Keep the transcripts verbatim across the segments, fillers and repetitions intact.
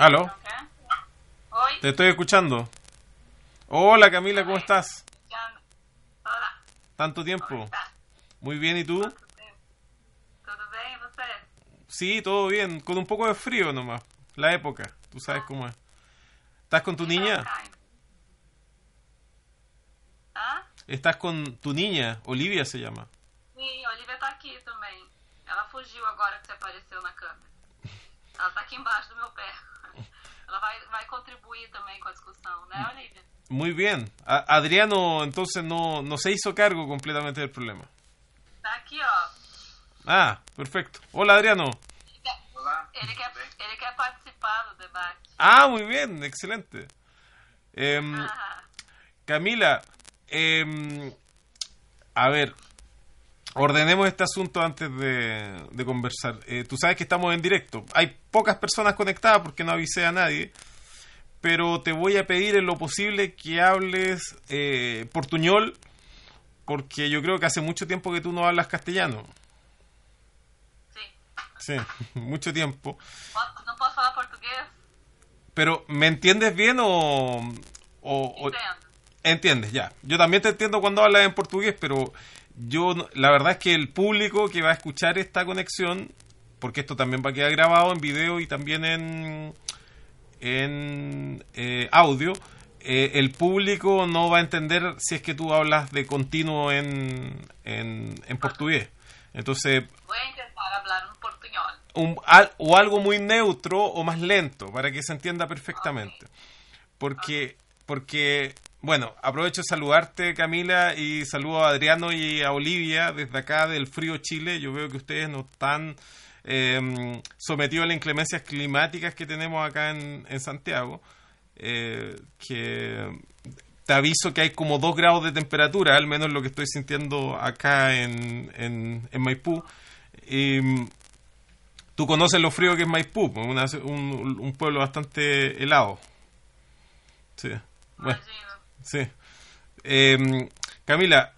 ¿Aló? Oi? Te estoy escuchando. Hola Camila, ¿cómo estás? Hola. ¿Tanto tiempo? Muy bien, ¿y tú? Tudo bem, e você? Sí, todo bien, con un poco de frío nomás. La época, tú sabes cómo es. ¿Estás con tu niña? Hã? ¿Estás con tu niña? Olivia se llama. Sim, a Olivia tá aqui também. Ela fugiu agora que você apareceu na câmera. Ela tá aqui embaixo do meu pé. Ela vai, vai contribuir também com a discussão, né, Olivia? Muy bien. A- Adriano entonces no, no se hizo cargo completamente del problema. Tá aqui, ó. Ah, perfecto. Hola Adriano. Ele quer, ele quer, ele quer participar do debate. Ah, muy bien, excelente. Em, Ah, Camila, em, a ver, ordenemos este asunto antes de, de conversar. Eh, tú sabes que estamos en directo. Hay pocas personas conectadas porque no avisé a nadie, pero te voy a pedir en lo posible que hables eh, portuñol, porque yo creo que hace mucho tiempo que tú no hablas castellano. sim. Sí, mucho tiempo. Posso, não posso falar português? Pero, ¿me entiendes bien o, o, o- Entendo. entiendes? Ya. Yo también te entiendo cuando hablas en portugués, pero yo, no- la verdad es que el público que va a escuchar esta conexión, porque esto también va a quedar grabado en video y también en, en eh, audio, eh, el público no va a entender si es que tú hablas de continuo en, en, en portugués. Entonces, Vou tentar hablar um portunhol. un, al- o algo muy neutro o más lento para que se entienda perfectamente. Porque, porque, bueno, aprovecho de saludarte, Camila, y saludo a Adriano y a Olivia desde acá del frío Chile. Yo veo que ustedes no están eh, sometidos a las inclemencias climáticas que tenemos acá en, en Santiago. Eh, que te aviso que hay como dos grados de temperatura, al menos lo que estoy sintiendo acá en, en, en Maipú. Y, tú conoces lo frío que es Maipú, una- un, un pueblo bastante helado. Sí. Bueno, Imagino. sí. Eh, Camila,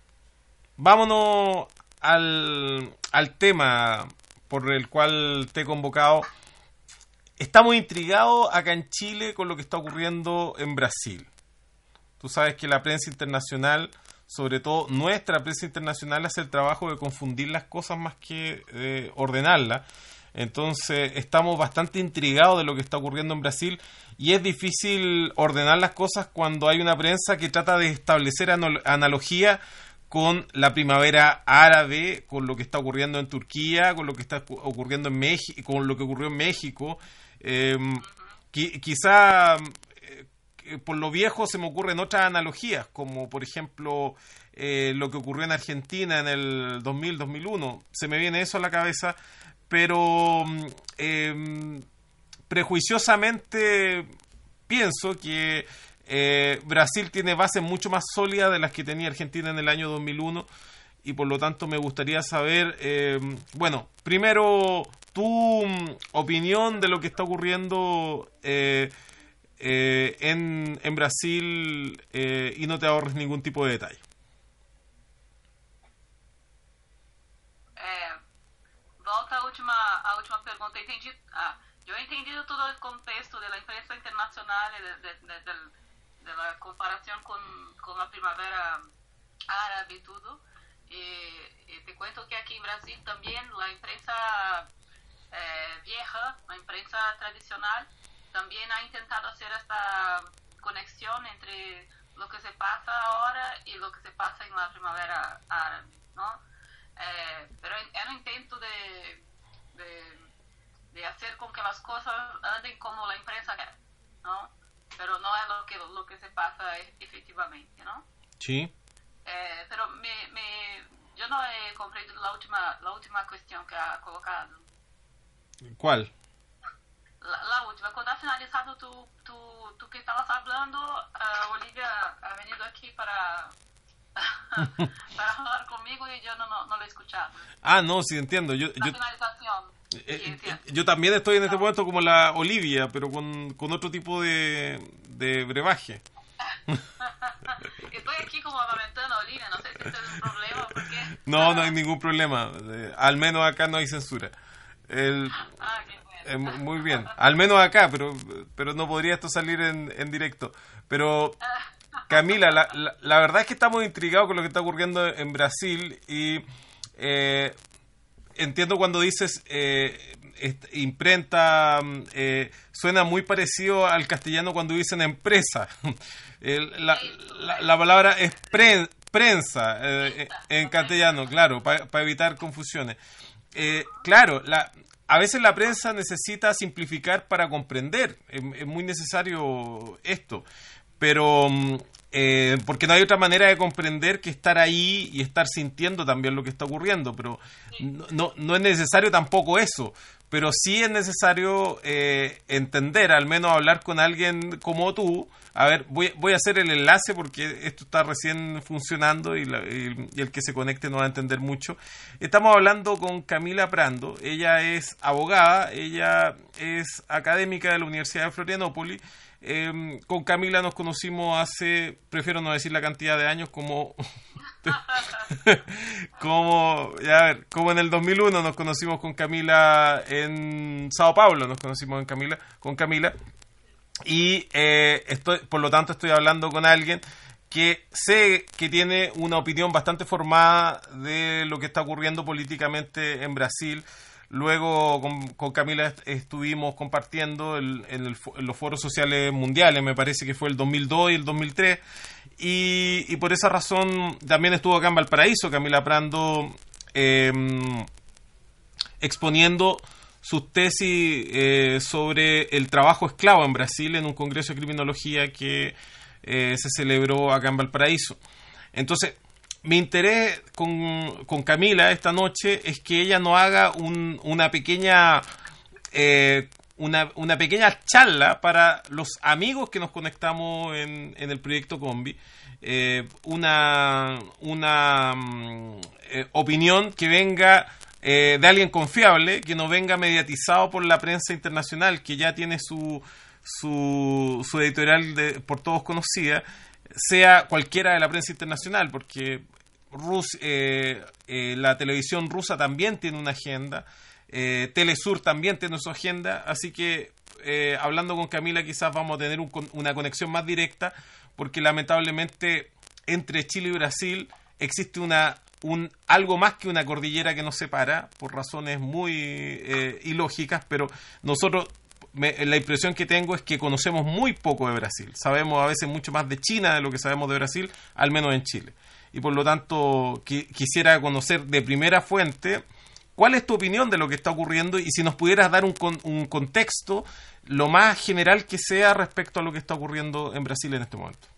vámonos al, al tema por el cual te he convocado. Estamos intrigados acá en Chile con lo que está ocurriendo en Brasil. Tú sabes que la prensa internacional, sobre todo nuestra prensa internacional, hace el trabajo de confundir las cosas más que eh, ordenarlas. Entonces estamos bastante intrigados de lo que está ocurriendo en Brasil y es difícil ordenar las cosas cuando hay una prensa que trata de establecer ano- analogía con la primavera árabe, con lo que está ocurriendo en Turquía, con lo que está cu- ocurriendo en México, con lo que ocurrió en México. Eh, qui- quizá eh, que por lo viejo se me ocurren otras analogías, como por ejemplo eh, lo que ocurrió en Argentina en el dos mil, dos mil uno. Se me viene eso a la cabeza, pero mm, eh, prejuiciosamente pienso que eh, Brasil tiene bases mucho más sólidas de las que tenía Argentina en el año dos mil uno y por lo tanto me gustaría saber, eh, bueno, primero tu mm, opinión de lo que está ocurriendo eh, eh, en, en Brasil eh, y no te ahorres ningún tipo de detalle. É, volta à última, à última pergunta. Entendi, ah, eu entendi todo o contexto da imprensa internacional e de, de, de, de, da comparação com, com a primavera árabe e tudo. E, e te cuento que aqui em Brasil também a imprensa eh, vieja, a imprensa tradicional, también ha intentado hacer esta conexión entre lo que se pasa ahora y lo que se pasa en la primavera árabe, ¿no? Eh, pero es un intento de, de, de hacer con que las cosas anden como la imprensa quiere, ¿no? Pero no es lo que, lo que se pasa e- efectivamente, ¿no? Sí. Eh, pero me, me, yo no he comprendido la última, la última cuestión que ha colocado. ¿Cuál? La, la última, cuando ha finalizado tu, tu, tu que estabas hablando, uh, Olivia ha venido aquí para, para hablar conmigo y yo no, no, no lo he escuchado. Ah, no, sí entiendo. Yo, La yo, finalización. eh, Sí, sí. eh, yo también estoy en este momento como la Olivia, pero con, con otro tipo de, de brebaje. Estoy aquí como amamentando a Olivia, no sé si este es un problema, porque... No, no hay ningún problema. Eh, al menos acá no hay censura. El, Ah, qué bueno. Eh, muy bien, al menos acá, pero pero no podría esto salir en, en directo. Pero Camila, la, la, la verdad es que estamos intrigados con lo que está ocurriendo en Brasil y eh, entiendo cuando dices eh, est- imprenta, eh, suena muy parecido al castellano cuando dicen empresa. El- la, la, la palabra es pre- prensa eh, en castellano, claro, para pa evitar confusiones. Eh, claro, la, a veces la prensa necesita simplificar para comprender. Es, es muy necesario esto. Pero mm, eh, porque no hay otra manera de comprender que estar ahí y estar sintiendo también lo que está ocurriendo. Pero no, no, no es necesario tampoco eso. Pero sí es necesario eh, entender, al menos hablar con alguien como tú. A ver, voy, voy a hacer el enlace porque esto está recién funcionando y, la, y, y el que se conecte no va a entender mucho. Estamos hablando con Camila Prando. Ella es abogada, ella es académica de la Universidad de Florianópolis. Eh, con Camila nos conocimos hace, prefiero no decir la cantidad de años, como como, ya a ver, como en el dos mil uno nos conocimos con Camila en Sao Paulo, nos conocimos en Camila, con Camila y eh, estoy, por lo tanto estoy hablando con alguien que sé que tiene una opinión bastante formada de lo que está ocurriendo políticamente en Brasil. Luego con, con Camila est- estuvimos compartiendo el- en, el fo- en los foros sociales mundiales, me parece que fue el dos mil dos y el dos mil tres, y, y por esa razón también estuvo acá en Valparaíso, Camila Prando, eh, exponiendo sus tesis eh, sobre el trabajo esclavo en Brasil en un congreso de criminología que eh, se celebró acá en Valparaíso. Entonces, mi interés con, con Camila esta noche es que ella nos haga un, una pequeña eh, una, una pequeña charla para los amigos que nos conectamos en, en el proyecto Combi, eh, una, una mm, eh, opinión que venga eh, de alguien confiable, que no venga mediatizado por la prensa internacional, que ya tiene su, su, su editorial de, por todos conocida, sea cualquiera de la prensa internacional, porque Rus, eh, eh, la televisión rusa también tiene una agenda, eh, Telesur también tiene su agenda, así que eh, hablando con Camila quizás vamos a tener un, una conexión más directa, porque lamentablemente entre Chile y Brasil existe una un algo más que una cordillera que nos separa por razones muy eh, ilógicas, pero nosotros me, la impresión que tengo es que conocemos muy poco de Brasil. Sabemos a veces mucho más de China de lo que sabemos de Brasil, al menos en Chile. Y por lo tanto, qui- quisiera conocer de primera fuente cuál es tu opinión de lo que está ocurriendo y si nos pudieras dar un, con, un contexto lo más general que sea respecto a lo que está ocurriendo en Brasil en este momento.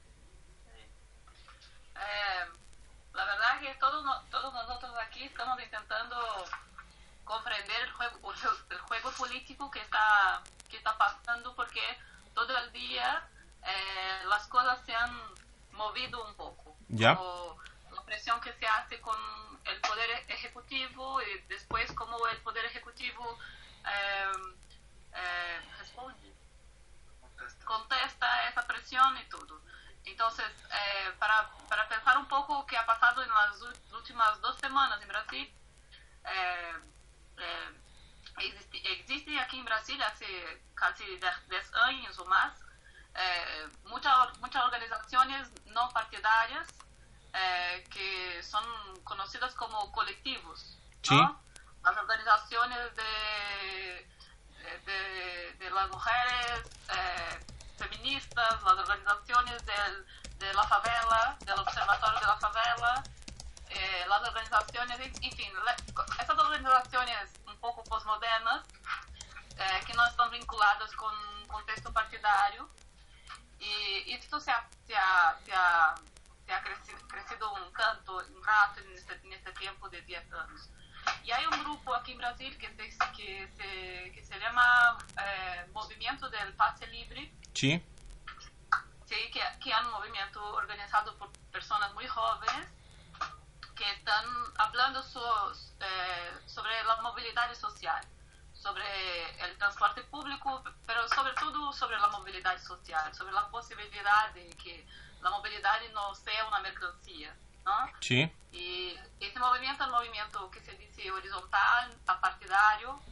Eh, la verdad es que todos, no- todos nosotros aquí estamos intentando comprender el juego, el juego político que está, que está pasando, porque todo el día eh, las cosas se han movido un poco. ¿Ya? Como la presión que se hace con el poder ejecutivo y después como el poder ejecutivo eh, eh, responde, contesta esa presión y todo. Entonces, eh, para, para pensar un poco qué ha pasado en las últimas dos semanas en Brasil, eh, eh, existe, existe aquí en Brasil hace casi diez años o más eh, muchas, muchas organizaciones no partidarias eh, que son conocidas como colectivos, Sí. ¿no? Las organizaciones de, de, de las mujeres eh, feministas, las organizaciones del, de la favela, del Observatorio de la Favela, eh, las organizaciones, en fin, la, esas organizaciones un poco posmodernas eh, que no están vinculadas con un contexto partidario, y esto se ha, se ha, se ha, se ha crecido, crecido un tanto, un rato en este, en este tiempo de diez años. Y hay un grupo aquí en Brasil que se, que se, que se llama eh, Movimiento del Pase Libre. Sí. Sí, que, que es un movimiento organizado por personas muy jóvenes que están hablando so, eh, sobre la movilidad social, sobre el transporte público, pero sobre todo sobre la movilidad social, sobre la posibilidad de que la movilidad no sea una mercancía, ¿no? Sí. Y este movimiento es un movimiento que se dice horizontal, apartidario,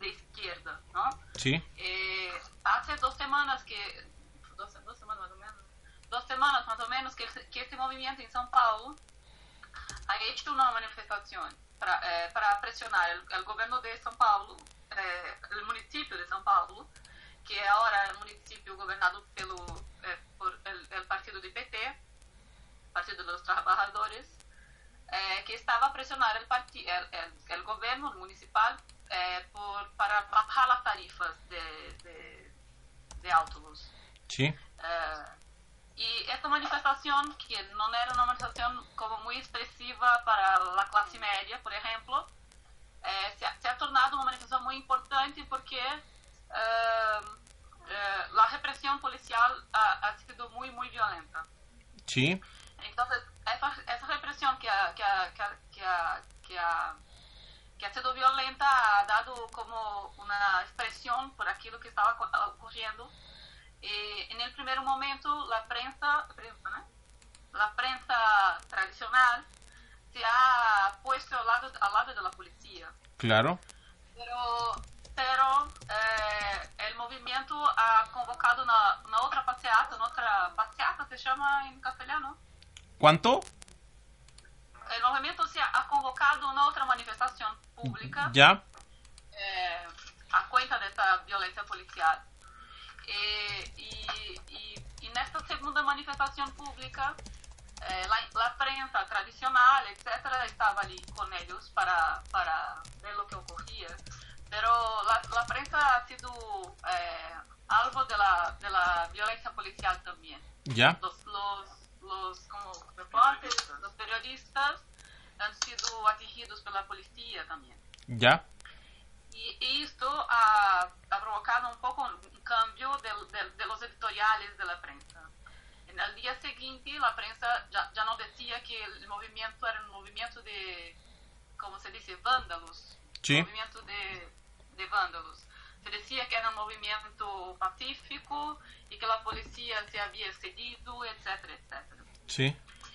de izquierda, ¿no? Sí. Eh, hace dos semanas que, dos, dos semanas más o menos, dos semanas más o menos que, que este movimiento en São Paulo ha hecho una manifestación para, eh, para presionar el, el gobierno de São Paulo, eh, el municipio de São Paulo, que ahora es el municipio gobernado pelo, eh, por el, el partido de P T, Partido de los Trabajadores, eh, que estaba a presionar el, parti, el, el, el gobierno municipal eh, por, para bajar las tarifas de, de, de autobús. Sí. Eh, y esta manifestación, que no era una manifestación como muy expresiva para la clase media, por ejemplo, eh, se, ha, se ha tornado una manifestación muy importante porque eh, eh, la represión policial ha, ha sido muy, muy violenta. Sí. Entonces, esa, esa represión que ha, que, ha, que, ha, que, ha, que, ha, que ha sido violenta ha dado como una expresión por aquello que estaba ocurriendo. Eh, en el primer momento, la prensa, prensa ¿no? la prensa tradicional se ha puesto al lado, al lado de la policía. Claro. Pero, pero eh, el movimiento ha convocado una, una otra paseata, una otra paseata se llama en castellano. ¿Cuánto? El movimiento se ha convocado una otra manifestación pública. Ya. Eh, a cuenta de esta violencia policial. Eh, y, y, y en esta segunda manifestación pública, eh, la, la prensa tradicional, etcétera, estaba allí con ellos para, para ver lo que ocurría. Pero la, la prensa ha sido eh, algo de la, de la violencia policial también. Ya. Los, los, los, como reportes, los periodistas han sido atingidos por la policía también. Ya. Y, y esto ha, ha provocado un poco un cambio de, de, de los editoriales de la prensa. En el día siguiente la prensa ya, ya no decía que el movimiento era un movimiento de, ¿cómo se dice?, vándalos. Sí. Un movimiento de, de vándalos. Se decía que era un movimiento pacífico y que la policía se había excedido, etcétera, etcétera. Sí.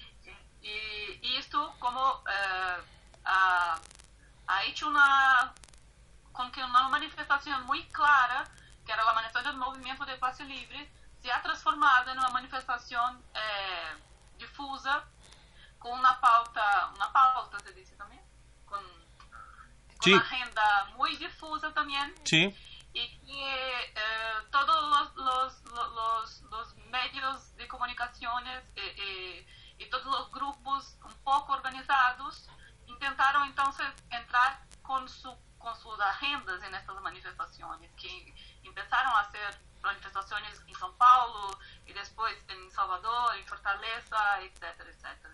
Y, y esto como eh, ha, ha hecho una... con que una manifestación muy clara, que era la manifestación del movimiento de Pase Libre, se ha transformado en una manifestación eh, difusa, con una pauta, una pauta se dice también, con, con sí. una agenda muy difusa también, sí. y que eh, todos los, los, los, los medios de comunicaciones eh, eh, y todos los grupos un poco organizados intentaron entonces entrar con su con sus agendas en estas manifestaciones, que empezaron a hacer manifestaciones en São Paulo y después en Salvador, en Fortaleza, etcétera, etcétera.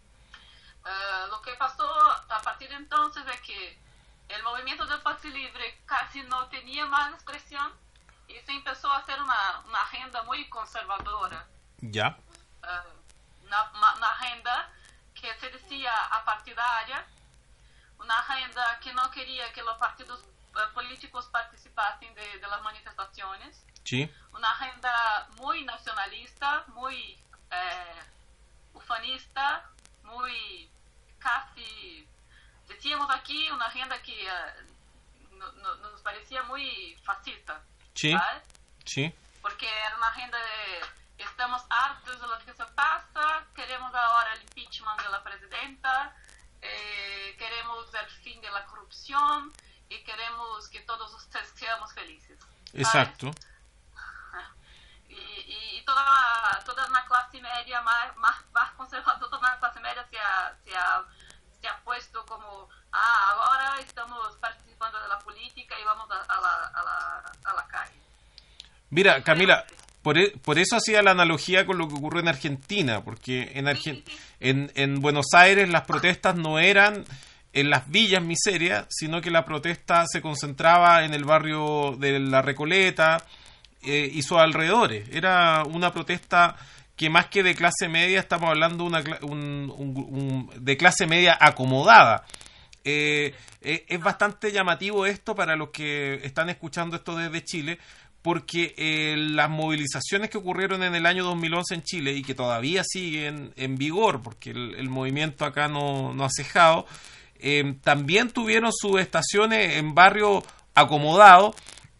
Uh, lo que pasó a partir de entonces es que el movimiento del Pase Libre casi no tenía más expresión y se empezó a hacer una, una agenda muy conservadora. Ya. Uh, una, una agenda que se decía apartidaria, una agenda que no quería que los partidos uh, políticos participasen de, de las manifestaciones. Sí. Una agenda muy nacionalista, muy eh, ufanista, muy casi, decíamos aquí, una agenda que uh, no, no, nos parecía muy fascista. Sí. ¿Sabes? Sí. Porque era una agenda de estamos hartos de lo que se pasa, queremos ahora el impeachment de la presidenta, Eh, queremos el fin de la corrupción y queremos que todos ustedes seamos felices. ¿Sabes? Exacto. Y, y, y toda, toda una clase media más, más, más conservadora, toda una clase media se ha, se, ha, se ha puesto como, ah, ahora estamos participando de la política y vamos a, a, la, a, la, a la calle. Mira, Camila, por, e, por eso hacía la analogía con lo que ocurre en Argentina, porque en, Argen, sí, sí, sí. en, en Buenos Aires las protestas no eran en las villas miserias, sino que la protesta se concentraba en el barrio de La Recoleta eh, y sus alrededores. Era una protesta que más que de clase media, estamos hablando una, un, un, un, de clase media acomodada. Eh, eh, es bastante llamativo esto para los que están escuchando esto desde Chile, porque eh, las movilizaciones que ocurrieron en el año dos mil once en Chile y que todavía siguen en vigor, porque el, el movimiento acá no, no ha cejado, eh, también tuvieron sus estaciones en barrios acomodados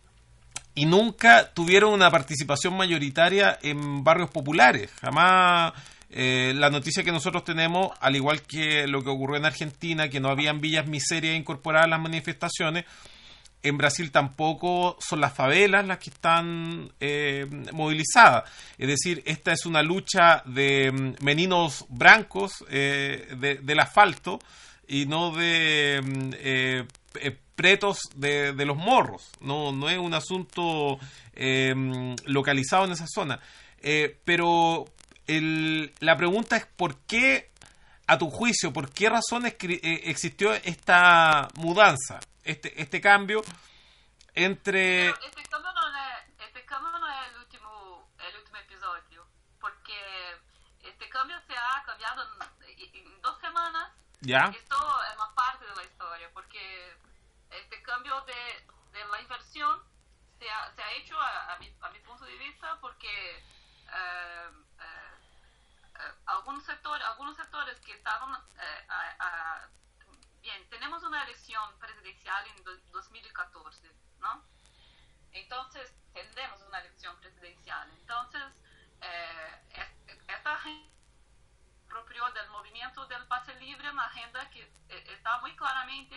y nunca tuvieron una participación mayoritaria en barrios populares. Jamás eh, la noticia que nosotros tenemos, al igual que lo que ocurrió en Argentina, que no habían villas miserias incorporadas a las manifestaciones, en Brasil tampoco son las favelas las que están eh, movilizadas. Es decir, esta es una lucha de meninos brancos eh, de, del asfalto y no de eh, eh, pretos de, de los morros. No, no es un asunto eh, localizado en esa zona. Eh, pero el, la pregunta es ¿por qué, a tu juicio, por qué razones eh, existió esta mudanza? Este, este cambio entre... Pero este cambio no es, este cambio no es el último, el último episodio, porque este cambio se ha cambiado en, en dos semanas. ¿Ya? Esto es una parte de la historia, porque este cambio de, de la inversión se ha, se ha hecho a, a, mi, a mi punto de vista porque eh, eh, eh, algunos sectores, algunos sectores que estaban eh, a, a, bien, tenemos una elección presidencial en do, dos mil catorce, ¿no? Entonces, tendremos una elección presidencial. Entonces, eh, esta gente apropió del movimiento del pase libre una agenda que eh, está muy claramente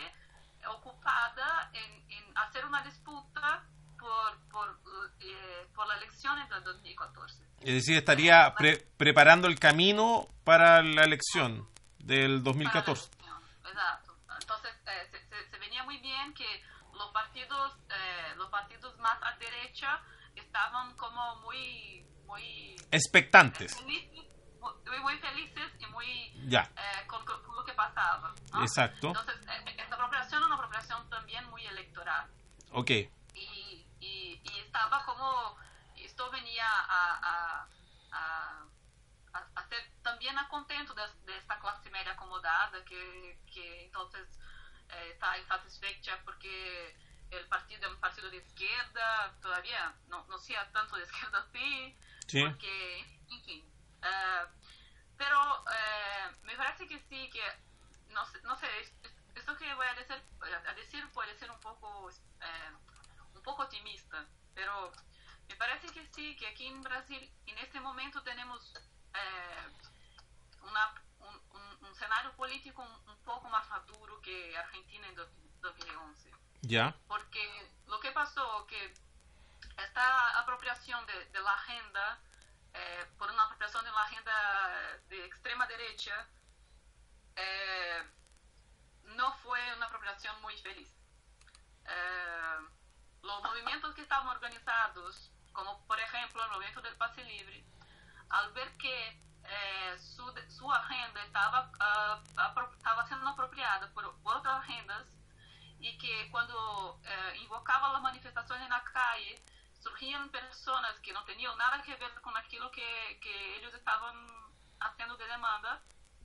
ocupada en, en hacer una disputa por, por, eh, por la elección de dos mil catorce. Es decir, estaría pre preparando el camino para la elección del dos mil catorce. Exacto. Entonces, eh, se, se, se venía muy bien que los partidos, eh, los partidos más a derecha estaban como muy, muy expectantes, felices, muy, muy felices y muy ya. Eh, con, con, con lo que pasaba, ¿no? Exacto. Entonces, eh, esta apropiación es una apropiación también muy electoral. Ok. Y, y, y estaba como, esto venía a, a, a a ser también a contento de, de esta clase media acomodada que, que entonces eh, está insatisfecha porque el partido es un partido de izquierda, todavía no, no sea tanto de izquierda así, sí. Porque, en fin, uh, pero uh, me parece que sí, que no, no sé, esto que voy a decir, a decir puede ser un poco, uh, un poco optimista, pero me parece que sí, que aquí en Brasil en este momento tenemos Eh, una, un, un, un escenario político un, un poco más maduro que Argentina en dos mil once. Ya. Porque lo que pasó que esta apropiación de, de la agenda, eh, por una apropiación de la agenda de extrema derecha, eh, no fue una apropiación muy feliz. Eh, los movimientos que estaban organizados, como por ejemplo el movimiento del pase libre, al ver que eh, su, su agenda estaba, uh, apro estaba siendo apropiada por, por otras agendas y que cuando eh, invocaba las manifestaciones en la calle surgían personas que no tenían nada que ver con aquello que, que ellos estaban haciendo de demanda,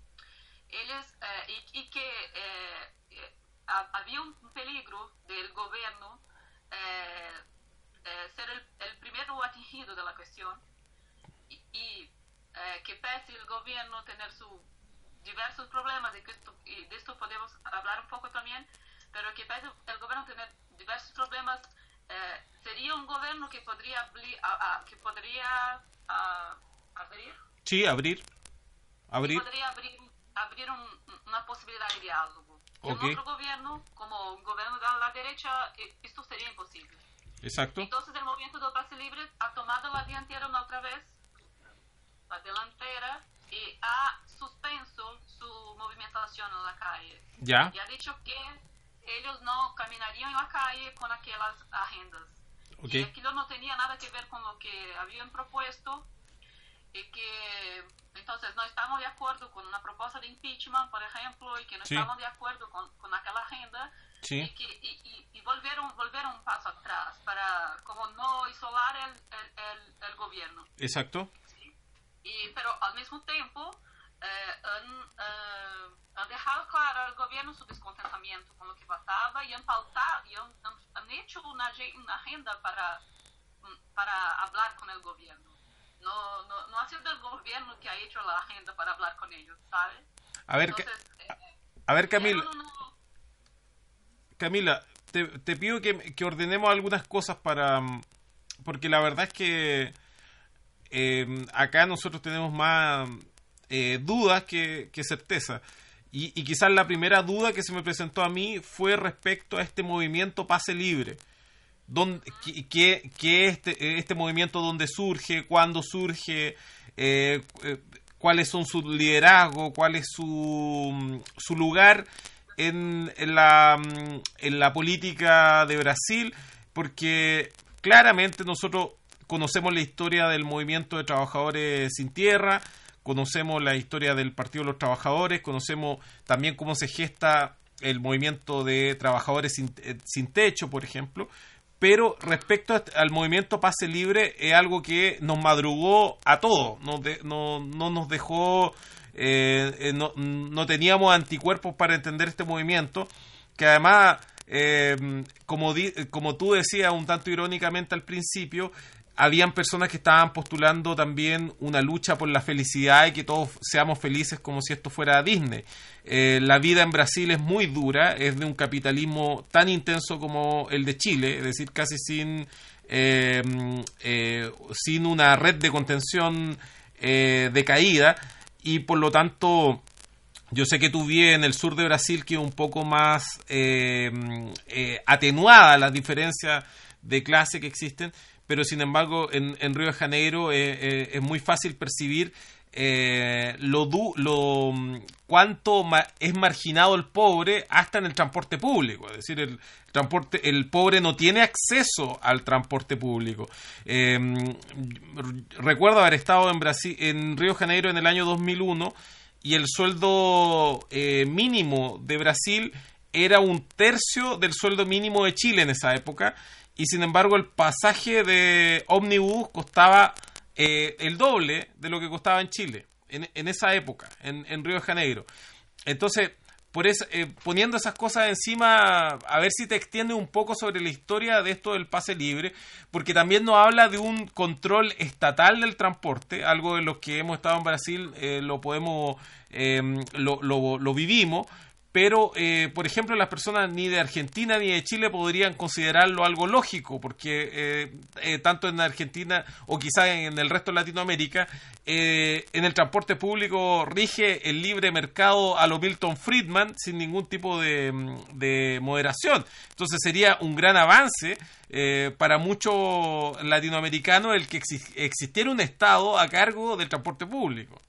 ellos, eh, y, y que eh, eh, había un peligro del gobierno eh, eh, ser el, el primero atingido de la cuestión. Y, y eh, que pese el gobierno tener sus diversos problemas, y, que esto, y de esto podemos hablar un poco también, pero que pese el gobierno tener diversos problemas, eh, sería un gobierno que podría, abrir, a, a, que podría a, abrir. Sí, abrir. Abrir. Podría abrir, abrir un, una posibilidad de diálogo. Y okay. en otro gobierno, como un gobierno de la derecha, esto sería imposible. Exacto. Entonces el movimiento del pase libre ha tomado la diantera una otra vez, la delantera, y ha suspenso su movimentación en la calle. Ya. Y ha dicho que ellos no caminarían en la calle con aquellas agendas. Okay. Y aquello no tenía nada que ver con lo que habían propuesto, y que entonces no estamos de acuerdo con una propuesta de impeachment, por ejemplo, y que no sí. estamos de acuerdo con, con aquella agenda, sí. y, que, y, y, y volvieron, volvieron un paso atrás para como no isolar el, el, el, el gobierno. Exacto. Sí. Y, pero al mismo tiempo eh, han, eh, han dejado claro al gobierno su descontentamiento con lo que pasaba y han pautado y han, han, han hecho una, una agenda para, para hablar con el gobierno. No, no, no ha sido el gobierno que ha hecho la agenda para hablar con ellos, ¿sabes? A ver, Entonces, a, a ver Camila, no, no, Camila, te, te pido que, que ordenemos algunas cosas para... Porque la verdad es que eh, acá nosotros tenemos más eh, dudas que, que certeza. Y, y quizás la primera duda que se me presentó a mí fue respecto a este movimiento Pase Libre. Donde, ¿qué, qué este, este movimiento dónde surge? ¿Cuándo surge? Eh, eh, ¿Cuáles son sus liderazgos? ¿Cuál es su, su lugar en, en, la, en la política de Brasil? Porque claramente nosotros conocemos la historia del movimiento de trabajadores sin tierra, conocemos la historia del Partido de los Trabajadores, conocemos también cómo se gesta el movimiento de trabajadores sin, sin techo, por ejemplo. Pero respecto al movimiento Pase Libre, es algo que nos madrugó a todos, no, no, no nos dejó, eh, no, no teníamos anticuerpos para entender este movimiento, que además, eh, como, di, como tú decías un tanto irónicamente al principio, habían personas que estaban postulando también una lucha por la felicidad y que todos seamos felices como si esto fuera Disney. Eh, la vida en Brasil es muy dura, es de un capitalismo tan intenso como el de Chile, es decir, casi sin, eh, eh, sin una red de contención eh, de caída, y por lo tanto yo sé que tú vives en el sur de Brasil, que es un poco más eh, eh, atenuada las diferencias de clase que existen, pero sin embargo en, en Río de Janeiro eh, eh, es muy fácil percibir eh, lo, du, lo cuánto ma es marginado el pobre hasta en el transporte público. Es decir, el transporte, el pobre no tiene acceso al transporte público. Eh, recuerdo haber estado en Brasil, en Río de Janeiro en el año dos mil uno, y el sueldo eh, mínimo de Brasil era un tercio del sueldo mínimo de Chile en esa época. Y sin embargo el pasaje de ómnibus costaba eh, el doble de lo que costaba en Chile, en, en esa época, en, en Río de Janeiro. Entonces, por eso, eh, poniendo esas cosas encima, a ver si te extiende un poco sobre la historia de esto del pase libre, porque también nos habla de un control estatal del transporte, algo de lo que hemos estado en Brasil, eh, lo podemos, eh, lo, lo, lo vivimos. Pero, eh, por ejemplo, las personas ni de Argentina ni de Chile podrían considerarlo algo lógico, porque eh, eh, tanto en Argentina o quizás en el resto de Latinoamérica, eh, en el transporte público rige el libre mercado a lo Milton Friedman sin ningún tipo de, de moderación. Entonces sería un gran avance eh, para muchos latinoamericanos el que exi- existiera un Estado a cargo del transporte público.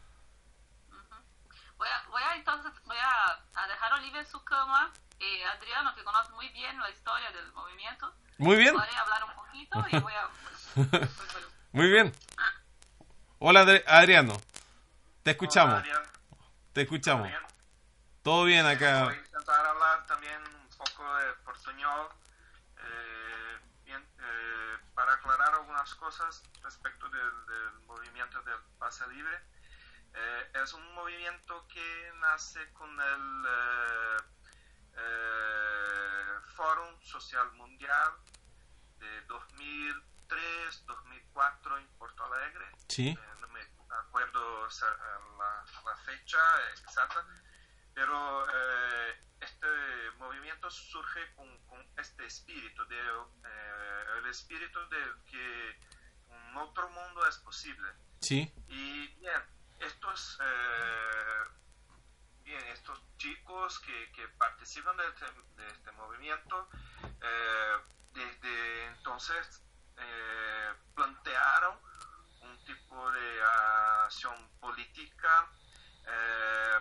Voy a, voy a entonces voy a, a dejar Olivia en su cama, eh, Adriano, que conoce muy bien la historia del movimiento. Muy bien. Voy a hablar un poquito y voy a... Muy bien. Hola Adriano, te escuchamos. Hola, Adrián. Te escuchamos. ¿Todo bien? Todo bien acá. Voy a intentar hablar también un poco de portuñol eh, bien, eh, para aclarar algunas cosas respecto del, del movimiento del pase libre. Eh, es un movimiento que nace con el eh, eh, Fórum Social Mundial de dos mil tres, dos mil cuatro en Porto Alegre. Sí. Eh, no me acuerdo la, la fecha exacta, pero eh, este movimiento surge con, con este espíritu, de, eh, el espíritu de que un otro mundo es posible. Sí. Y bien, estos, eh, bien, estos chicos que, que participan de este, de este movimiento, eh, desde entonces eh, plantearon un tipo de acción política eh,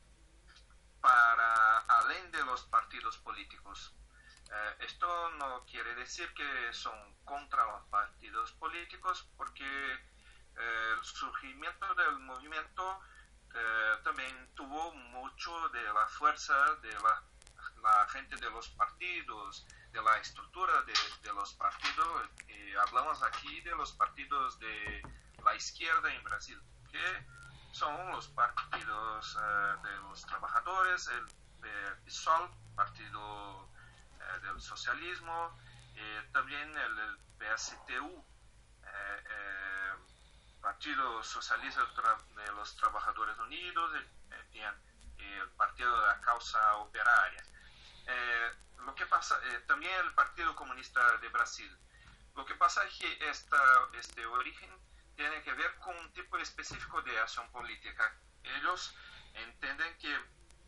para além de los partidos políticos. Eh, esto no quiere decir que son contra los partidos políticos, porque el surgimiento del movimiento eh, también tuvo mucho de la fuerza de la, la gente de los partidos, de la estructura de, de los partidos, y hablamos aquí de los partidos de la izquierda en Brasil, que son los partidos eh, de los trabajadores, el, el P SOL, Partido eh, del Socialismo, y también el, el P S T U, eh, eh, Partido Socialista de los Trabajadores Unidos, y, y el Partido de la Causa Operaria. eh, lo que pasa, eh, también el Partido Comunista de Brasil, lo que pasa es que esta, este origen tiene que ver con un tipo específico de acción política. Ellos entienden que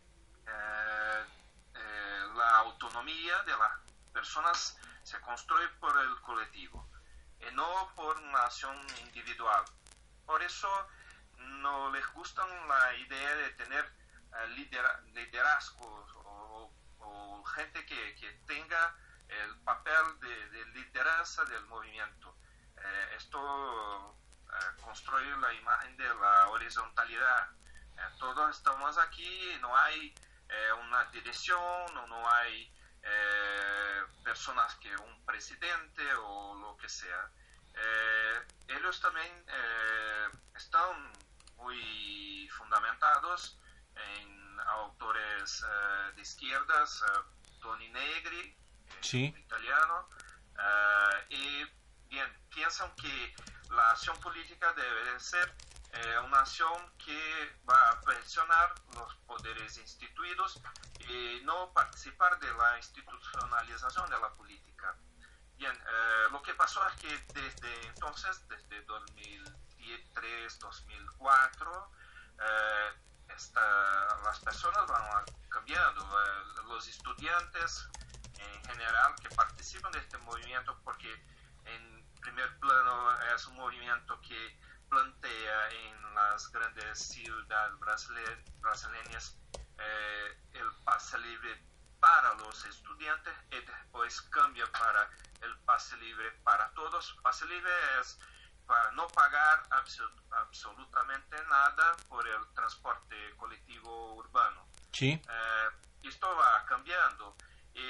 eh, eh, la autonomía de las personas se construye por el colectivo y no por una acción individual. Por eso no les gusta la idea de tener uh, lidera, liderazgos o, o gente que, que tenga el papel de, de lideranza del movimiento. Eh, esto uh, construye la imagen de la horizontalidad. Eh, todos estamos aquí, no hay eh, una dirección, no, no hay eh, personas que un presidente o lo que sea. Eh, ellos también eh, están muy fundamentados en autores uh, de izquierdas, uh, Toni Negri, sí. italiano, uh, y bien, piensan que la acción política debe de ser eh, una acción que va a presionar los poderes instituidos y no participar de la institucionalización de la política. Bien, eh, lo que pasó es que desde entonces, desde dos mil tres, dos mil cuatro, eh, esta, las personas van cambiando. Eh, los estudiantes en general que participan de este movimiento, porque en primer plano es un movimiento que plantea en las grandes ciudades brasile- brasileñas eh, el pase libre para los estudiantes y después cambia para el pase libre para todos. Pase libre es para no pagar absol- absolutamente nada por el transporte colectivo urbano. Sí. Eh, esto va cambiando. Y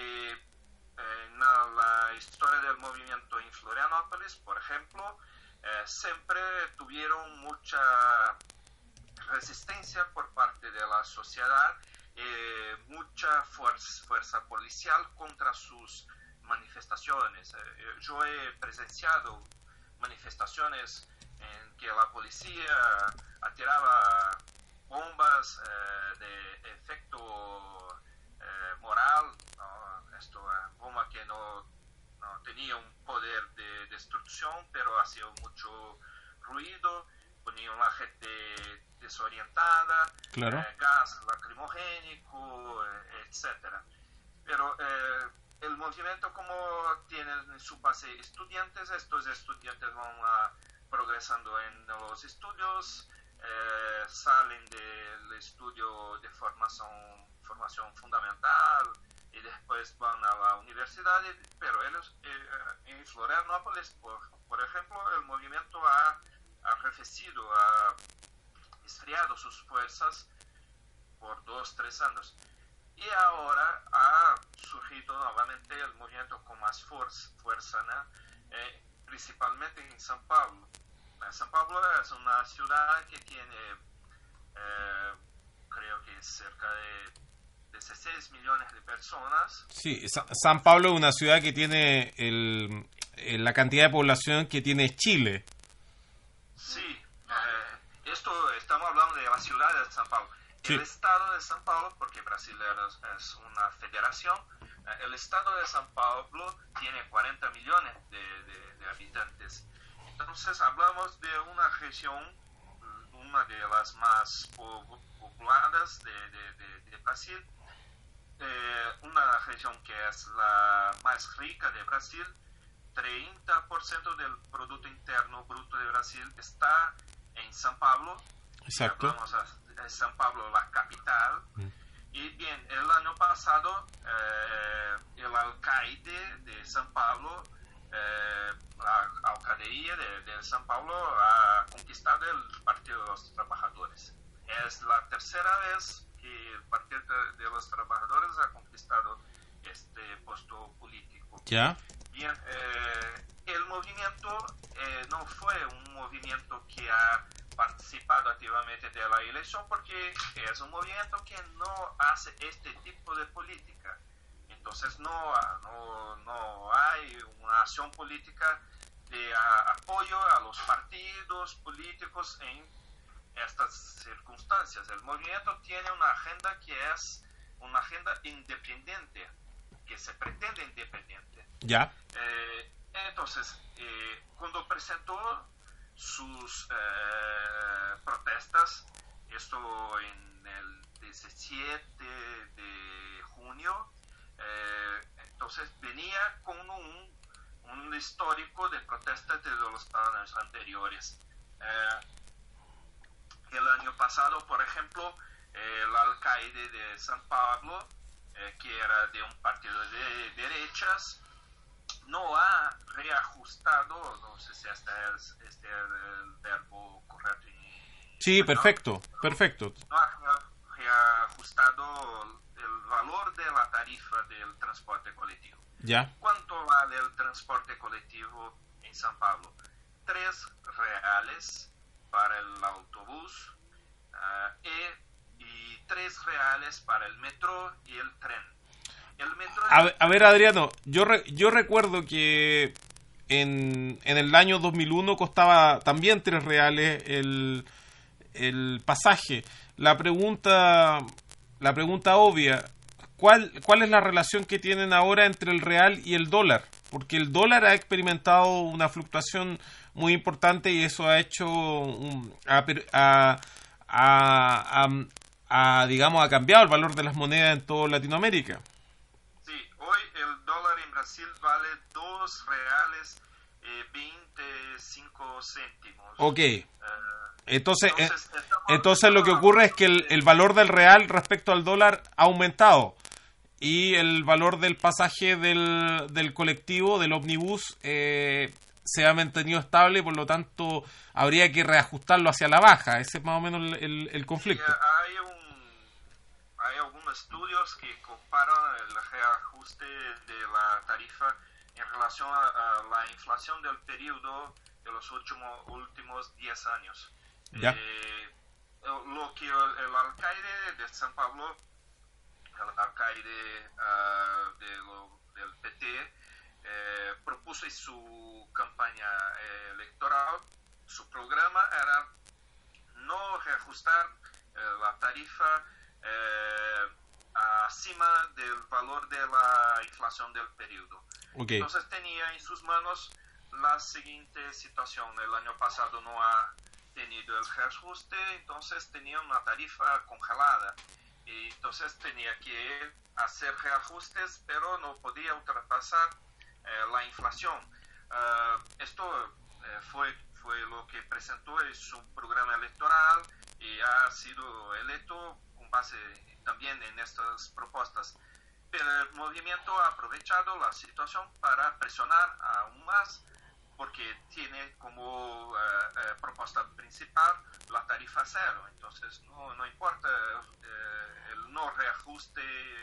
en la, la historia del movimiento en Florianópolis, por ejemplo, eh, siempre tuvieron mucha resistencia por parte de la sociedad, eh, mucha fuerza, fuerza policial contra sus manifestaciones. Eh, yo he presenciado manifestaciones en que la policía atiraba bombas eh, de efecto eh, moral, ¿no? Esto, eh, bomba que no, no tenía un poder de destrucción, pero hacía mucho ruido, ponía a la gente desorientada, claro. eh, gas lacrimogénico, eh, etcétera. Pero eh, el movimiento, como tiene en su base estudiantes, estos estudiantes van a, progresando en los estudios, eh, salen del estudio de formación, formación fundamental y después van a la universidad, pero ellos eh, en Florianópolis, por, por ejemplo, el movimiento ha arrefecido, ha esfriado sus fuerzas por dos, tres años. Y ahora ha surgido nuevamente el movimiento con más fuerza, fuerza ¿no? eh, principalmente en São Paulo. Eh, São Paulo es una ciudad que tiene, eh, creo que cerca de dieciséis millones de personas. Sí, Sa- San Pablo es una ciudad que tiene el, el- la cantidad de población que tiene Chile. Sí, eh, esto estamos hablando de la ciudad de São Paulo. Sí. El estado de São Paulo, porque Brasil es, es una federación, eh, el estado de São Paulo tiene cuarenta millones de, de, de habitantes. Entonces hablamos de una región, una de las más po- pobladas de, de, de, de Brasil, eh, una región que es la más rica de Brasil. treinta por ciento del Producto Interno Bruto de Brasil está en São Paulo. Exacto. Vamos a, a São Paulo, la capital. Mm. Y bien, el año pasado eh, el alcaide de São Paulo, eh, la alcaldía de, de São Paulo ha conquistado el Partido de los Trabajadores. Es la tercera vez que el Partido de, de los Trabajadores ha conquistado este puesto político. Ya. Bien, eh, el movimiento eh, no fue un movimiento que ha participado activamente de la elección, porque es un movimiento que no hace este tipo de política. Entonces no, no, no hay una acción política de a, apoyo a los partidos políticos en estas circunstancias. El movimiento tiene una agenda que es una agenda independiente, que se pretende independiente. Ya. Eh, entonces, eh, cuando presentó sus eh, protestas, esto en el diecisiete de junio, eh, entonces venía con un, un histórico de protestas de los años anteriores. Eh, el año pasado, por ejemplo, eh, el alcaide de San Pablo, eh, que era de un partido de derechas, no ha reajustado, no sé si este es, este es el verbo correcto. Sí, ¿no? perfecto, perfecto. No ha reajustado el valor de la tarifa del transporte colectivo. Ya. ¿Cuánto vale el transporte colectivo en San Pablo? Tres reales para el autobús uh, y, y tres reales para el metro y el tren. El metro a, ver, a ver, Adriano, yo re, yo recuerdo que en, en el año dos mil uno costaba también tres reales el, el pasaje. La pregunta, la pregunta obvia, ¿cuál, ¿cuál es la relación que tienen ahora entre el real y el dólar? Porque el dólar ha experimentado una fluctuación muy importante y eso ha hecho un, a, a, a, a, a, digamos, ha cambiado el valor de las monedas en toda Latinoamérica. Sí, hoy el dólar en Brasil vale dos reales eh, veinticinco céntimos. Ok. Eh, entonces, entonces, eh, entonces lo que ocurre es que el, el valor del real respecto al dólar ha aumentado. Y el valor del pasaje del, del colectivo, del ómnibus, eh, se ha mantenido estable y por lo tanto habría que reajustarlo hacia la baja. Ese es más o menos el, el, el conflicto. Sí, hay, un, hay algunos estudios que comparan el reajuste de la tarifa en relación a, a la inflación del periodo de los últimos, últimos diez años. Ya. Eh, lo que el, el alcaide de San Pablo, el alcaide uh, de lo, del P T, eh, propuso en su campaña eh, electoral, su programa era no reajustar eh, la tarifa eh, acima del valor de la inflación del periodo. Okay. Entonces tenía en sus manos la siguiente situación. El año pasado no ha tenido el reajuste, entonces tenía una tarifa congelada. Y entonces tenía que hacer reajustes, pero no podía ultrapasar eh, la inflación. Uh, esto eh, fue, fue lo que presentó en su programa electoral y ha sido electo con base también en estas propuestas. Pero el movimiento ha aprovechado la situación para presionar aún más, porque tiene como uh, uh, propuesta principal la tarifa cero. Entonces no, no importa uh, el no reajuste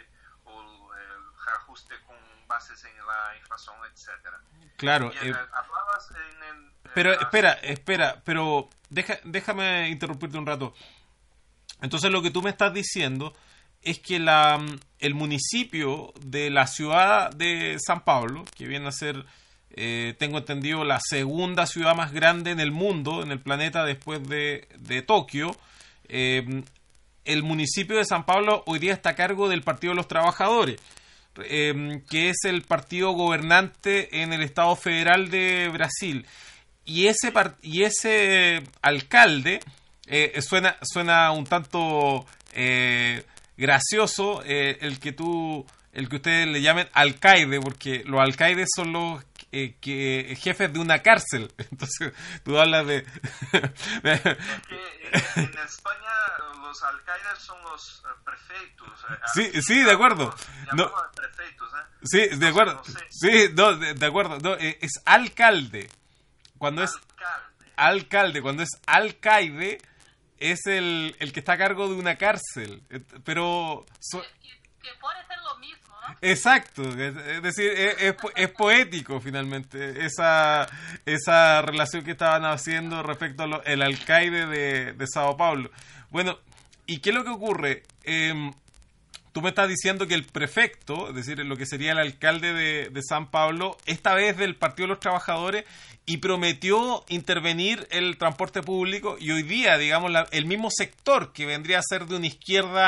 o el reajuste con bases en la inflación, etcétera. Claro. Y, Eh, uh, hablabas en el, pero en la... espera, espera, pero deja, déjame interrumpirte un rato. Entonces lo que tú me estás diciendo es que la, el municipio de la ciudad de San Pablo, que viene a ser... Eh, tengo entendido la segunda ciudad más grande en el mundo, en el planeta, después de, de Tokio. Eh, el municipio de San Pablo hoy día está a cargo del Partido de los Trabajadores, eh, que es el partido gobernante en el Estado Federal de Brasil. Y ese, part- y ese alcalde eh, suena, suena un tanto eh, gracioso eh, el que tú... el que ustedes le llamen alcaide, porque los alcaides son los eh, que, jefes de una cárcel. Entonces, tú hablas de... Es que en España los alcaides son los uh, prefeitos. Eh, sí, sí, de acuerdo. No, prefeitos, ¿eh? sí, de acuerdo. No sé. Sí, no, de, de acuerdo. No, eh, es alcalde. Cuando es Alcalde. alcalde, cuando es alcaide, es el, el que está a cargo de una cárcel. Eh, Pero... so- Que, que puede ser lo mismo, ¿no? Exacto, es, es decir, es, es, po- es poético finalmente esa, esa relación que estaban haciendo respecto al alcaide de, de Sao Paulo. Bueno, ¿y qué es lo que ocurre? Eh, tú me estás diciendo que el prefecto, es decir, lo que sería el alcalde de, de San Pablo, esta vez del Partido de los Trabajadores, y prometió intervenir el transporte público, y hoy día, digamos, la- el mismo sector que vendría a ser de una izquierda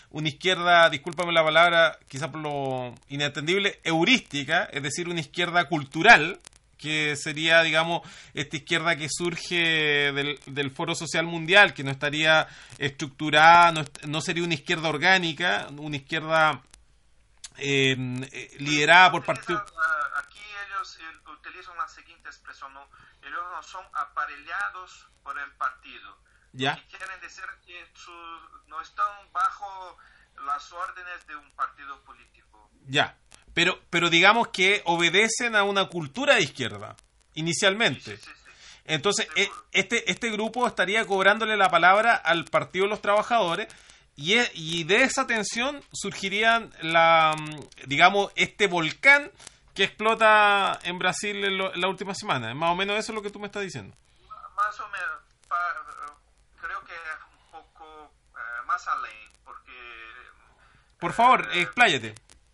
una izquierda, discúlpame la palabra, quizá por lo inentendible, heurística, es decir, una izquierda cultural, que sería, digamos, esta izquierda que surge del, del Foro Social Mundial, que no estaría estructurada, no, no sería una izquierda orgánica, una izquierda eh, liderada por partidos. Aquí ellos utilizan la siguiente expresión, ¿no? Ellos no son aparellados por el partido. ¿Ya? Y quieren decir que su, no están bajo las órdenes de un partido político. Ya. Pero, pero digamos que obedecen a una cultura de izquierda, inicialmente. Sí, sí, sí, sí. Entonces, eh, este, este grupo estaría cobrándole la palabra al Partido de los Trabajadores y, es, y de esa tensión surgiría, la, digamos, este volcán que explota en Brasil en, lo, en la última semana. Más o menos eso es lo que tú me estás diciendo. Más o menos. Pa, creo que es un poco eh, más além, porque... Por favor, eh, expláyate.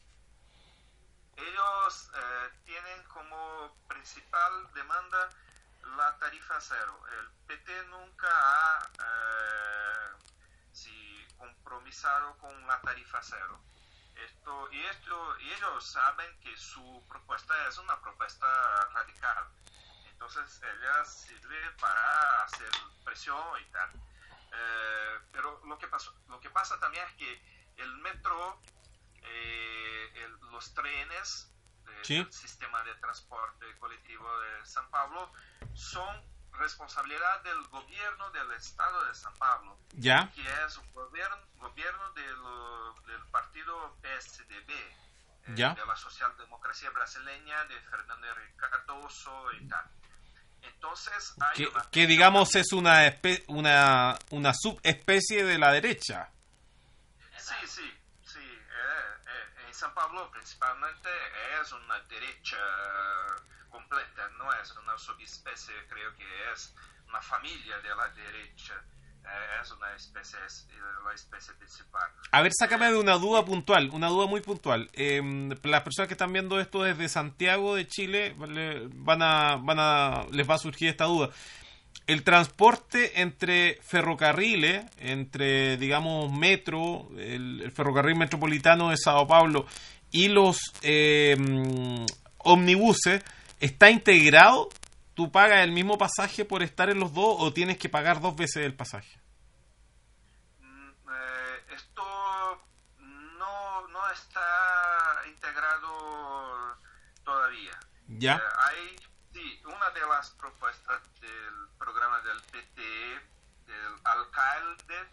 Ellos eh, tienen como principal demanda la tarifa cero. El P T nunca ha eh, sí, compromisado con la tarifa cero. Esto, y, esto, y ellos saben que su propuesta es una propuesta radical. Entonces ella sirve para hacer presión y tal. Eh, pero lo que, pasó, lo que pasa también es que el metro... Eh, el, los trenes de, ¿Sí? del sistema de transporte colectivo de San Pablo son responsabilidad del gobierno del estado de San Pablo, ¿Ya? que es un gobierno, gobierno de lo, del partido P S D B, eh, ¿Ya? de la socialdemocracia brasileña, de Fernando Henrique Cardoso y tal. Entonces hay Que, una... que digamos es una, espe una, una subespecie de la derecha. Sí, sí. San Pablo principalmente es una derecha completa, no es una subespecie, creo que es una familia de la derecha, eh, es una especie, la especie principal. A ver, sácame de una duda puntual, una duda muy puntual. Eh, las personas que están viendo esto desde Santiago de Chile, van a, van a, les va a surgir esta duda. El transporte entre ferrocarriles, entre, digamos, metro, el, el ferrocarril metropolitano de Sao Paulo y los eh, omnibuses, ¿está integrado? ¿Tú pagas el mismo pasaje por estar en los dos o tienes que pagar dos veces el pasaje? Mm, eh, esto no, no está integrado todavía. ¿Ya? Eh, hay, sí, una de las propuestas del programa del P T, del alcalde,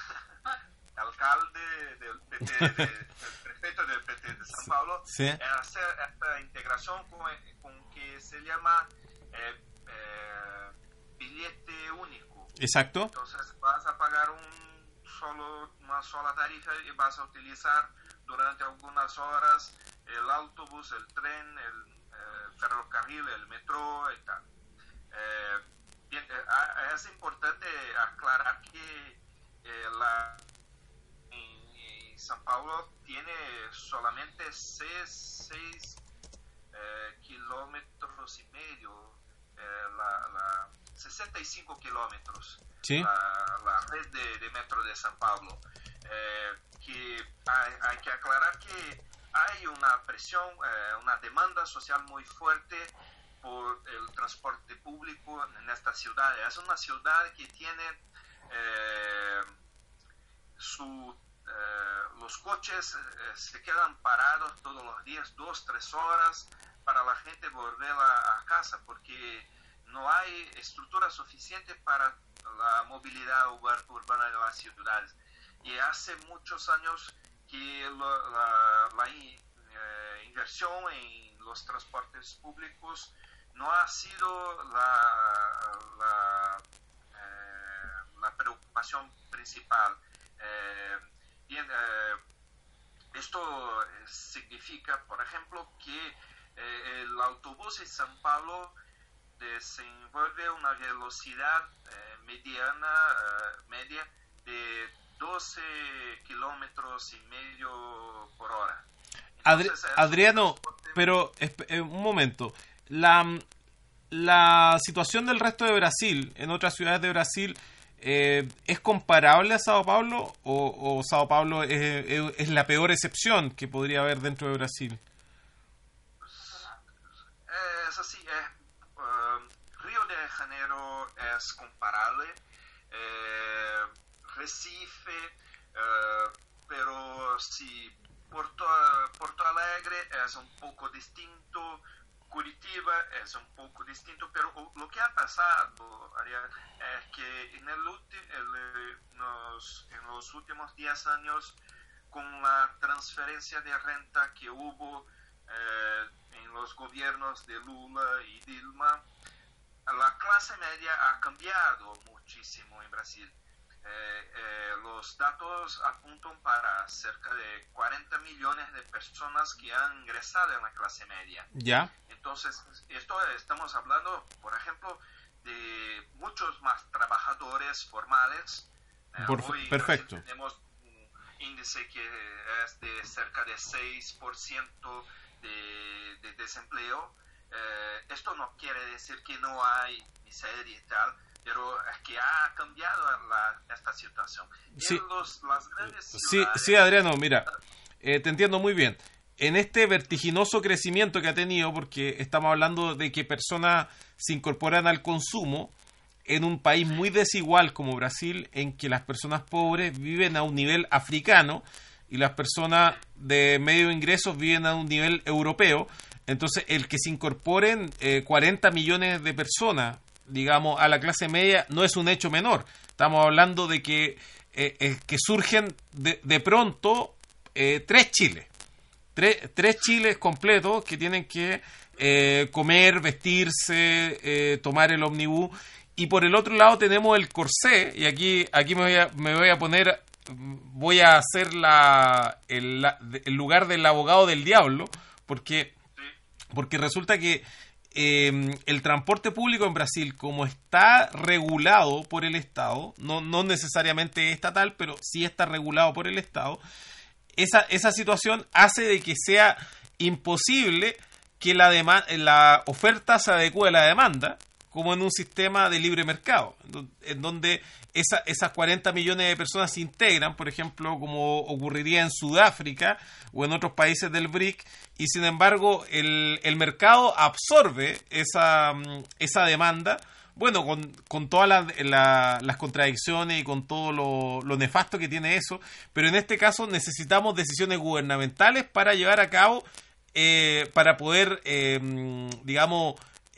alcalde del P T, de, del prefecto del P T de San Paulo, sí, es hacer esta integración con, con que se llama eh, eh, billete único. Exacto. Entonces vas a pagar un solo, una sola tarifa y vas a utilizar durante algunas horas el autobús, el tren, el eh, ferrocarril, el metro y tal. Eh, bien, eh, es importante aclarar que eh, la, en, en San Paulo tiene solamente seis, seis eh, kilómetros y medio, eh, la, la sesenta y cinco kilómetros, ¿sí? la, la red de, de metro de San Paulo. Eh, que hay, hay que aclarar que hay una presión, eh, una demanda social muy fuerte por el transporte público en esta ciudad. Es una ciudad que tiene eh, su, eh, los coches eh, se quedan parados todos los días, dos, tres horas para la gente volver a, a casa porque no hay estructura suficiente para la movilidad urbana de las ciudades. Y hace muchos años que lo, la, la eh, inversión en los transportes públicos no ha sido la, la, eh, la preocupación principal. Eh, bien, eh, esto significa, por ejemplo, que eh, el autobús en San Paulo desenvuelve una velocidad eh, mediana, eh, media de doce kilómetros y medio por hora. Entonces, Adri Adriano, pero eh, un momento. La, la situación del resto de Brasil, en otras ciudades de Brasil, eh, ¿es comparable a Sao Paulo o, o Sao Paulo es, es, es la peor excepción que podría haber dentro de Brasil? Es así, eh, uh, Río de Janeiro es comparable, eh, Recife, uh, pero sí, Porto, Porto Alegre es un poco distinto, Curitiba es un poco distinto, pero lo que ha pasado, Ariel, es que en, el ulti- el, nos, en los últimos diez años, con la transferencia de renta que hubo eh, en los gobiernos de Lula y Dilma, la clase media ha cambiado muchísimo en Brasil. Eh, eh, los datos apuntan para cerca de cuarenta millones de personas que han ingresado en la clase media. Ya. Entonces, esto estamos hablando, por ejemplo, de muchos más trabajadores formales. Eh, Por, hoy perfecto. tenemos un índice que es de cerca de seis por ciento de, de desempleo. Eh, esto no quiere decir que no hay miseria y tal, pero es que ha cambiado la, esta situación. Sí. En los, las grandes Sí, ciudades, sí, Adriano, mira, eh, te entiendo muy bien. En este vertiginoso crecimiento que ha tenido, porque estamos hablando de que personas se incorporan al consumo en un país muy desigual como Brasil, en que las personas pobres viven a un nivel africano y las personas de medio ingresos viven a un nivel europeo. Entonces, el que se incorporen eh, cuarenta millones de personas, digamos, a la clase media no es un hecho menor. Estamos hablando de que, eh, eh, que surgen de, de pronto eh, tres Chiles. Tres, tres Chiles completos que tienen que eh, comer, vestirse, eh, tomar el ómnibus. Y por el otro lado tenemos el corsé, y aquí, aquí me, voy a, me voy a poner, voy a hacer la, el, la, el lugar del abogado del diablo, porque, porque resulta que eh, el transporte público en Brasil, como está regulado por el Estado, no, no necesariamente estatal, pero sí está regulado por el Estado, esa, esa situación hace de que sea imposible que la, dema- la oferta se adecue a la demanda, como en un sistema de libre mercado, en donde esa, esas cuarenta millones de personas se integran, por ejemplo, como ocurriría en Sudáfrica o en otros países del B R I C, y sin embargo el, el mercado absorbe esa, esa demanda, bueno, con, con todas las, la, las contradicciones y con todo lo, lo nefasto que tiene eso, pero en este caso necesitamos decisiones gubernamentales para llevar a cabo, eh, para poder, eh, digamos,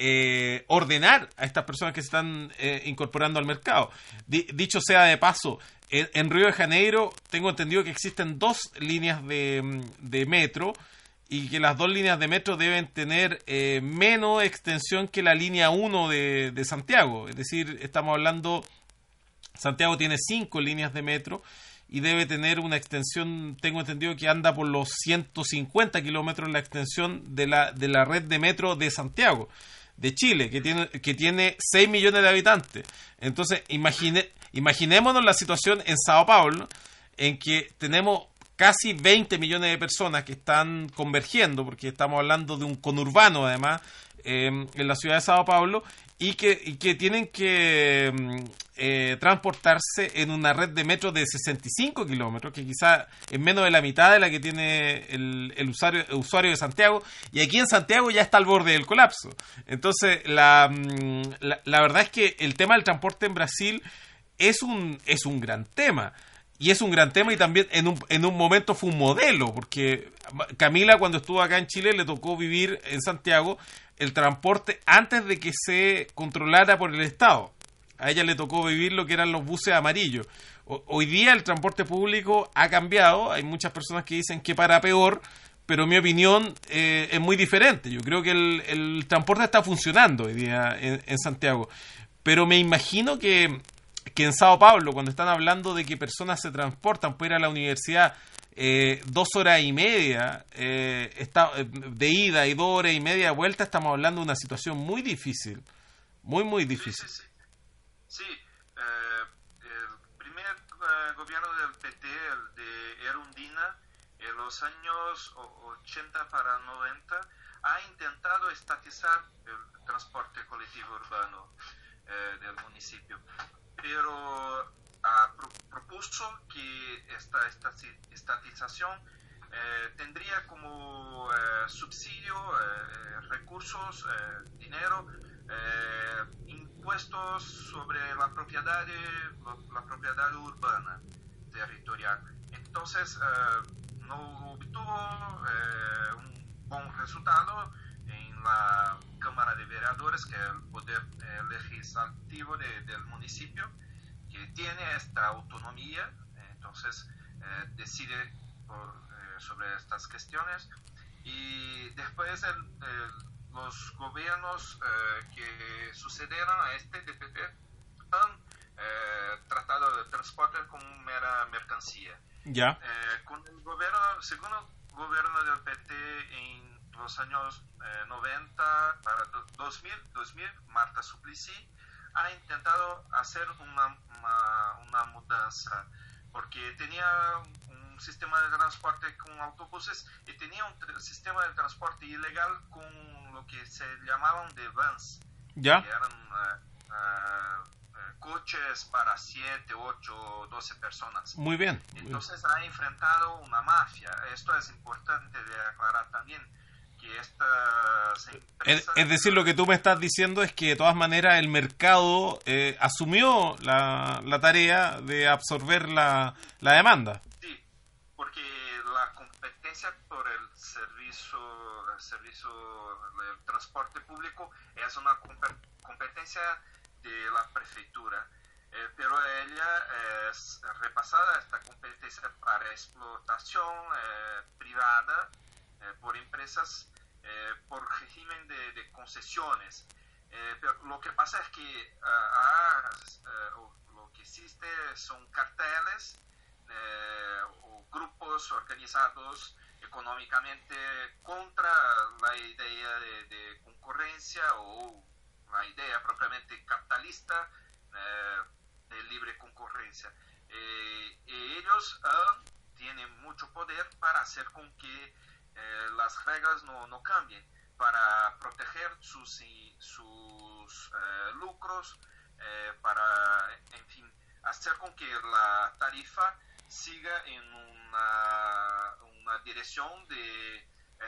Eh, ordenar a estas personas que se están eh, incorporando al mercado. D- dicho sea de paso, en, en Río de Janeiro tengo entendido que existen dos líneas de, de metro y que las dos líneas de metro deben tener eh, menos extensión que la línea uno de, de Santiago. Es decir, estamos hablando, Santiago tiene cinco líneas de metro y debe tener una extensión, tengo entendido que anda por los ciento cincuenta kilómetros la extensión de la, de la red de metro de Santiago, de Chile, que tiene, que tiene seis millones de habitantes. Entonces, imagine, imaginémonos la situación en Sao Paulo, en que tenemos casi veinte millones de personas que están convergiendo, porque estamos hablando de un conurbano, además, eh, en la ciudad de Sao Paulo, y que, y que tienen que eh, transportarse en una red de metro de sesenta y cinco kilómetros, que quizás es menos de la mitad de la que tiene el, el, usuario, el usuario de Santiago, y aquí en Santiago ya está al borde del colapso. Entonces, la, la, la verdad es que el tema del transporte en Brasil es un, es un gran tema. Y es un gran tema y también en un, en un momento fue un modelo, porque Camila cuando estuvo acá en Chile le tocó vivir en Santiago el transporte antes de que se controlara por el Estado. A ella le tocó vivir lo que eran los buses amarillos. O, hoy día el transporte público ha cambiado, hay muchas personas que dicen que para peor, pero mi opinión eh, es muy diferente. Yo creo que el, el transporte está funcionando hoy día en, en Santiago, pero me imagino que que en Sao Paulo, cuando están hablando de que personas se transportan para ir a la universidad eh, dos horas y media eh, está, de ida y dos horas y media de vuelta, estamos hablando de una situación muy difícil, muy, muy difícil. Sí, sí, sí. sí eh, el primer eh, gobierno del P T, el de Erundina, en los años ochenta para noventa, ha intentado estatizar el transporte colectivo urbano eh, del municipio. pero uh, pro, propuso que esta, esta estatización eh, tendría como eh, subsidio eh, recursos, eh, dinero, eh, impuestos sobre la propiedad, la propiedad urbana territorial. Entonces eh, no obtuvo eh, un buen resultado en la Cámara de Vereadores, que es el poder eh, legislativo de, del municipio, que tiene esta autonomía, entonces eh, decide por, eh, sobre estas cuestiones. Y después el, el, los gobiernos eh, que sucedieron a este D P T han eh, tratado de transporte como mera mercancía. Ya. Eh, con el gobierno, según el gobierno del P T en los años eh, noventa para dos mil, Marta Suplicy ha intentado hacer una, una, una mudanza, porque tenía un sistema de transporte con autobuses y tenía un sistema de transporte ilegal con lo que se llamaban de vans, ¿ya? Que eran uh, uh, coches para siete, ocho, doce personas. Muy bien. Entonces ha enfrentado una mafia. Esto es importante de aclarar también. Estas es, es decir, lo que tú me estás diciendo es que de todas maneras el mercado eh, asumió la, la tarea de absorber la, la demanda. Sí, porque la competencia por el servicio, el servicio del transporte público es una competencia de la prefectura, eh, pero ella es repasada, esta competencia para explotación eh, privada eh, por empresas Eh, por régimen de, de concesiones. Eh, pero lo que pasa es que uh, ah, uh, lo que existe son carteles eh, o grupos organizados económicamente contra la idea de, de concurrencia o la idea propiamente capitalista eh, de libre concurrencia. Eh, y ellos uh, tienen mucho poder para hacer con que Eh, las reglas no, no cambien, para proteger sus, sus eh, lucros, eh, para, en fin, hacer con que la tarifa siga en una, una dirección de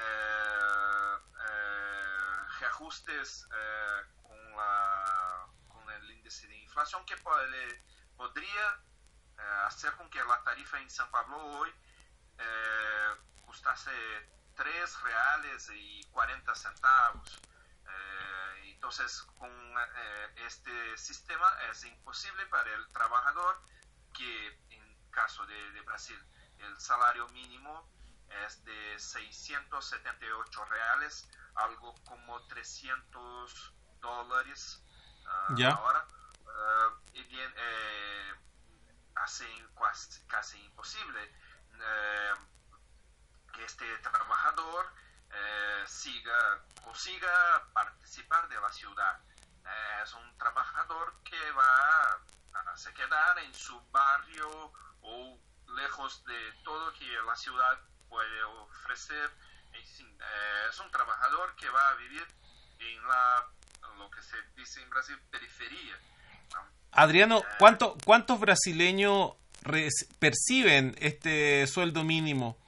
eh, eh, reajustes eh, con, la, con el índice de inflación, que puede, podría eh, hacer con que la tarifa en San Pablo hoy eh, costase tres reales y cuarenta centavos. Eh, entonces, con eh, este sistema es imposible para el trabajador, que en caso de, de Brasil el salario mínimo es de seiscientos setenta y ocho reales, algo como trescientos dólares uh, ¿Ya? ahora, uh, y bien, eh, hace casi, casi imposible eh, que este trabajador eh, siga, consiga participar de la ciudad. Eh, es un trabajador que va a se quedar en su barrio o lejos de todo que la ciudad puede ofrecer. Eh, es un trabajador que va a vivir en la, lo que se dice en Brasil, periferia, ¿no? Adriano, Eh, ¿cuánto, ¿cuántos brasileños res- perciben este sueldo mínimo?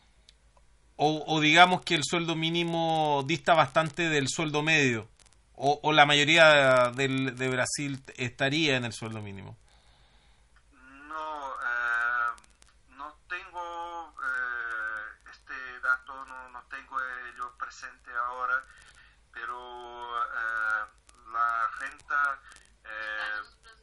O, o digamos que el sueldo mínimo dista bastante del sueldo medio, o, o la mayoría del, de Brasil estaría en el sueldo mínimo. No, eh, no tengo eh, este dato, no, no tengo ello presente ahora, pero eh, la renta eh,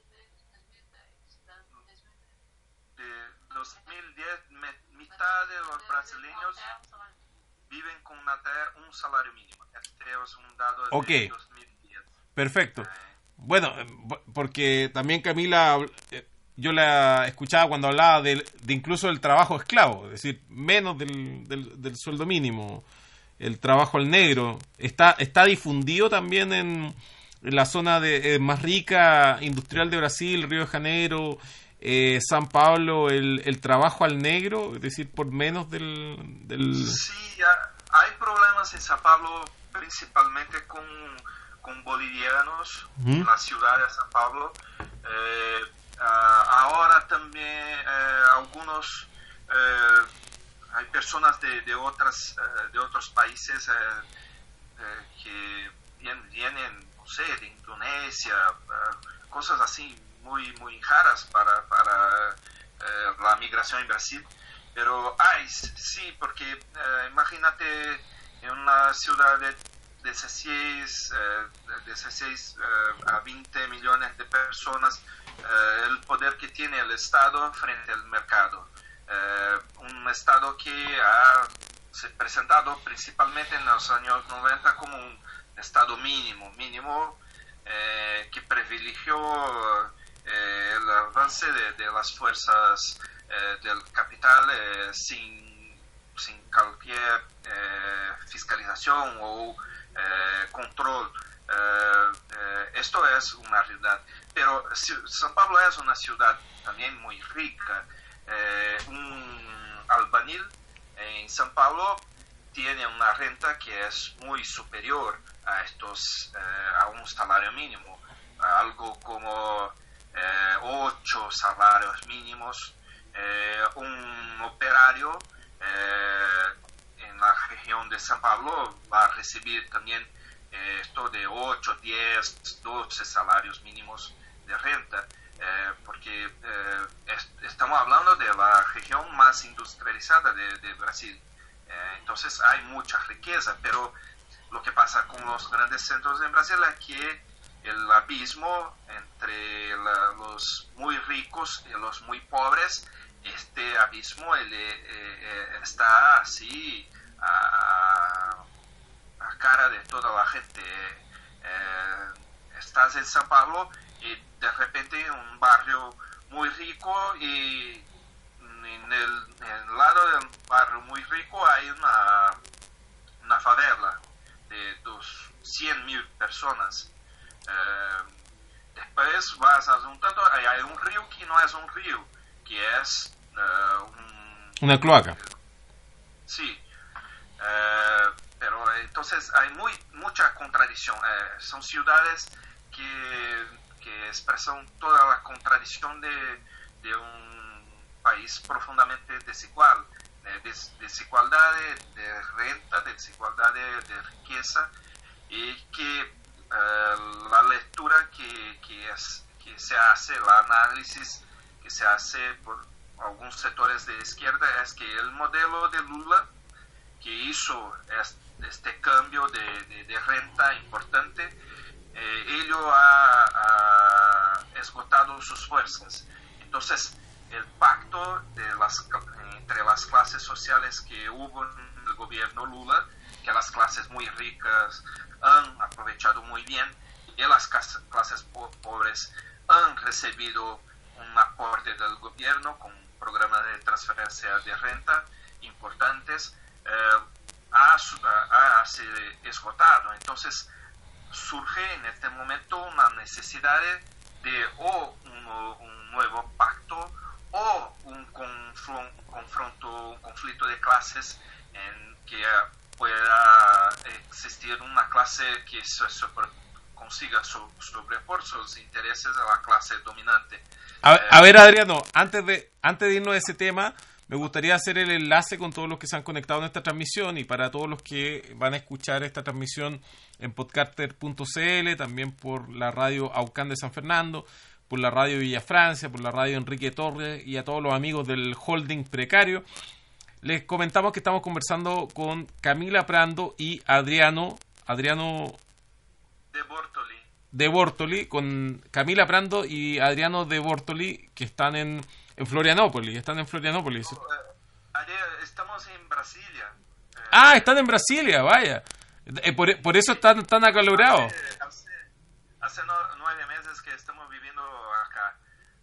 de dos mil diez, me- mitad de los brasileños viven con una ta- un salario mínimo. Este es un dado de Ok. dos mil diez. Perfecto. Eh, Bueno, eh, porque también Camila, eh, yo la escuchaba cuando hablaba de, de incluso del trabajo esclavo, es decir, menos del, del, del sueldo mínimo, el trabajo al negro. Está, está difundido también en, en la zona de, eh, más rica industrial de Brasil, Río de Janeiro, eh, San Pablo, el, el trabajo al negro, es decir, por menos del... del... Sí, ha- hay problemas en Sao Paulo, principalmente con, con bolivianos Ujú. en la ciudad de Sao Paulo, Eh, ah, ahora también eh, algunos eh, hay personas de, de otras eh, de otros países eh, eh, que vienen, vienen, no sé, de Indonesia, eh, cosas así muy muy raras para para eh, la migración en Brasil. Pero hay, sí, porque eh, imagínate en una ciudad de dieciséis, eh, dieciséis eh, a veinte millones de personas, eh, el poder que tiene el Estado frente al mercado. Eh, un Estado que ha se presentado principalmente en los años noventa como un Estado mínimo, mínimo eh, que privilegió eh, el avance de, de las fuerzas eh, del capital eh, sin, sin cualquier eh, fiscalización o eh, control. Eh, eh, esto es una realidad. Pero si, São Paulo es una ciudad también muy rica. Eh, un albañil en São Paulo tiene una renta que es muy superior a estos eh, a un salario mínimo, algo como eh, ocho salarios mínimos. Eh, un operario eh, en la región de São Paulo va a recibir también eh, esto de ocho, diez, doce salarios mínimos de renta. Eh, porque eh, es, estamos hablando de la región más industrializada de, de Brasil. Eh, entonces hay mucha riqueza, pero lo que pasa con los grandes centros en Brasil es que el abismo entre la, los muy ricos y los muy pobres, este abismo él, eh, está así a, a cara de toda la gente. Eh, estás en São Paulo y de repente en un barrio muy rico y en el, en el lado del barrio muy rico hay una, una favela de dos, cien mil personas. Eh, después vas juntando, hay, hay un río que no es un río, que es uh, un, una cloaca. Sí, eh, pero entonces hay muy mucha contradicción. Eh, son ciudades que, que expresan toda la contradicción de, de un país profundamente desigual, de des, desigualdad de, de renta, de desigualdad de, de riqueza, y que eh, la lectura que, que, es, que se hace, el análisis que se hace por algunos sectores de izquierda es que el modelo de Lula, que hizo este, este cambio de, de, de renta importante, eh, ello ha, ha esgotado sus fuerzas. Entonces, el pacto de las, entre las clases sociales que hubo en el gobierno Lula, que las clases muy ricas han aprovechado muy bien y las clases pobres han recibido un aporte del gobierno con programas de transferencia de renta importantes, eh, ha, ha, ha sido esgotado. Entonces surge en este momento una necesidad de o un, un nuevo pacto o un confronto, un conflicto de clases en que pueda existir una clase que se sobre, consiga so, sobrepor sus intereses a la clase dominante. A, a ver, Adriano, antes de, antes de irnos a ese tema, me gustaría hacer el enlace con todos los que se han conectado en esta transmisión y para todos los que van a escuchar esta transmisión en podcaster punto c l, también por la radio Aucán de San Fernando, por la radio Villa Francia, por la radio Enrique Torres y a todos los amigos del holding precario. Les comentamos que estamos conversando con Camila Prando y Adriano, Adriano de Bortoli. de Bortoli, con Camila Prando y Adriano de Bortoli, que están en, en Florianópolis, están en Florianópolis. Oh, uh, estamos en Brasilia. Eh, ah, están en Brasilia, vaya. Eh, por, por eso están tan acalorados. Hace, hace, hace no, nueve meses que estamos viviendo acá.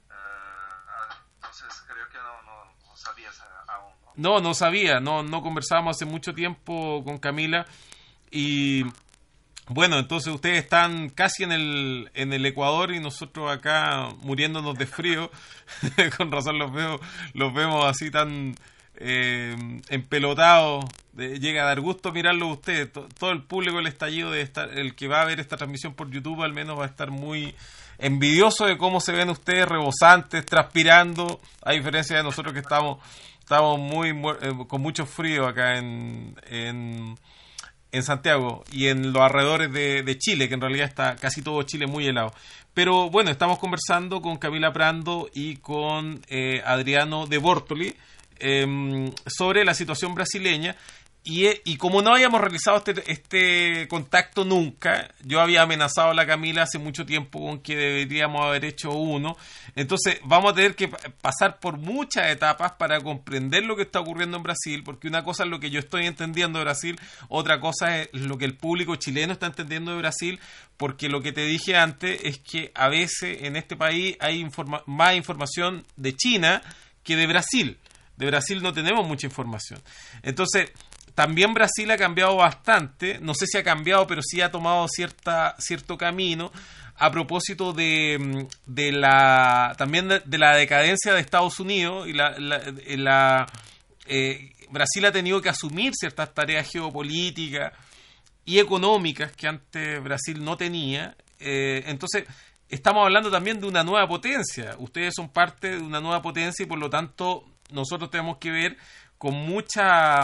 Uh, entonces creo que no, no, no sabías aún, ¿no? No, no sabía, no, no conversábamos hace mucho tiempo con Camila y... Bueno, entonces ustedes están casi en el en el Ecuador y nosotros acá muriéndonos de frío. Con razón los veo los vemos así tan eh, empelotados. De, llega a dar gusto mirarlo a ustedes. Todo, todo el público del estallido de estar, el que va a ver esta transmisión por YouTube al menos va a estar muy envidioso de cómo se ven ustedes, rebosantes, transpirando, a diferencia de nosotros que estamos, estamos muy eh, con mucho frío acá en, en, en Santiago y en los alrededores de, de Chile, que en realidad está casi todo Chile muy helado. Pero bueno, estamos conversando con Camila Prando y con eh, Adriano de Bortoli eh, sobre la situación brasileña. Y, y como no habíamos realizado este, este contacto nunca, yo había amenazado a la Camila hace mucho tiempo con que deberíamos haber hecho uno. Entonces vamos a tener que pasar por muchas etapas para comprender lo que está ocurriendo en Brasil, porque una cosa es lo que yo estoy entendiendo de Brasil, otra cosa es lo que el público chileno está entendiendo de Brasil, porque lo que te dije antes es que a veces en este país hay informa- más información de China que de Brasil. De Brasil no tenemos mucha información. Entonces, también Brasil ha cambiado bastante, no sé si ha cambiado, pero sí ha tomado cierta, cierto camino a propósito de, de la también de, de la decadencia de Estados Unidos y la, la, la eh, Brasil ha tenido que asumir ciertas tareas geopolíticas y económicas que antes Brasil no tenía. Eh, entonces estamos hablando también de una nueva potencia. Ustedes son parte de una nueva potencia y por lo tanto nosotros tenemos que ver con mucha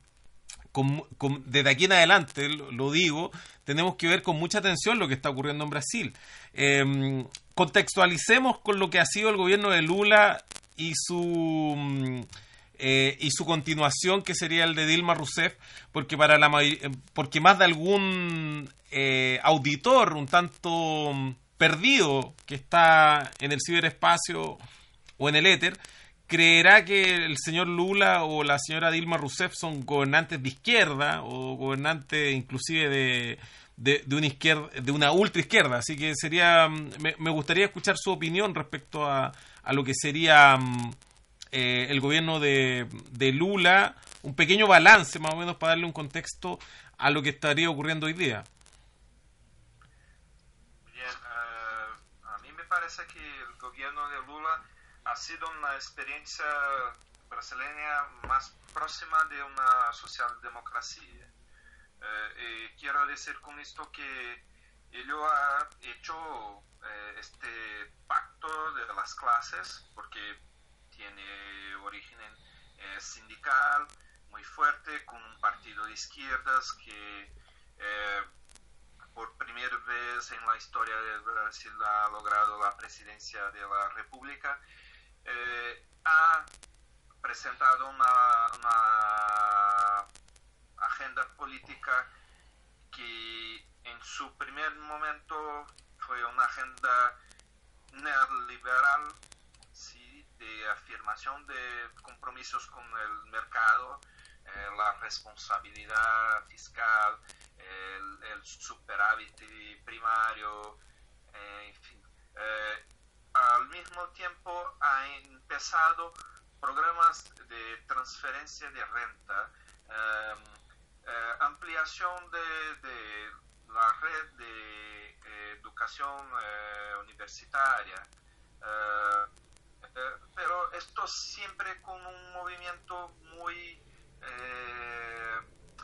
Con, con, desde aquí en adelante, lo, lo digo, tenemos que ver con mucha atención lo que está ocurriendo en Brasil. Eh, contextualicemos con lo que ha sido el gobierno de Lula y su eh, y su continuación, que sería el de Dilma Rousseff, porque para la porque más de algún eh, auditor un tanto perdido que está en el ciberespacio o en el éter creerá que el señor Lula o la señora Dilma Rousseff son gobernantes de izquierda o gobernantes inclusive de, de, de una izquierda, de una ultra izquierda. Así que sería, me, me gustaría escuchar su opinión respecto a, a lo que sería eh, el gobierno de, de Lula, un pequeño balance más o menos para darle un contexto a lo que estaría ocurriendo hoy día. Bien, uh, a mí me parece que el gobierno de Lula ha sido una experiencia brasileña más próxima de una socialdemocracia. Eh, y quiero decir con esto que ello ha hecho eh, este pacto de las clases, porque tiene origen eh, sindical muy fuerte, con un partido de izquierdas que eh, por primera vez en la historia de Brasil ha logrado la presidencia de la República. Eh, ha presentado una, una agenda política que en su primer momento fue una agenda neoliberal, ¿sí? De afirmación de compromisos con el mercado, eh, la responsabilidad fiscal, el, el superávit primario, eh, en fin. Eh, al mismo tiempo ha empezado programas de transferencia de renta, eh, eh, ampliación de, de la red de eh, educación eh, universitaria, eh, eh, pero esto siempre con un movimiento muy, eh,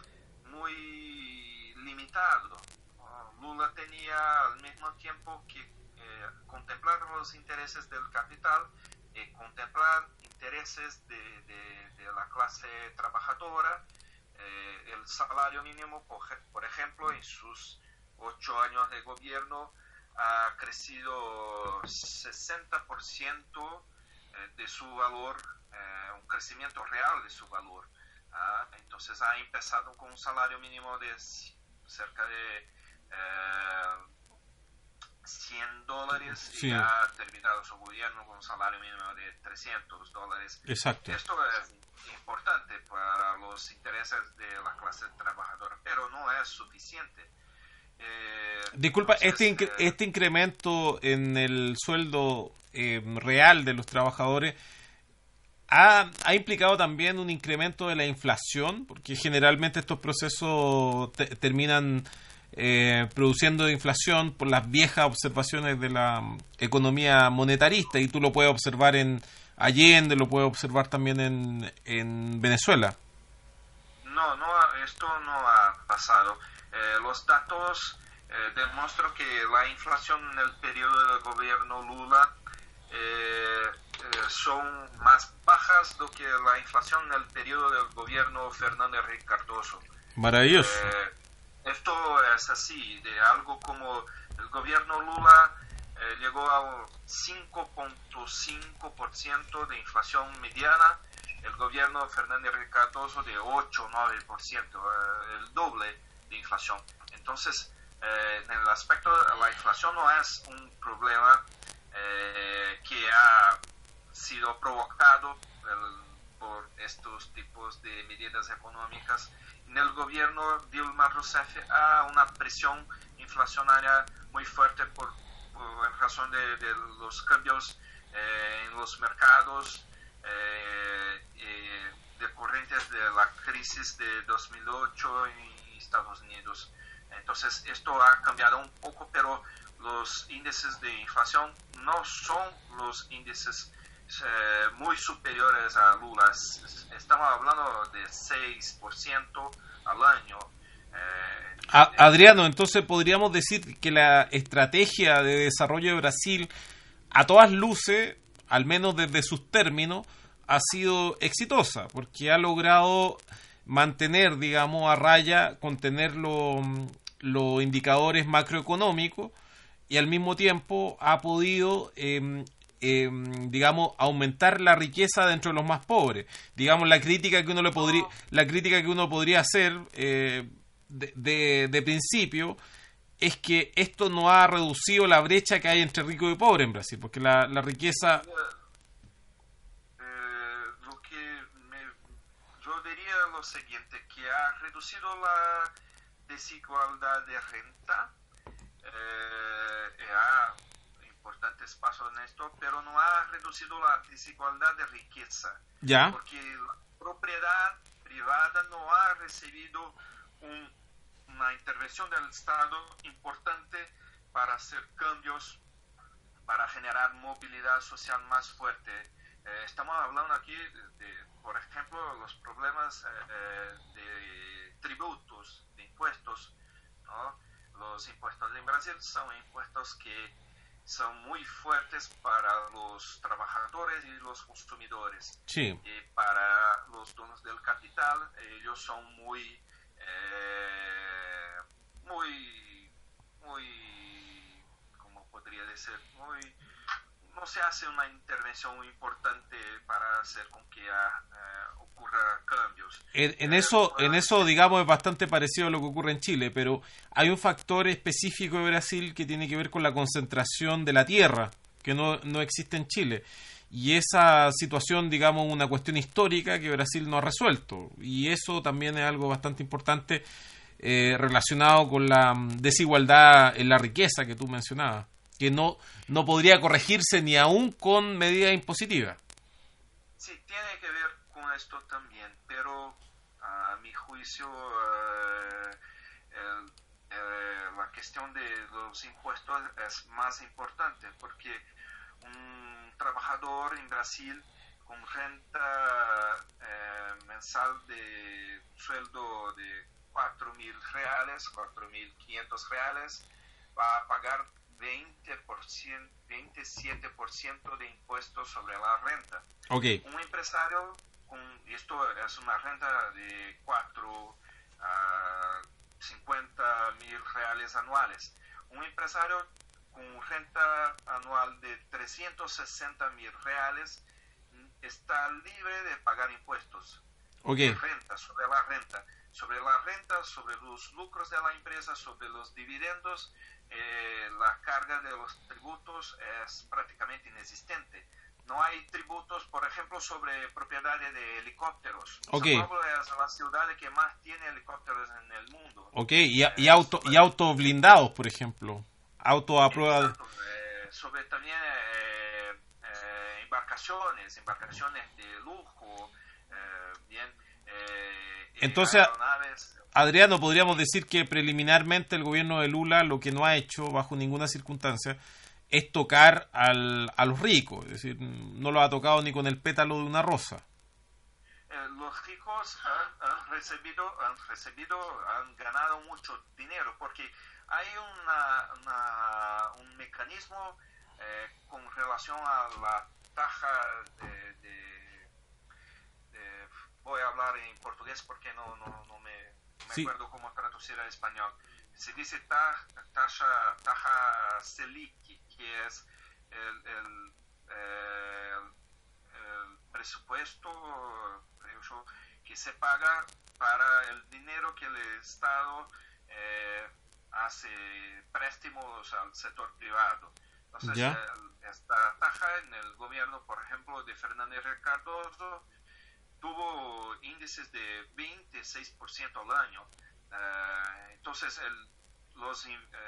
muy limitado. Lula tenía al mismo tiempo que Eh, contemplar los intereses del capital, eh, contemplar intereses de, de, de la clase trabajadora. Eh, el salario mínimo, por, por ejemplo, en sus ocho años de gobierno ha crecido sesenta por ciento eh, de su valor, eh, un crecimiento real de su valor. ¿Ah? Entonces ha empezado con un salario mínimo de cerca de eh, cien dólares sí. Y ha terminado su gobierno con un salario mínimo de trescientos dólares. Exacto. Esto es importante para los intereses de la clase trabajadora, pero no es suficiente. Eh, Disculpa, entonces, este, eh, este incremento en el sueldo eh, real de los trabajadores ha, ha implicado también un incremento de la inflación, porque generalmente estos procesos te, terminan Eh, produciendo inflación por las viejas observaciones de la economía monetarista, y tú lo puedes observar en Allende, lo puedes observar también en, en Venezuela. No, no, esto no ha pasado. Eh, los datos eh, demostró que la inflación en el periodo del gobierno Lula eh, eh, son más bajas do que la inflación en el periodo del gobierno Fernando Henrique Cardoso. Maravilloso. Eh, esto es así, de algo como el gobierno Lula eh, llegó a cinco punto cinco por ciento de inflación mediana, el gobierno Fernando Henrique Cardoso de ocho o nueve por ciento, eh, el doble de inflación. Entonces, eh, en el aspecto de la inflación no es un problema eh, que ha sido provocado el, por estos tipos de medidas económicas. En el gobierno Dilma Rousseff hay una presión inflacionaria muy fuerte por, por en razón de, de los cambios eh, en los mercados eh, eh, decorrentes de la crisis de dos mil ocho en Estados Unidos. Entonces esto ha cambiado un poco, pero los índices de inflación no son los índices eh, muy superiores a Lula. Estamos hablando de seis por ciento al año. Eh, A- Adriano, entonces podríamos decir que la estrategia de desarrollo de Brasil, a todas luces, al menos desde sus términos, ha sido exitosa, porque ha logrado mantener, digamos, a raya, contener lo- los indicadores macroeconómicos y al mismo tiempo ha podido, eh, eh, digamos, aumentar la riqueza dentro de los más pobres. Digamos, la crítica que uno le podría, la crítica que uno podría hacer eh, de, de, de principio es que esto no ha reducido la brecha que hay entre rico y pobre en Brasil, porque la, la riqueza... Eh, lo que me, yo diría lo siguiente, que ha reducido la desigualdad de renta, eh, y ha importantes pasos en esto, pero no ha reducido la desigualdad de riqueza, ¿Ya? porque la propiedad privada no ha recibido un, una intervención del Estado importante para hacer cambios, para generar movilidad social más fuerte. Eh, estamos hablando aquí de, de, por ejemplo, los problemas eh, de tributos, de impuestos, ¿no? Los impuestos en Brasil son impuestos que son muy fuertes para los trabajadores y los consumidores. Sí. Y para los donos del capital, ellos son muy, eh, muy, muy, ¿cómo podría decir? Muy, no se hace una intervención muy importante para hacer con que eh, ocurra cambios. En, en Eh, eso, bueno, en eso, digamos, es bastante parecido a lo que ocurre en Chile, pero hay un factor específico de Brasil que tiene que ver con la concentración de la tierra, que no, no existe en Chile. Y esa situación, digamos, una cuestión histórica que Brasil no ha resuelto. Y eso también es algo bastante importante eh, relacionado con la mm, desigualdad en la riqueza que tú mencionabas, que no, no podría corregirse ni aún con medidas impositivas. Sí, tiene que ver con esto también, pero a mi juicio eh, el, eh, la cuestión de los impuestos es más importante, porque un trabajador en Brasil con renta eh, mensal de sueldo de cuatro mil reales, cuatro mil quinientos reales, va a pagar veinte por ciento, veintisiete por ciento de impuestos sobre la renta. Okay. Un empresario, con, esto es una renta de cuatro a cincuenta mil reales anuales. Un empresario con renta anual de trescientos sesenta mil reales está libre de pagar impuestos. Okay. De renta, sobre la renta. Sobre la renta, sobre los lucros de la empresa, sobre los dividendos, eh, la carga de los tributos es prácticamente inexistente. No hay tributos, por ejemplo, sobre propiedades de helicópteros. Okay. São Paulo es la ciudad que más tiene helicópteros en el mundo. Ok, y, y, Eh, auto, sobre, y autos blindados, por ejemplo. Autos a prueba de... exacto, eh, sobre también eh, eh, embarcaciones, embarcaciones de lujo, eh, bien. Eh, Entonces, aeronaves. Adriano, podríamos decir que preliminarmente el gobierno de Lula lo que no ha hecho bajo ninguna circunstancia es tocar al, a los ricos, es decir, no lo ha tocado ni con el pétalo de una rosa. Eh, los ricos han, han recibido, han recibido, han ganado mucho dinero, porque hay una, una, un mecanismo eh, con relación a la taja de, de, de... Voy a hablar en portugués porque no, no, no me, me sí. acuerdo cómo traducir al español. Se dice ta, taxa, taja Selic, que es el, el, el, el presupuesto que se paga para el dinero que el Estado eh, hace préstamos al sector privado. Entonces, ¿ya? Esta taja en el gobierno, por ejemplo, de Fernando Henrique Cardoso, tuvo índices de veintiséis por ciento al año. Uh, entonces, el, los,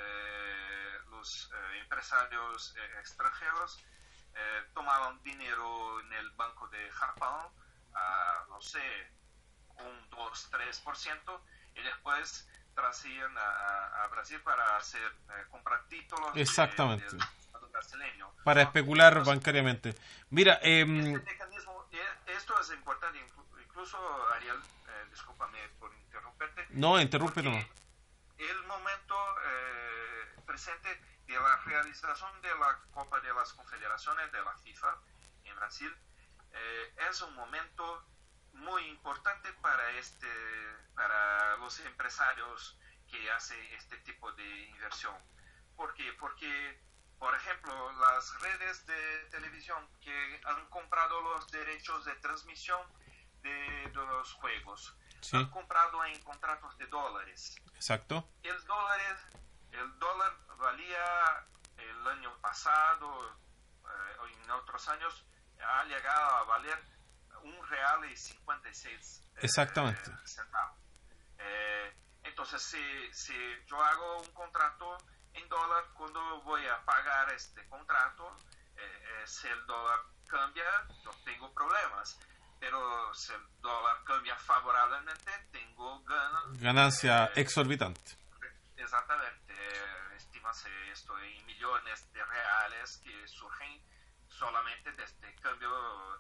eh, los eh, empresarios eh, extranjeros eh, tomaban dinero en el Banco de Japón, uh, no sé, un dos, tres por ciento, y después traían a, a Brasil para hacer eh, comprar títulos. Exactamente. De, de, brasileño, para ¿no? especular Entonces, bancariamente. Mira, eh, este mecanismo, esto es importante, incluso Ariel, eh, discúlpame por interrumpirte. No, interrumpe nomás. El momento eh, presente de la realización de la Copa de las Confederaciones de la FIFA en Brasil eh, es un momento muy importante para este para los empresarios que hacen este tipo de inversión. ¿Por qué? Porque, por ejemplo, las redes de televisión que han comprado los derechos de transmisión de, de los juegos, sí. han comprado en contratos de dólares. Exacto. El dólar, el dólar valía el año pasado, eh, en otros años, ha llegado a valer un real y cincuenta y seis Exactamente. Eh, centavos. Eh, entonces, si, si yo hago un contrato en dólar, cuando voy a pagar este contrato, eh, eh, si el dólar cambia, yo tengo problemas. Pero si el dólar cambia favorablemente, tengo gana, ganancia eh, exorbitante. Exactamente. Eh, estimase esto en millones de reales que surgen solamente de este cambio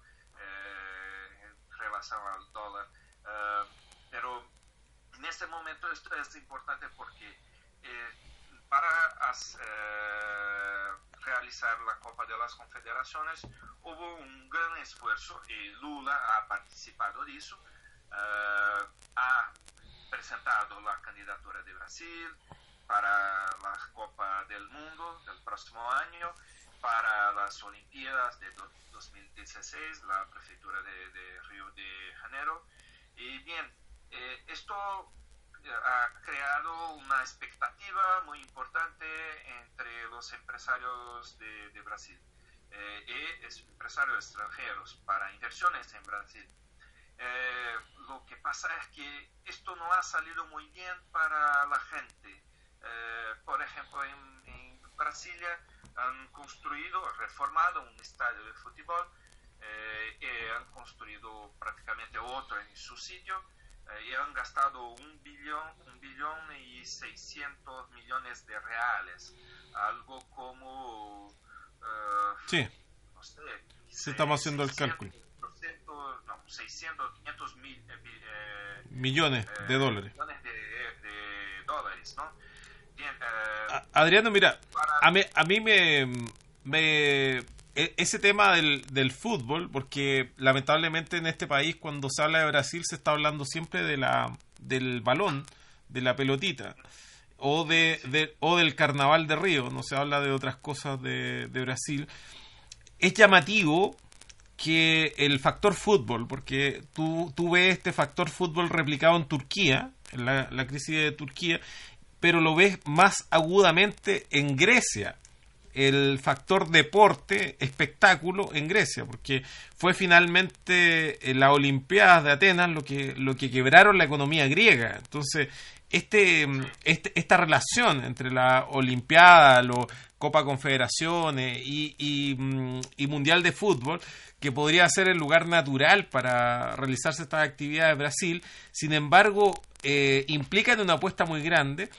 eh, en relación al dólar. Uh, pero en este momento esto es importante porque eh, para as, eh, realizar la Copa de las Confederaciones hubo un gran esfuerzo y Lula ha participado de eso. Uh, ha presentado la candidatura de Brasil para la Copa del Mundo del próximo año, para las Olimpiadas de dos mil dieciséis, la prefectura de, de Río de Janeiro. Y bien, eh, esto ha creado una expectativa muy importante entre los empresarios de, de Brasil eh, y empresarios extranjeros para inversiones en Brasil. Eh, lo que pasa es que esto no ha salido muy bien para la gente. Eh, por ejemplo, en, en Brasilia han construido, reformado un estadio de fútbol eh, y han construido prácticamente otro en su sitio eh, y han gastado un billón, un billón y seiscientos millones de reales, algo como uh, sí, no sé, se estamos haciendo el cálculo. No, seiscientos, quinientos mil eh, millones eh, de dólares. Millones de, de dólares, ¿no? Bien, eh, Adriano, mira, a mí, a mí me, me ese tema del, del fútbol, porque lamentablemente en este país cuando se habla de Brasil se está hablando siempre de la del balón, de la pelotita, o de, de o del carnaval de Río, no se habla de otras cosas de, de Brasil. Es llamativo que el factor fútbol, porque tú, tú ves este factor fútbol replicado en Turquía, en la, la crisis de Turquía, pero lo ves más agudamente en Grecia, el factor deporte, espectáculo en Grecia, porque fue finalmente en las Olimpiadas de Atenas lo que, lo que quebraron la economía griega. Entonces, este, este esta relación entre la Olimpiada, la Copa Confederaciones y, y, y Mundial de Fútbol, que podría ser el lugar natural para realizarse estas actividades en Brasil, sin embargo, eh, implican una apuesta muy grande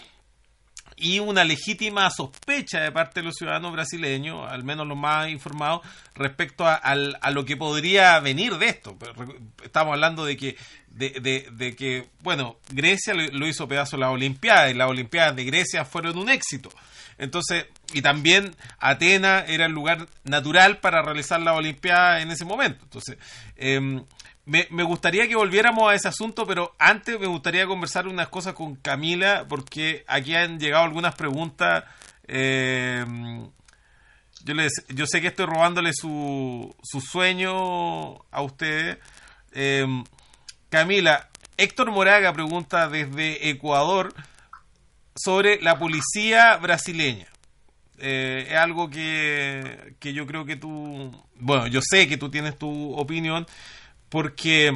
y una legítima sospecha de parte de los ciudadanos brasileños, al menos los más informados, respecto a, a, a lo que podría venir de esto. Estamos hablando de que de, de, de que, bueno, Grecia lo, lo hizo pedazo las Olimpiadas, y las Olimpiadas de Grecia fueron un éxito. Entonces, y también Atenas era el lugar natural para realizar las Olimpiadas en ese momento. Entonces, eh, me, me gustaría que volviéramos a ese asunto, pero antes me gustaría conversar unas cosas con Camila, porque aquí han llegado algunas preguntas. Eh, yo, les, yo sé que estoy robándole su, su sueño a ustedes. Eh, Camila, Héctor Moraga pregunta desde Ecuador sobre la policía brasileña. Eh, es algo que, que yo creo que tú, bueno, yo sé que tú tienes tu opinión, porque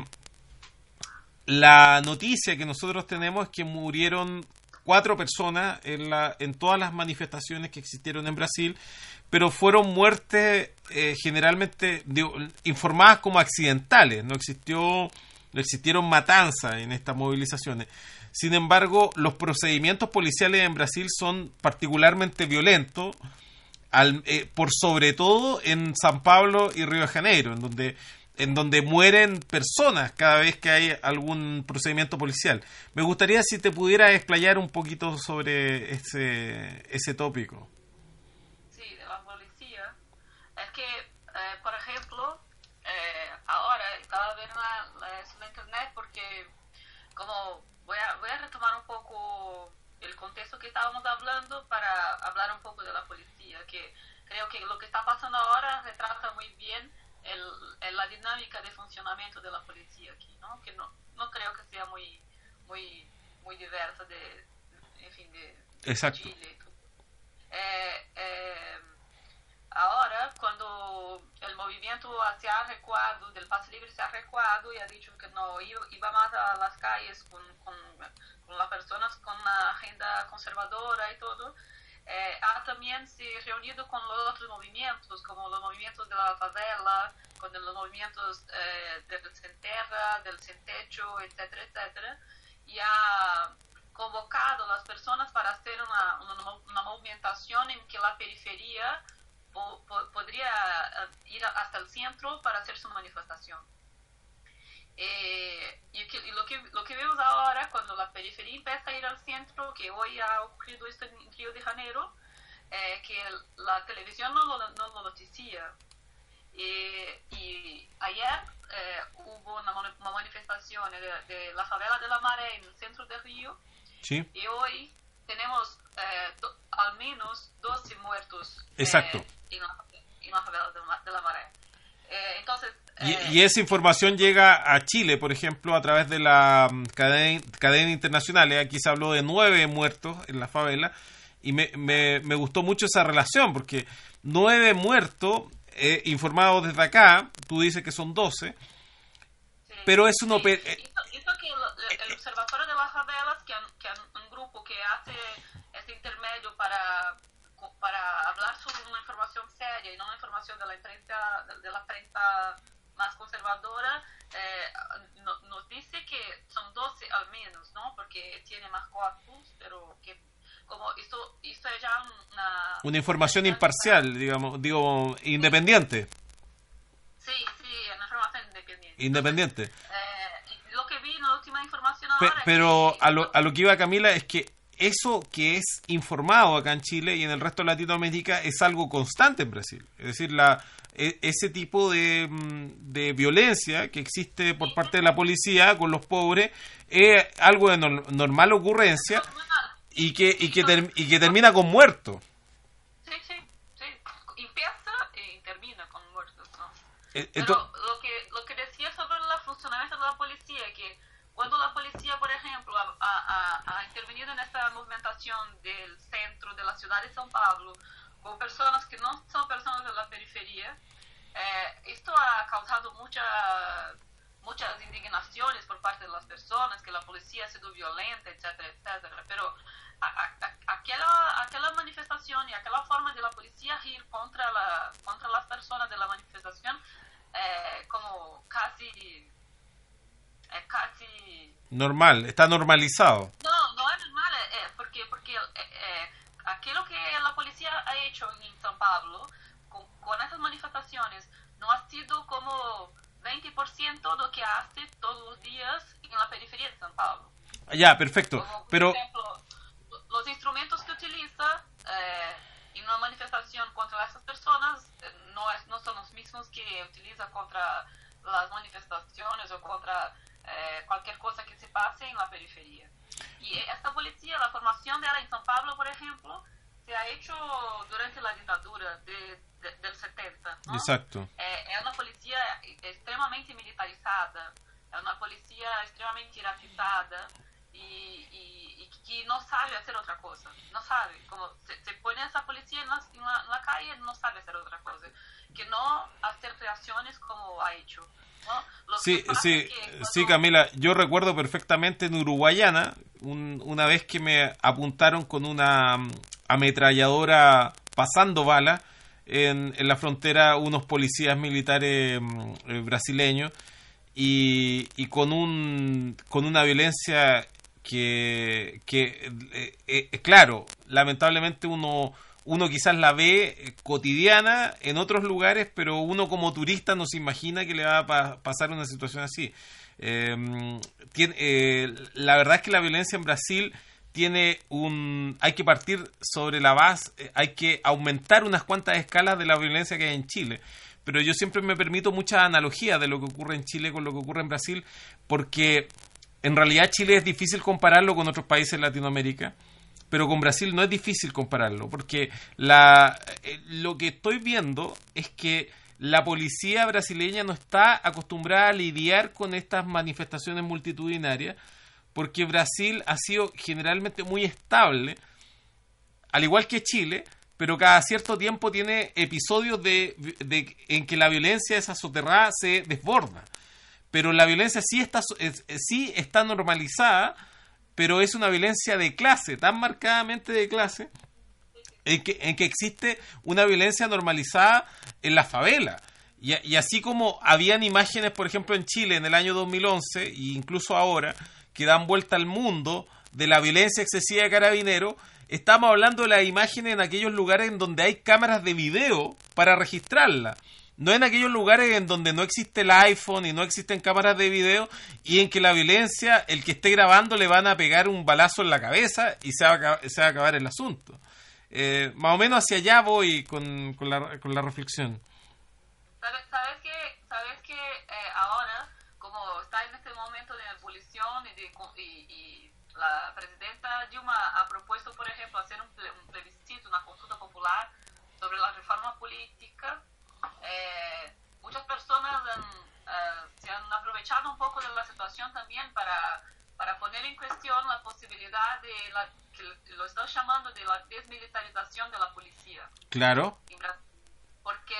la noticia que nosotros tenemos es que murieron cuatro personas en, la, en todas las manifestaciones que existieron en Brasil, pero fueron muertes eh, generalmente de, informadas como accidentales. No existió, no existieron matanzas en estas movilizaciones. Sin embargo, los procedimientos policiales en Brasil son particularmente violentos, al, eh, por sobre todo en San Pablo y Río de Janeiro, en donde en donde mueren personas cada vez que hay algún procedimiento policial. Me gustaría si te pudieras explayar un poquito sobre ese, ese tópico. Sí, de la policía. Es que, eh, por ejemplo, eh, ahora estaba viendo la, la, la internet porque, como voy a, voy a retomar un poco el contexto que estábamos hablando para hablar un poco de la policía, que creo que lo que está pasando ahora retrata muy bien El, el, la dinámica de funcionamiento de la policía aquí, ¿no? Que no, no creo que sea muy muy muy diversa de, en fin, de, de Chile. Eh, eh, ahora, cuando el movimiento se ha recuado, del pase libre se ha recuado y ha dicho que no iba, iba más a las calles con, con, con las personas con una agenda conservadora y todo, Eh, ha también se reunido con los otros movimientos, como los movimientos de la favela, con los movimientos eh, del Sin Terra, del Sin Techo, etcétera, etcétera, y ha convocado a las personas para hacer una, una, una movimentación en que la periferia po, po, podría ir hasta el centro para hacer su manifestación. Eh, y, que, y lo, que, lo que vemos ahora, cuando la periferia empieza a ir al centro, que hoy ha ocurrido esto en Río de Janeiro, eh, que la televisión no lo, no lo noticia. Eh, y ayer eh, hubo una, una manifestación de, de la favela de la Maré en el centro de Río, sí. Y hoy tenemos eh, do, al menos doce muertos eh, Exacto. en, la, en la favela de la, de la Maré. Eh, entonces, y, eh, y esa información llega a Chile, por ejemplo, a través de la um, cadena, cadena internacional. Aquí se habló de nueve muertos en la favela y me, me, me gustó mucho esa relación, porque nueve muertos eh, informados desde acá, tú dices que son doce, sí, pero es una... sí. Eh, esto, esto que el, el Observatorio de las Favelas, que, que un grupo que hace este intermedio para... para hablar sobre una información seria y no una información de la prensa, de la prensa más conservadora, eh, no, nos dice que son doce al menos, ¿no? Porque tiene más corpus, pero que como esto, esto es ya una... Una información imparcial, digamos, digo, independiente. Sí, sí, una información independiente. Independiente. Entonces, eh, lo que vi en la última información Pe- ahora... pero es que, a lo, a lo que iba Camila es que eso que es informado acá en Chile y en el resto de Latinoamérica es algo constante en Brasil. Es decir, la e, ese tipo de, de violencia que existe por parte de la policía con los pobres es algo de no, normal ocurrencia y que, y, que ter, y que termina con muertos. Sí, sí, sí. Empieza y termina con muertos, ¿no? Eh, Pero ento- lo que, lo que decía sobre el funcionamiento de la policía, que cuando la policía, por ejemplo, ha, ha, ha intervenido en esta movimentación del centro de la ciudad de São Paulo, con personas que no son personas de la periferia, eh, esto ha causado mucha, muchas indignaciones por parte de las personas, que la policía ha sido violenta, etcétera, etcétera. Pero a, a, aquella, aquella manifestación y aquella forma de la policía ir contra, la, contra las personas de la manifestación, eh, como casi... es casi... normal, está normalizado. No, no es normal, eh, porque, porque eh, eh, aquello que la policía ha hecho en São Paulo, con, con esas manifestaciones, no ha sido como veinte por ciento de lo que hace todos los días en en la periferia de São Paulo. Ya, perfecto. Como, por Pero ejemplo, los instrumentos que utiliza eh, en una manifestación contra esas personas eh, no, es, no son los mismos que utiliza contra las manifestaciones o contra eh, cualquier cosa que se pase en la periferia. Y esta policía, la formación de ella en São Paulo, por ejemplo, se ha hecho durante la dictadura de, de, del setenta, ¿no? exacto. Eh, es una policía extremadamente militarizada, es una policía extremadamente jerarquizada y, y, y que no sabe hacer otra cosa, no sabe, como se, se pone esa policía en la, en, la, en la calle, no sabe hacer otra cosa, que no hacer reacciones como ha hecho. ¿No? Lo Sí, que pasa sí, es que cuando... sí, Camila, yo recuerdo perfectamente en Uruguayana, un, una vez que me apuntaron con una um, ametralladora pasando bala en, en la frontera unos policías militares um, eh, brasileños y, y con un con una violencia que, que eh, eh, claro, lamentablemente uno uno quizás la ve cotidiana en otros lugares, pero uno como turista no se imagina que le va a pa- pasar una situación así. Eh, tiene, eh, la verdad es que la violencia en Brasil tiene un... Hay que partir sobre la base, eh, hay que aumentar unas cuantas escalas de la violencia que hay en Chile. Pero yo siempre me permito muchas analogías de lo que ocurre en Chile con lo que ocurre en Brasil, porque en realidad Chile es difícil compararlo con otros países de Latinoamérica, pero con Brasil no es difícil compararlo, porque la, eh, lo que estoy viendo es que la policía brasileña no está acostumbrada a lidiar con estas manifestaciones multitudinarias, porque Brasil ha sido generalmente muy estable, al igual que Chile, pero cada cierto tiempo tiene episodios de, de en que la violencia esa soterrada se desborda. Pero la violencia sí está, es, sí está normalizada, pero es una violencia de clase, tan marcadamente de clase, en que, en que existe una violencia normalizada en la favela. Y, y así como habían imágenes, por ejemplo, en Chile en el año dos mil once, e incluso ahora, que dan vuelta al mundo de la violencia excesiva de Carabineros, estamos hablando de las imágenes en aquellos lugares en donde hay cámaras de video para registrarla. No en aquellos lugares en donde no existe el iPhone y no existen cámaras de video y en que la violencia, el que esté grabando le van a pegar un balazo en la cabeza y se va a, acabar, se va a acabar el asunto. Eh, más o menos hacia allá voy con, con, la, con la reflexión. ¿Sabes, sabes que, sabes que eh, ahora, como está en este momento de ebullición y, de, y, y la presidenta Dilma ha propuesto, por ejemplo, hacer un, ple, un plebiscito, una consulta popular sobre la reforma política, eh, muchas personas han, uh, se han aprovechado un poco de la situación también para, para poner en cuestión la posibilidad de la, que lo están llamando de la desmilitarización de la policía. Claro. Porque,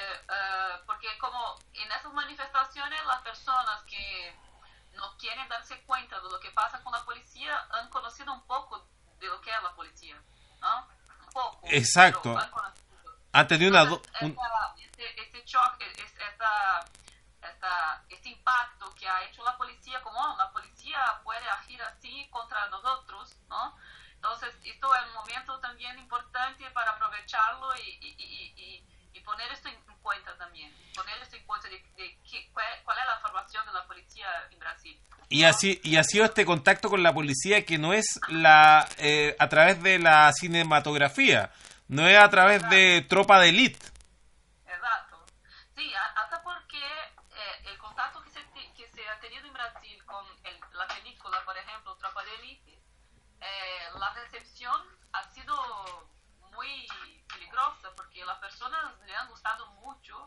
uh, porque como en esas manifestaciones las personas que no quieren darse cuenta de lo que pasa con la policía han conocido un poco de lo que es la policía, ¿no? Un poco. Exacto. Han tenido una... Do- un... Este, este choque, esta, esta, este impacto que ha hecho la policía, como oh, la policía puede agir así contra nosotros, ¿no? Entonces, esto es un momento también importante para aprovecharlo y, y, y, y, y poner esto en cuenta también, poner esto en cuenta de, de qué, cuál, cuál es la formación de la policía en Brasil. Y así y ha sido este contacto con la policía que no es la eh, a través de la cinematografía, no es a través Exacto. de tropa de élite. Exacto. Sí, hasta porque eh, el contacto que se, que se ha tenido en Brasil con el, la película, por ejemplo, Tropa de Élite, eh, la recepción ha sido muy peligrosa porque las personas le han gustado mucho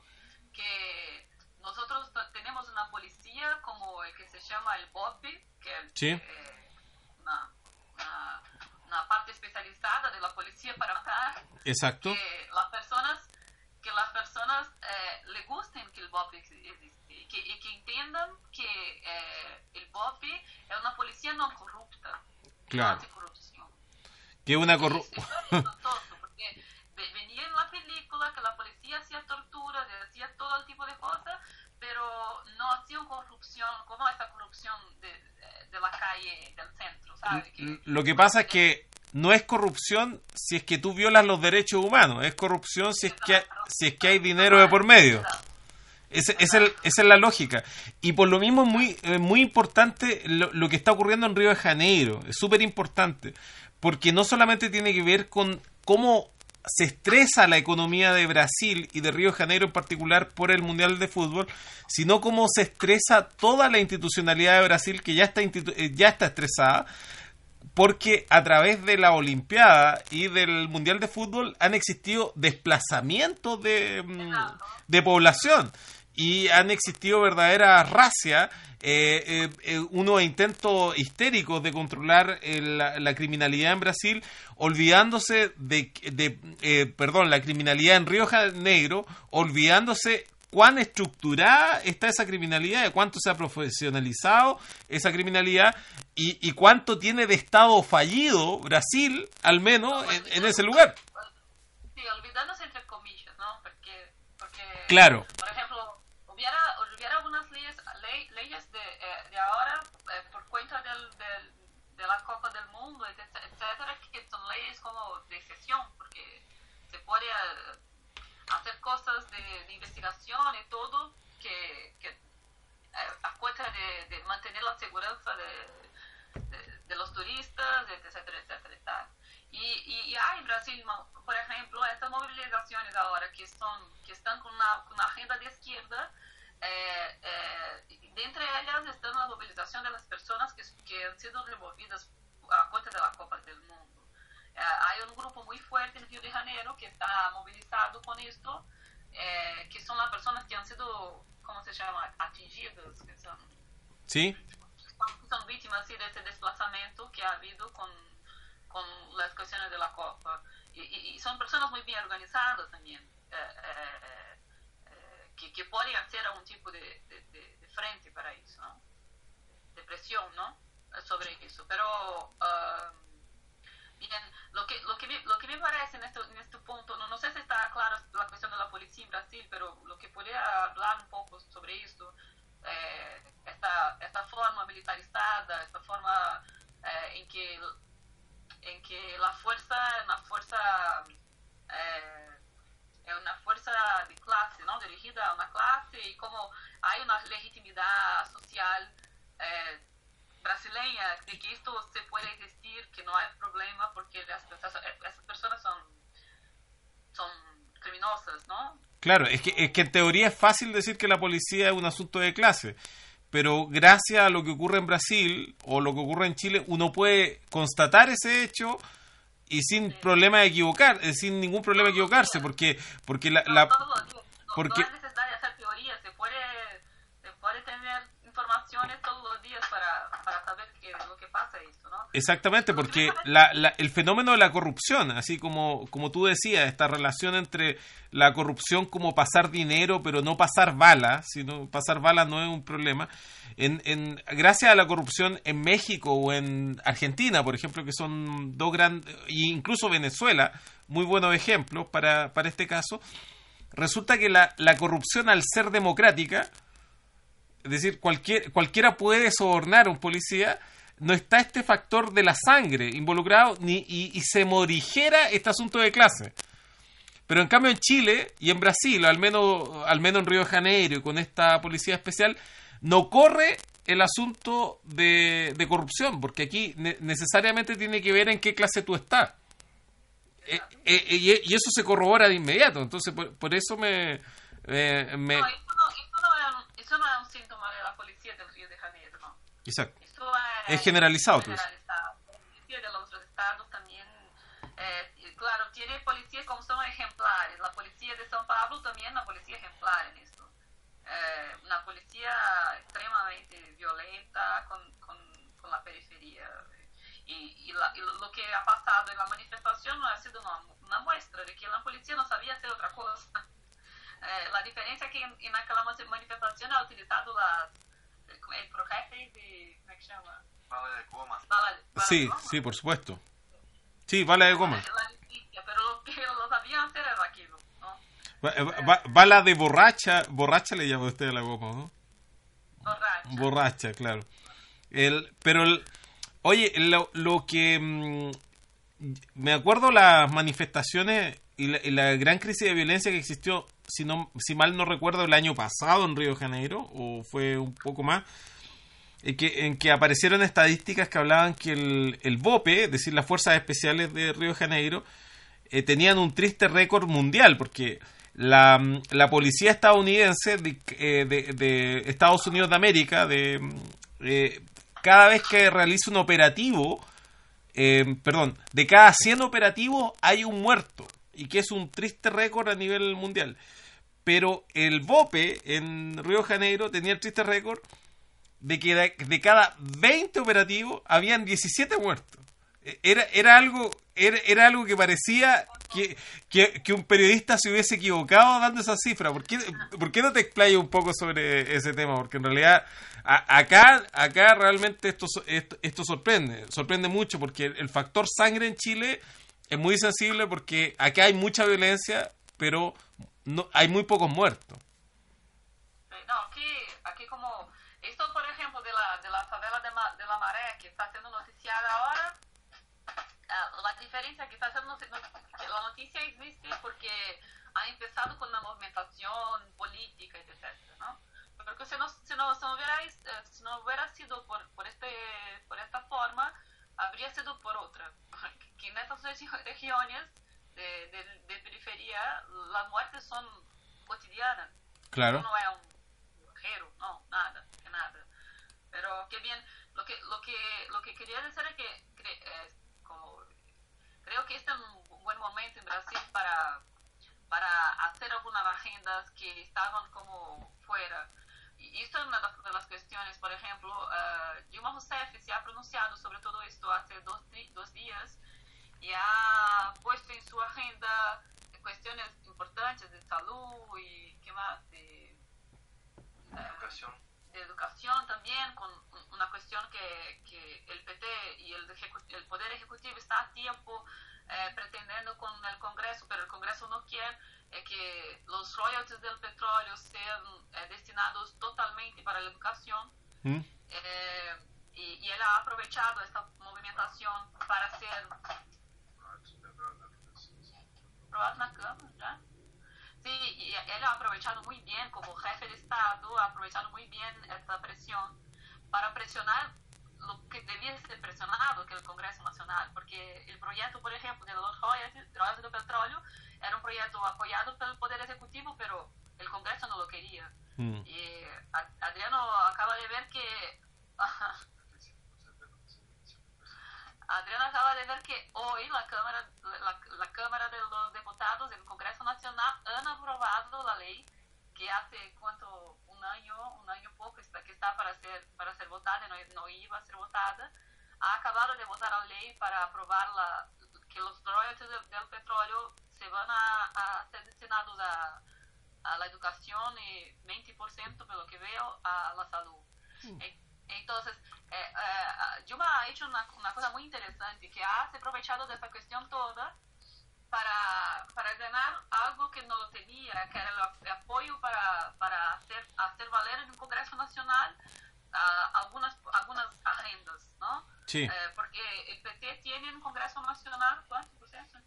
que nosotros t- tenemos una policía como el que se llama el B O P, que es sí. eh, una, una, una parte especializada de la policía para matar. Exacto. Que las personas, que las personas eh, le gusten que el B O P existe y que, y que entiendan que eh, el B O P es una policía no corrupta. Claro. No hace corrupción. Que una corrupción. Porque venía en la película que la policía hacía tortura, hacía todo el tipo de cosas, pero no hacía corrupción, como esta corrupción de, de la calle, del centro, ¿sabes? Que, Lo que pasa es que no es corrupción si es que tú violas los derechos humanos, es corrupción si es que, si es que hay dinero de por medio. Ese, ese, esa es la lógica. Y por lo mismo es muy, eh, muy importante lo, lo que está ocurriendo en Río de Janeiro. Es súper importante. Porque no solamente tiene que ver con cómo se estresa la economía de Brasil y de Río de Janeiro en particular por el Mundial de Fútbol, sino cómo se estresa toda la institucionalidad de Brasil, que ya está, institu- eh, ya está estresada, porque a través de la Olimpiada y del Mundial de Fútbol han existido desplazamientos de, mm, de población y han existido verdaderas racias, eh, eh, eh, unos intentos histéricos de controlar eh, la, la criminalidad en Brasil, olvidándose de, de eh, perdón, la criminalidad en Río de Janeiro, olvidándose cuán estructurada está esa criminalidad, de cuánto se ha profesionalizado esa criminalidad y, y cuánto tiene de Estado fallido Brasil, al menos en, en ese lugar. Sí, olvidándose entre comillas, ¿no? Porque, porque claro. Por ejemplo, hubiera, hubiera algunas leyes, ley, leyes de, eh, de ahora eh, por cuenta del, del, de la Copa del Mundo, etcétera, que son leyes como de excepción, porque se puede eh, hacer cosas de, de investigación y todo que, que eh, a cuenta de, de mantener la seguridad de, de, de los turistas, etcétera, etcétera, y tal. Y, y, y hay en Brasil, por ejemplo, estas movilizaciones ahora que, son, que están con una, con una agenda de izquierda, eh, eh, de entre ellas está la movilización de las personas que, que han sido removidas a cuenta de la Copa del Mundo. Uh, hay un grupo muy fuerte en Río de Janeiro que está movilizado con esto, eh, que son las personas que han sido, ¿cómo se llama?, atingidas, que son, ¿sí? son, son víctimas, ¿sí?, de ese desplazamiento que ha habido con, con las cuestiones de la Copa. Y, y, y son personas muy bien organizadas también, eh, eh, eh, que, que pueden hacer algún tipo de, de, de, de frente para eso, ¿no?, de presión, ¿no?, sobre eso. Pero... Uh, Bien, lo que, lo que, me, lo que me parece en este, en este punto, no, no sé si está clara la cuestión de la policía en Brasil, pero lo que podría hablar un poco sobre esto, eh, esta, esta forma militarizada, esta forma eh, en, que, en que la fuerza es una fuerza, eh, es una fuerza de clase, ¿no?, dirigida a una clase, y como hay una legitimidad social eh, brasileña de que esto se puede existir, que no hay problema porque las, esas personas son, son criminosas, ¿no? Claro, es que, es que en teoría es fácil decir que la policía es un asunto de clase, pero gracias a lo que ocurre en Brasil o lo que ocurre en Chile, uno puede constatar ese hecho y sin sí. problema de equivocar, sin ningún problema de equivocarse, porque porque la, no, la no, no, porque no es necesario hacer teoría, se puede se puede tener informaciones todos los días para, para saber qué es lo que pasa esto, ¿no? Exactamente, porque la, la, el fenómeno de la corrupción, así como, como tú decías, esta relación entre la corrupción como pasar dinero, pero no pasar balas, sino pasar balas no es un problema. En, en, gracias a la corrupción en México o en Argentina, por ejemplo, que son dos grandes, e incluso Venezuela, muy buenos ejemplos para, para este caso, resulta que la, la corrupción, al ser democrática, es decir, cualquier, cualquiera puede sobornar a un policía, no está este factor de la sangre involucrado ni, y, y se morigera este asunto de clase. Pero en cambio en Chile y en Brasil, al menos, al menos en Río de Janeiro y con esta policía especial, no corre el asunto de, de corrupción, porque aquí ne- necesariamente tiene que ver en qué clase tú estás. Eh, eh, y, y eso se corrobora de inmediato, entonces por, por eso me... Eh, me... No, eso no, eso no es un, eso no es un síntoma de la policía del Río de Janeiro, ¿no? Exacto. Eso es, es generalizado. generalizado. La policía de los otros estados también, eh, claro, tiene policías como son ejemplares. La policía de São Paulo también es una policía ejemplar en esto. Eh, una policía extremadamente violenta con, con, con la periferia. Y, y, la, y lo que ha pasado en la manifestación no ha sido una, una muestra de que la policía no sabía hacer otra cosa. Eh, la diferencia es que en, en aquella manifestación ha utilizado las, el projétil de, ¿cómo se llama? Bala de goma. Bala, bala Sí, de goma. sí, por supuesto. Sí, bala de goma. La licencia, pero lo que lo sabían hacer era aquello, ¿no? Ba- ba- bala de borracha, borracha le llama usted a la goma, ¿no? Borracha. Borracha, claro. El, pero, el, oye, lo, lo que... Mmm, me acuerdo las manifestaciones y la, y la gran crisis de violencia que existió, si no si mal no recuerdo, el año pasado en Río de Janeiro, o fue un poco más, en que, en que aparecieron estadísticas que hablaban que el, el BOPE, es decir, las Fuerzas Especiales de Río de Janeiro, eh, tenían un triste récord mundial, porque la, la policía estadounidense de, eh, de, de Estados Unidos de América, de eh, cada vez que realiza un operativo, eh, perdón, de cada cien operativos hay un muerto, y que es un triste récord a nivel mundial. Pero el BOPE en Río de Janeiro tenía el triste récord de que de, de cada veinte operativos habían diecisiete muertos. Era, era algo era, era algo que parecía que, que, que un periodista se hubiese equivocado dando esa cifra. ¿Por qué, por qué no te explayas un poco sobre ese tema? Porque en realidad a, acá acá realmente esto, esto esto sorprende, sorprende mucho, porque el factor sangre en Chile es muy sensible, porque acá hay mucha violencia, pero no hay muy pocos muertos. No, aquí, aquí como esto, por ejemplo, de la, de la favela de, Ma, de la Maré, que está siendo noticiada ahora, uh, la diferencia que está siendo la noticia existe porque ha empezado con una movimentación política, etcétera, ¿no? Porque si no, si no, si no, hubiera, si no hubiera sido por, por, este, por esta forma, habría sido por otra. Que en estas regiones de, de, de periferia las muertes son cotidianas. Claro. No es un guerrero, no, nada, que nada. Pero que bien, lo que lo que lo que quería decir es que cre, eh, como, creo que este es un buen momento en Brasil para para hacer algunas agendas que estaban como fuera. Y esto es una de las cuestiones, por ejemplo, uh, Dilma Rousseff se ha pronunciado sobre todo esto hace dos, dos días y ha puesto en su agenda cuestiones importantes de salud y qué más, de uh, educación. de educación también, con una cuestión que, que el P T y el, el Poder Ejecutivo está a tiempo eh, pretendiendo con el Congreso, pero el Congreso no quiere, eh, que los royalties del petróleo sean eh, destinados totalmente para la educación. ¿Mm? Eh, y, y él ha aprovechado esta movimentación para hacer... ¿Probado na Câmara ya? Sí, y él ha aprovechado muy bien, como jefe de Estado, ha aprovechado muy bien esta presión para presionar lo que debía ser presionado, que es el Congreso Nacional, porque el proyecto, por ejemplo, de los royalties del petróleo era un proyecto apoyado por el Poder Ejecutivo, pero el Congreso no lo quería. Mm. Y Adriano acaba de ver que... Adriano acaba de ver que hoy la Cámara, la, la Cámara de los Diputados, el Congreso Nacional, han aprobado la ley que hace cuánto, un año, un año poco está, que está para ser, para ser votada, no, no iba a ser votada, ha acabado de votar la ley para aprobar la, que los royalties del, del petróleo se van a, a ser destinados a, a la educación y veinte por ciento, por lo que veo, a la salud. Mm. Entonces, eh, eh, Dilma ha hecho una, una cosa muy interesante, que ha aprovechado de esta cuestión toda para, para ganar algo que no lo tenía, que era el apoyo para, para hacer, hacer valer en el Congreso Nacional uh, algunas, algunas agendas, ¿no? Sí. Eh, porque el P T tiene en el Congreso Nacional, ¿cuánto por ciento?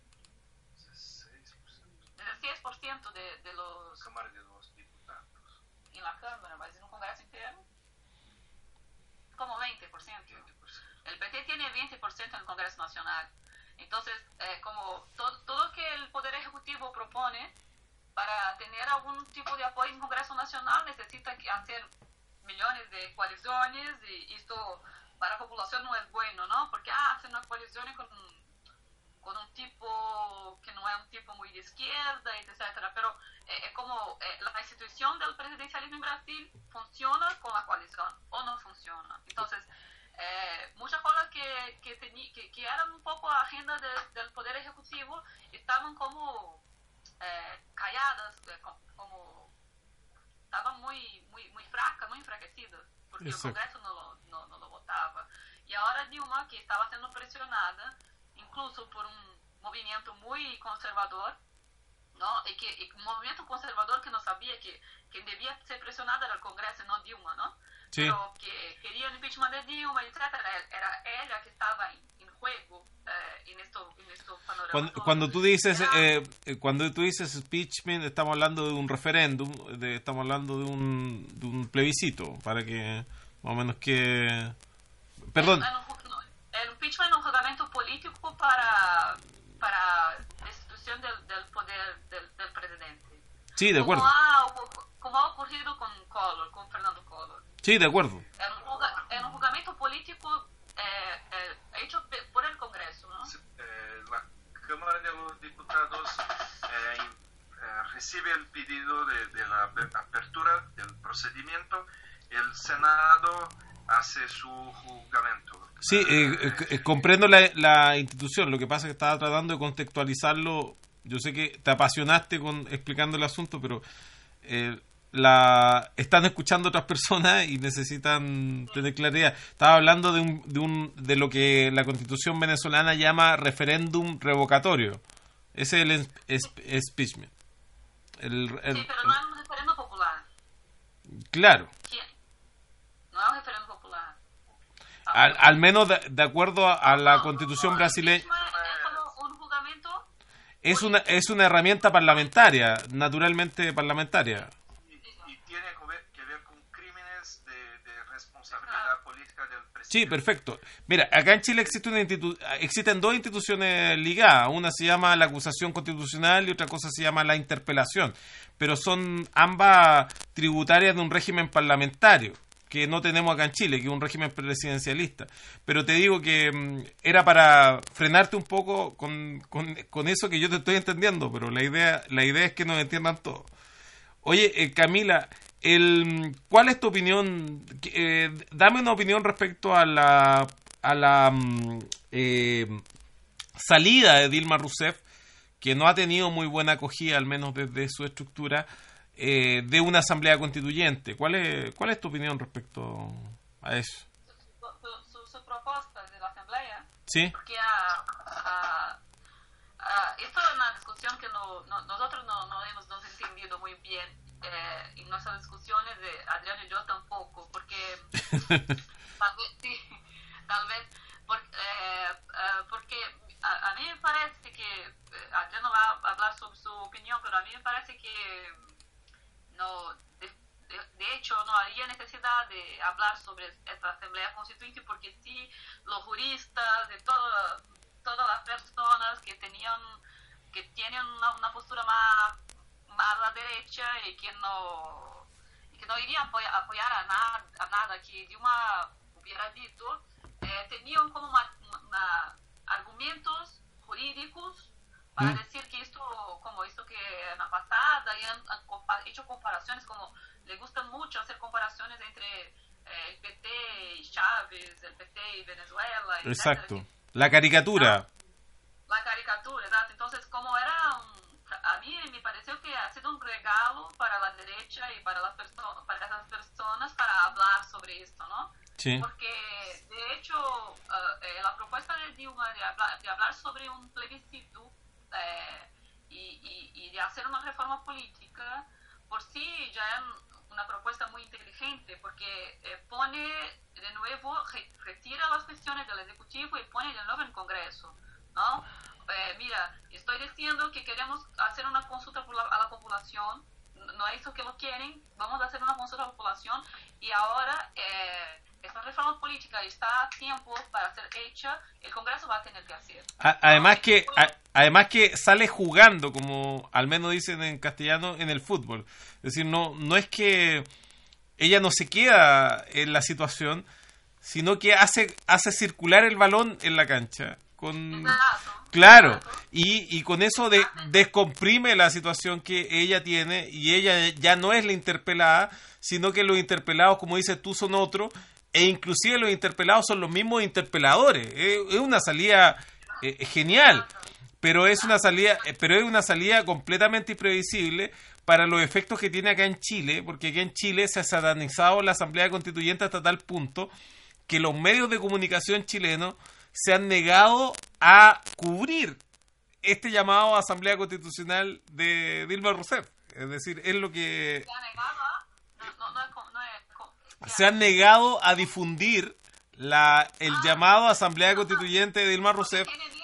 dieciséis por ciento de, de los... Cámara de los Diputados. En la Cámara, mas en el Congreso entero, como veinte por ciento. El P T tiene veinte por ciento en el Congreso Nacional. Entonces, eh, como todo, todo lo que el Poder Ejecutivo propone para tener algún tipo de apoyo en el Congreso Nacional necesita hacer millones de coaliciones, y esto para la población no es bueno, ¿no? Porque ah, hacer una coalición con, con un tipo que no es un tipo muy de izquierda, etcétera. Pero eh, es como eh, la institución del presidencialismo en Brasil funciona con la coalición o no funciona. Entonces, Eh, muchas cosas que, que, tení, que, que eran un poco agenda de, del Poder Ejecutivo estaban como eh, calladas, eh, como, como estaban muy, muy, muy fracas, muy enfraquecidas, porque Eso. el Congreso no lo, no, no lo votaba. Y ahora Dilma, que estaba siendo presionada, incluso por un movimiento muy conservador, ¿no? Y que y un movimiento conservador que no sabía que quien debía ser presionado era el Congreso, no Dilma, ¿no? Sí. Pero que quería el impeachment de Dilma, etcétera. Era ella que estaba en, en juego eh, en, esto, en esto panorama. cuando, cuando tú dices eh, cuando tú dices impeachment, estamos hablando de un referéndum, de, estamos hablando de un, de un plebiscito, para que más o menos que... Perdón. El, el impeachment es un juramento político para, para destitución del, del poder del, del presidente. Sí, de acuerdo. Como ha, como ha ocurrido con Collor, con Fernando Collor. Sí, de acuerdo. Es un, es un juramento político eh, eh, hecho por el Congreso, ¿no? Sí, eh, la Cámara de los Diputados eh, eh, recibe el pedido de, de la apertura del procedimiento, el Senado hace su juzgamento. Sí, eh, eh, comprendo la, la institución, lo que pasa es que estaba tratando de contextualizarlo. Yo sé que te apasionaste con explicando el asunto, pero eh, la están escuchando otras personas y necesitan tener claridad. Estaba hablando de un, de un de lo que la Constitución venezolana llama referéndum revocatorio. Ese es el impeachment. El, el, sí, pero no es un referéndum popular. Claro. ¿Quién? No es un referéndum popular. Al, al menos de, de acuerdo a, a la Constitución brasileña. Es una, es una herramienta parlamentaria, naturalmente parlamentaria. Y, y tiene que ver, que ver con crímenes de, de responsabilidad política del presidente. Sí, perfecto. Mira, acá en Chile existe una institu- existen dos instituciones ligadas. Una se llama la acusación constitucional y otra cosa se llama la interpelación. Pero son ambas tributarias de un régimen parlamentario, que no tenemos acá en Chile, que es un régimen presidencialista. Pero te digo que mm, era para frenarte un poco con, con, con eso que yo te estoy entendiendo, pero la idea la idea es que nos entiendan todos. Oye, eh, Camila, el, ¿cuál es tu opinión? Eh, dame una opinión respecto a la, a la mm, eh, salida de Dilma Rousseff, que no ha tenido muy buena acogida, al menos desde su estructura, Eh, de una asamblea constituyente. ¿Cuál es, cuál es tu opinión respecto a eso? Su, su, su propuesta de la asamblea. Sí. Porque a, a, a, esto es una discusión que no, no, nosotros no, no hemos nos entendido muy bien eh, en nuestras discusiones, de Adriano y yo tampoco, porque tal vez, sí, tal vez por, eh, eh, porque a, a mí me parece que Adriano va a hablar sobre su opinión, pero a mí me parece que no, de, de, de hecho no había necesidad de hablar sobre esta asamblea constituyente, porque sí, los juristas de toda, todas las personas que tenían que tienen una, una postura más, más a la derecha y que no y que no irían a apoyar, apoyar a, nada, a nada que Dilma hubiera dicho, eh, tenían como una, una, argumentos jurídicos para mm. decir que esto, como esto que en la pasada, y han, han hecho comparaciones, como le gustan mucho hacer comparaciones entre eh, el P T y Chávez, el P T y Venezuela. Exacto, etcétera. La caricatura. Ah, la caricatura, ¿verdad? Entonces, como era un, a mí me pareció que ha sido un regalo para la derecha y para, las perso- para esas personas para hablar sobre esto, ¿no? Sí. Porque, de hecho, uh, eh, la propuesta de Dilma de hablar, de hablar sobre un plebiscito Eh, y, y, y de hacer una reforma política por sí ya es una propuesta muy inteligente, porque eh, pone de nuevo, re, retira las cuestiones del Ejecutivo y pone de nuevo en Congreso, ¿no? Eh, mira, estoy diciendo que queremos hacer una consulta por la, a la población, no es eso que lo quieren, vamos a hacer una consulta a la población y ahora eh, esta reforma política está a tiempo para ser hecha, el Congreso va a tener que hacer. A, además que a, además que sale jugando, como al menos dicen en castellano, en el fútbol. Es decir, no no es que ella no se queda en la situación, sino que hace hace circular el balón en la cancha. Con... Claro, y, y con eso de, descomprime la situación que ella tiene, y ella ya no es la interpelada, sino que los interpelados, como dices tú, son otros, e inclusive los interpelados son los mismos interpeladores. Es, es una salida eh, genial, pero es una salida, pero es una salida completamente imprevisible para los efectos que tiene acá en Chile, porque aquí en Chile se ha satanizado la Asamblea Constituyente hasta tal punto que los medios de comunicación chilenos se han negado a cubrir este llamado a Asamblea Constitucional de Dilma Rousseff. Es decir, es lo que... ¿Se ha negado? No, no, no es, no es, se han negado a difundir la, el llamado a Asamblea Constituyente de Dilma Rousseff.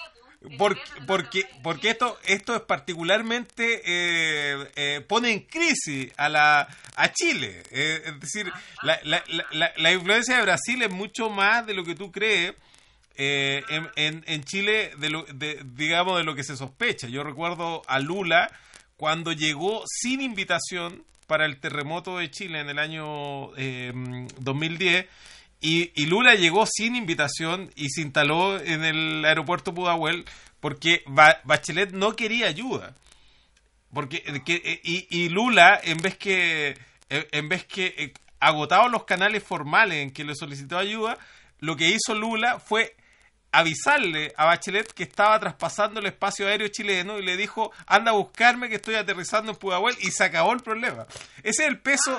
Porque, porque, porque esto, esto es particularmente eh, eh, pone en crisis a la a Chile. Eh, es decir, la, la, la, la influencia de Brasil es mucho más de lo que tú crees. Eh, en, en, en Chile, de lo, de, digamos, de lo que se sospecha. Yo recuerdo a Lula cuando llegó sin invitación para el terremoto de Chile en el año eh, dos mil diez. Y, y Lula llegó sin invitación y se instaló en el aeropuerto Pudahuel porque ba- Bachelet no quería ayuda. Porque que, y, y Lula, en vez que en vez que eh, agotados los canales formales en que le solicitó ayuda, lo que hizo Lula fue avisarle a Bachelet que estaba traspasando el espacio aéreo chileno y le dijo, anda a buscarme que estoy aterrizando en Pudahuel, y se acabó el problema. Ese es el peso,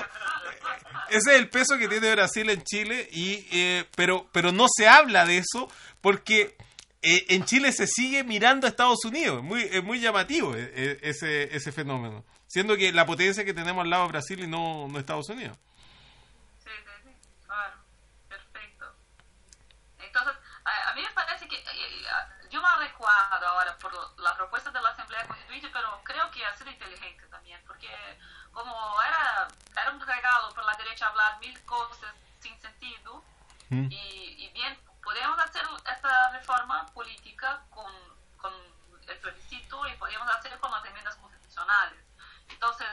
ese es el peso que tiene Brasil en Chile, y eh, pero, pero no se habla de eso porque eh, en Chile se sigue mirando a Estados Unidos. Es muy, es muy llamativo eh, ese, ese fenómeno, siendo que la potencia que tenemos al lado de Brasil y no, no Estados Unidos. Sí, sí, sí, claro, perfecto. Entonces, a, a mí me parece que, eh, yo no recuerdo ahora por la propuesta de la Asamblea Constituyente, pero creo que ha sido inteligente también, porque como era, era un regalo por la derecha hablar mil cosas sin sentido, mm. y, y bien, podemos hacer esta reforma política con, con el plebiscito y podemos hacer con las enmiendas constitucionales. Entonces,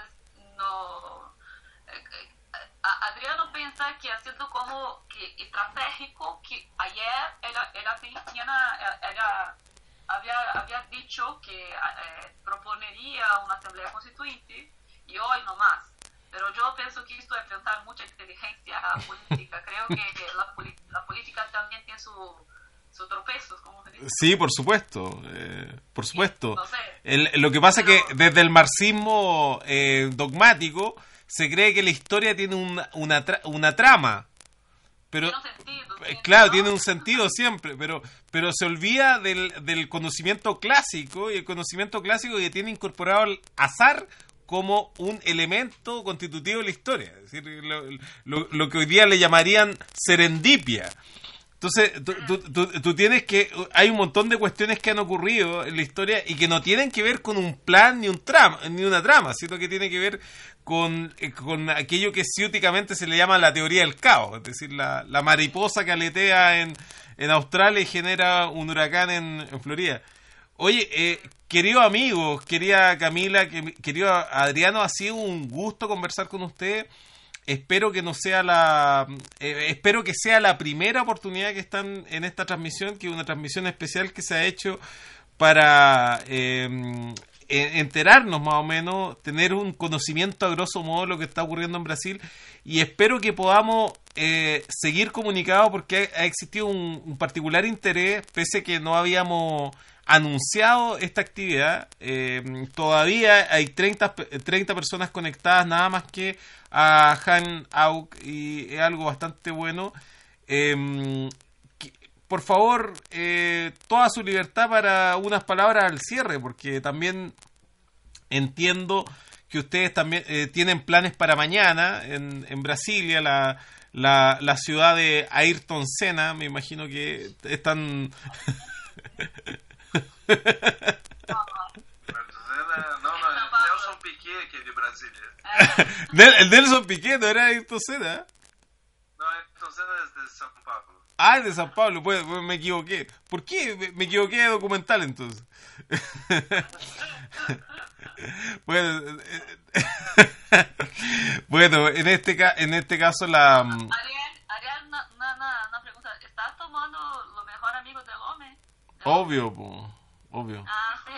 no... Eh, Adriano piensa que ha sido como que estratégico que ayer ella, ella tenía, ella había, había dicho que eh, proponería una asamblea constituyente y hoy no más. Pero yo pienso que esto es pensar mucha inteligencia política. Creo que, que la, la política también tiene su, sus tropezos, como se dice. Sí, por supuesto, eh, por supuesto. Sí, no sé. El, lo que pasa Pero, es que desde el marxismo eh, dogmático se cree que la historia tiene una, una, tra- una trama. Pero, tiene un sentido, eh, ¿no? claro, tiene un sentido siempre, pero, pero se olvida del, del conocimiento clásico, y el conocimiento clásico que tiene incorporado el azar como un elemento constitutivo de la historia. Es decir, lo, lo, lo que hoy día le llamarían serendipia. Entonces, tú, tú, tú, tú tienes que... Hay un montón de cuestiones que han ocurrido en la historia y que no tienen que ver con un plan ni un trama, ni una trama, sino que tiene que ver con, con aquello que ciúticamente se le llama la teoría del caos. Es decir, la, la mariposa que aletea en, en Australia y genera un huracán en, en Florida. Oye, eh, queridos amigos, querida Camila, que, querido Adriano, ha sido un gusto conversar con usted. Espero que no sea la eh, espero que sea la primera oportunidad que están en esta transmisión, que es una transmisión especial que se ha hecho para eh, enterarnos más o menos, tener un conocimiento a grosso modo de lo que está ocurriendo en Brasil, y espero que podamos eh, seguir comunicados, porque ha, ha existido un, un particular interés, pese a que no habíamos anunciado esta actividad. Eh, todavía hay treinta, treinta personas conectadas nada más que a Hangout, y es algo bastante bueno. Eh, que, por favor, eh, toda su libertad para unas palabras al cierre, porque también entiendo que ustedes también eh, tienen planes para mañana en, en Brasilia, la, la, la ciudad de Ayrton Senna. Me imagino que están... No, no, Nelson Piquet, que es de Brasilia. El Nelson Piquet no era Ayrton Senna. No, Ayrton Senna es de São Paulo. Ah, es de São Paulo, pues, pues me equivoqué. ¿Por qué? Me, me equivoqué de documental entonces. Bueno, bueno, en este ca- en este caso la Ariel, Ariel, una, una, una pregunta. ¿Estás tomando lo mejor amigo del hombre? obvio, po, obvio. Ah, sí.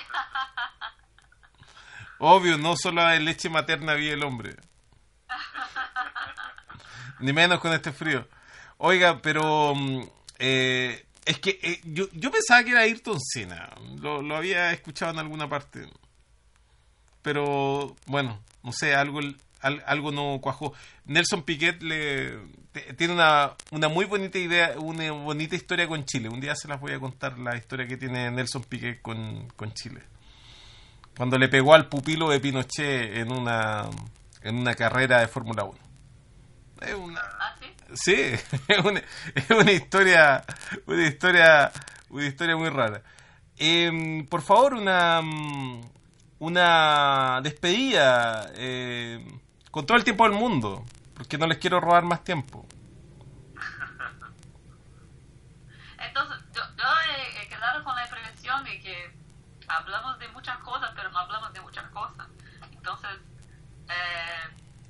Obvio, no solo de leche materna vive el hombre. Ni menos con este frío. Oiga, pero eh, es que eh, yo, yo pensaba que era Ayrton Senna. Lo, lo había escuchado en alguna parte. Pero, bueno, no sé, algo, al, algo no cuajó. Nelson Piquet le, te, tiene una, una muy bonita idea, una bonita historia con Chile. Un día se las voy a contar, la historia que tiene Nelson Piquet con, con Chile. Cuando le pegó al pupilo de Pinochet en una en una carrera de Fórmula uno. Es una, ¿Ah, sí? sí, es una, es una historia, una historia, una historia muy rara. eh, por favor, una, una despedida eh, con todo el tiempo del mundo, porque no les quiero robar más tiempo. Entonces, yo, yo he, he quedado con la impresión de que hablamos de muchas cosas, pero no hablamos de muchas cosas. Entonces, eh,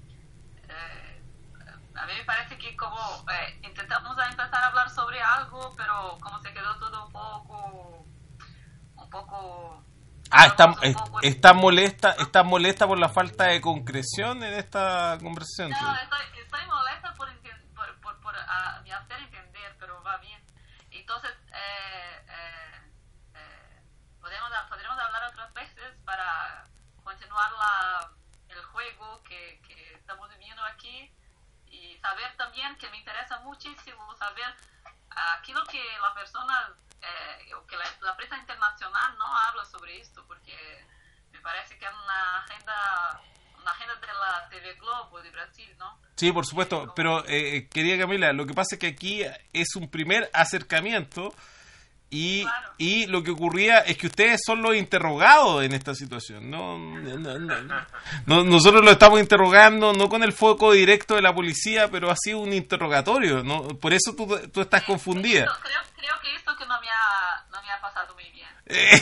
eh, a mí me parece que como eh, intentamos empezar a hablar sobre algo, pero como se quedó todo un poco, un poco... Ah, está, un poco- está molesta, está molesta por la falta de concreción en esta conversación. No, ¿Sí? estoy, estoy molesta por, enten- por, por, por a, me hacer entender, pero va bien. Entonces, eh, eh, eh, podemos, podremos hablar otras veces para continuar la, el juego que, que estamos viviendo aquí y saber también que me interesa muchísimo saber aquello que las personas, eh, que la, la prensa internacional no habla sobre esto, porque me parece que es una agenda, una agenda de la T V Globo de Brasil, ¿no? Sí, por supuesto, pero eh, querida Camila, lo que pasa es que aquí es un primer acercamiento y, Claro. y lo que ocurría es que ustedes son los interrogados en esta situación. No, no, no, no. No, nosotros lo estamos interrogando no con el foco directo de la policía, pero ha sido un interrogatorio, ¿no? Por eso tú, tú estás Sí, confundida. esto- creo, creo que esto que no me ha, no me ha pasado muy bien. Eh,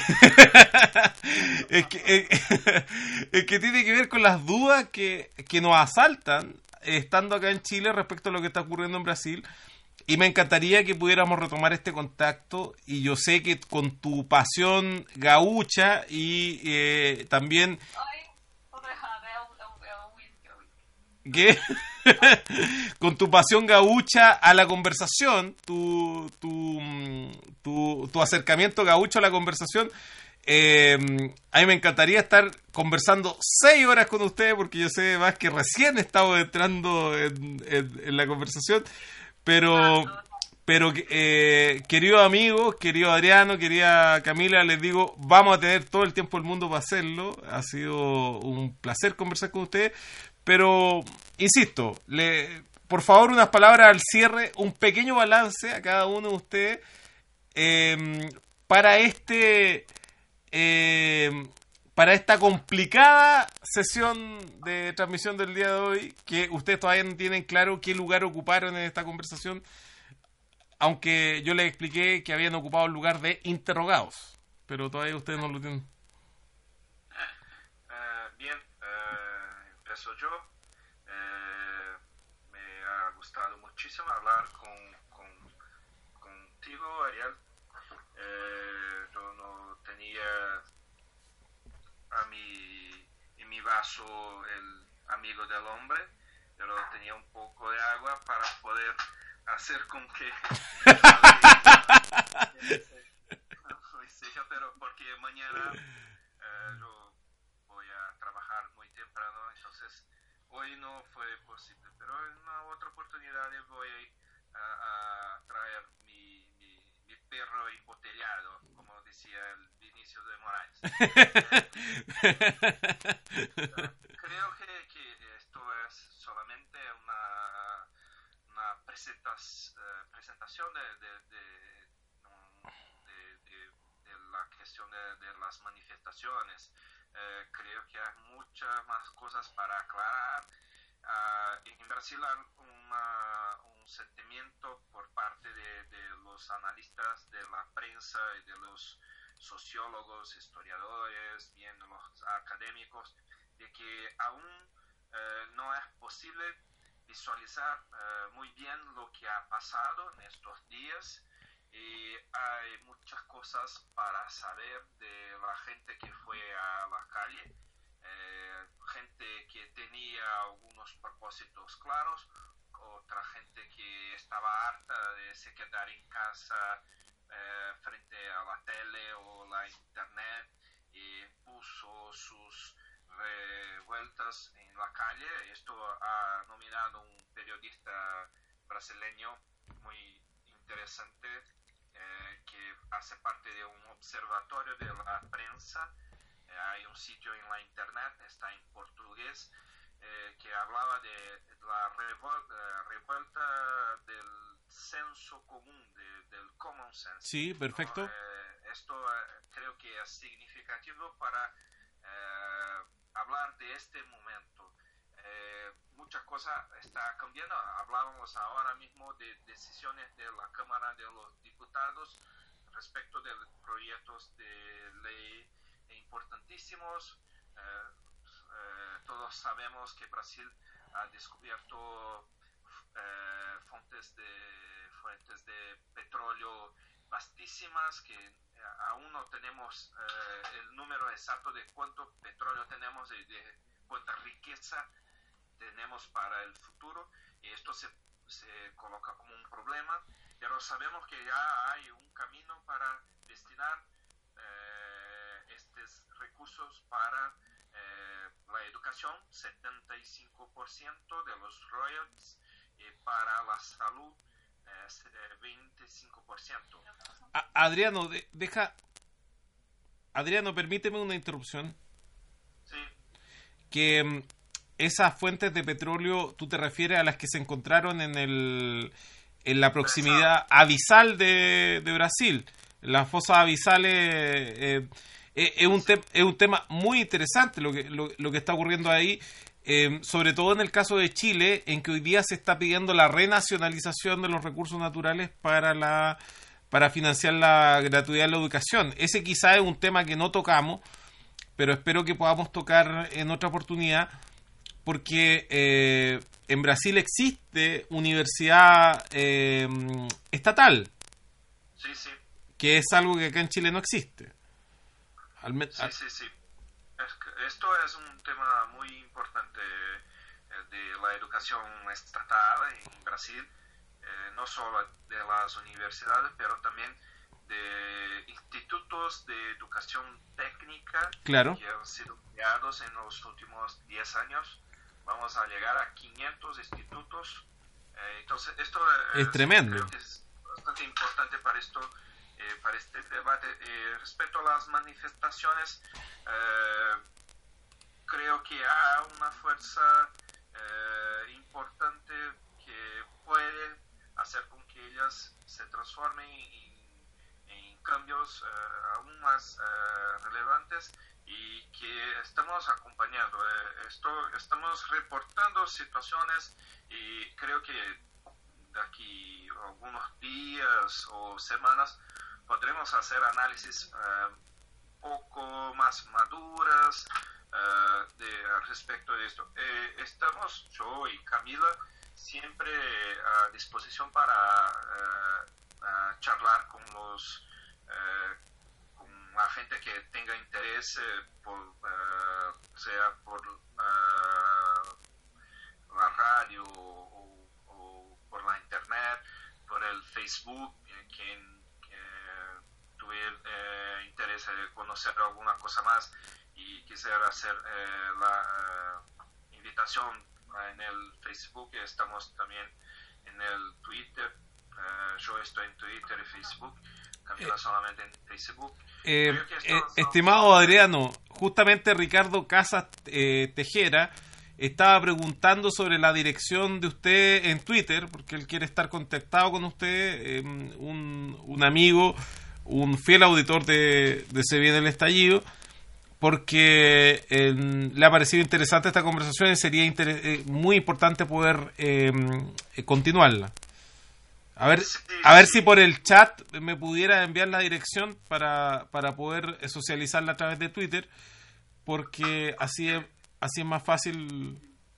es, que, eh, es que tiene que ver con las dudas que, que nos asaltan eh, estando acá en Chile respecto a lo que está ocurriendo en Brasil. Y me encantaría que pudiéramos retomar este contacto. Y yo sé que con tu pasión gaucha y eh, también... Ay, oreja, é um, é um, é um whisky, é um whisky. ¿Qué? Con tu pasión gaucha a la conversación, tu, tu, tu, tu acercamiento gaucho a la conversación, eh, a mí me encantaría estar conversando seis horas con ustedes, porque yo sé más que recién estamos entrando en, en, en la conversación, pero... Pero, eh, queridos amigos, querido Adriano, querida Camila, les digo, vamos a tener todo el tiempo del mundo para hacerlo. Ha sido un placer conversar con ustedes. Pero, insisto, le, por favor, unas palabras al cierre, un pequeño balance a cada uno de ustedes eh, para este... Eh, para esta complicada sesión de transmisión del día de hoy, que ustedes todavía no tienen claro qué lugar ocuparon en esta conversación, aunque yo les expliqué que habían ocupado el lugar de interrogados, pero todavía ustedes no lo tienen. Eh, bien, eh, empiezo yo. Eh, me ha gustado muchísimo hablar con, con, contigo, Ariel. Eh, yo no tenía a mi, en mi vaso el amigo del hombre, pero tenía un poco de agua para poder hacer con que sea, pero porque mañana eh, yo voy a trabajar muy temprano, entonces hoy no fue posible, pero en una otra oportunidad voy a, a traer mi, mi, mi perro embotellado, como decía el Vinicio de Moraes. Creo que, que esto es solamente una una presentas, uh, presentación de, de, de, de, de, de la cuestión de, de las manifestaciones. Uh, creo que hay muchas más cosas para aclarar. Uh, en Brasil hay una, un sentimiento por parte de, de los analistas de la prensa y de los sociólogos, historiadores, bien los académicos, de que aún uh, no es posible visualizar uh, muy bien lo que ha pasado en estos días y hay muchas cosas para saber de la gente que fue a la calle, eh, gente que tenía algunos propósitos claros, otra gente que estaba harta de se quedar en casa eh, frente a la tele o la internet y puso sus revueltas en la calle. Esto ha nominado un periodista brasileño muy interesante eh, que hace parte de un observatorio de la prensa. Eh, hay un sitio en la internet, está en portugués, eh, que hablaba de la revuelta, revuelta del senso común, de, del common sense. Sí, perfecto. ¿No? Eh, esto eh, creo que es significativo para eh, hablar de este momento. Eh, muchas cosas están cambiando. Hablábamos ahora mismo de decisiones de la Cámara de los Diputados respecto de proyectos de ley importantísimos. Eh, eh, todos sabemos que Brasil ha descubierto eh, fuentes de fuentes de petróleo vastísimas, que eh, aún no tenemos eh, el número exacto de cuánto petróleo tenemos y de cuánta riqueza tenemos para el futuro, y esto se, se coloca como un problema, pero sabemos que ya hay un camino para destinar eh, estos recursos para eh, la educación, setenta y cinco por ciento de los royalties, y para la salud, eh, veinticinco por ciento. A- Adriano, de- deja... Adriano, permíteme una interrupción. Sí. Que mm, esas fuentes de petróleo, tú te refieres a las que se encontraron en el en la proximidad abisal de, de Brasil. Las fosas abisales eh, eh, es, un te- es un tema muy interesante lo que, lo, lo que está ocurriendo ahí, eh, sobre todo en el caso de Chile, en que hoy día se está pidiendo la renacionalización de los recursos naturales para la para financiar la gratuidad de la educación. Ese quizá es un tema que no tocamos, pero espero que podamos tocar en otra oportunidad, porque eh, en Brasil existe universidad eh, estatal, Sí, sí. que es algo que acá en Chile no existe. Al me- Sí, sí, sí. Es que esto es un tema muy importante eh, de la educación estatal en Brasil, eh, no solo de las universidades, pero también de institutos de educación técnica, Claro. que han sido creados en los últimos diez años. Vamos a llegar a quinientos institutos. Eh, entonces, esto eh, Es tremendo. creo que es bastante importante para esto, eh, para este debate. Eh, respecto a las manifestaciones, eh, creo que hay una fuerza eh, importante que puede hacer con que ellas se transformen en, en cambios eh, aún más eh, relevantes, y que estamos acompañando. Eh, esto, estamos reportando situaciones, y creo que de aquí a algunos días o semanas podremos hacer análisis eh, poco más maduras uh, de, respecto de esto. Eh, estamos, yo y Camila, siempre a disposición para uh, uh, charlar con los uh, con la gente que tenga interés, eh, por, uh, sea por uh, la radio o, o por la internet, por el Facebook, eh, quien tuviera eh, interés de conocer alguna cosa más y quisiera hacer eh, la uh, invitación en el Facebook. Estamos también en el Twitter. Uh, yo estoy en Twitter y Facebook. Camila eh, solamente en Facebook. Eh, eh, estimado Adriano, justamente Ricardo Casas eh, Tejera estaba preguntando sobre la dirección de usted en Twitter, porque él quiere estar contactado con usted, eh, un, un amigo, un fiel auditor de, de Se Viene el Estallido, porque eh, le ha parecido interesante esta conversación y sería inter- eh, muy importante poder eh, continuarla. A ver, a ver si por el chat me pudiera enviar la dirección para, para poder socializarla a través de Twitter, porque así es, así es más fácil.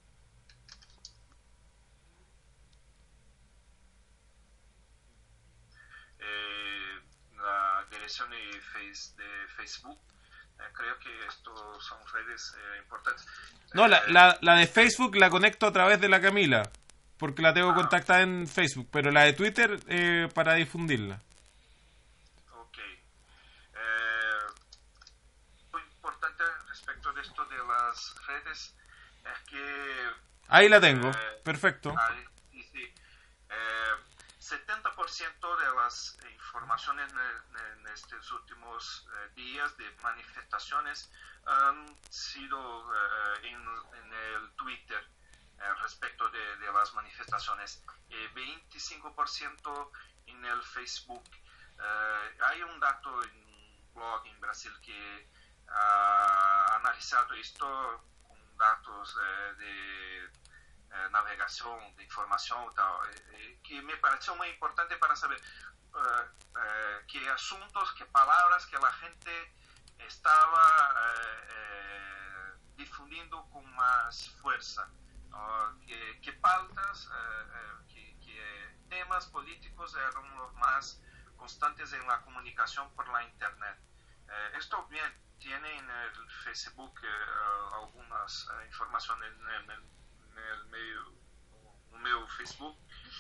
Eh, la dirección de, face, de Facebook, eh, creo que estos son redes eh, importantes. No, eh, la, la, la de Facebook la conecto a través de la Camila, porque la tengo ah. contactada en Facebook, pero la de Twitter eh, para difundirla. Ok. Eh, muy importante respecto de esto de las redes es que... Ahí la tengo, eh, perfecto. Ahí, sí, sí. Eh, setenta por ciento de las informaciones en, en estos últimos eh, días de manifestaciones han sido eh, en, en el Twitter. Eh, respecto de, de las manifestaciones, eh, veinticinco por ciento en el Facebook. Eh, hay un dato blog en Brasil que ha analizado esto con datos eh, de eh, navegación, de información y tal, eh, que me pareció muy importante para saber eh, eh, qué asuntos, qué palabras que la gente estaba eh, eh, difundiendo con más fuerza, uh, qué, qué pautas, eh, eh, qué, qué temas políticos eran los más constantes en la comunicación por la internet. Eh, esto bien tiene en el Facebook eh, algunas eh, informaciones en el, en el medio, en meu Facebook.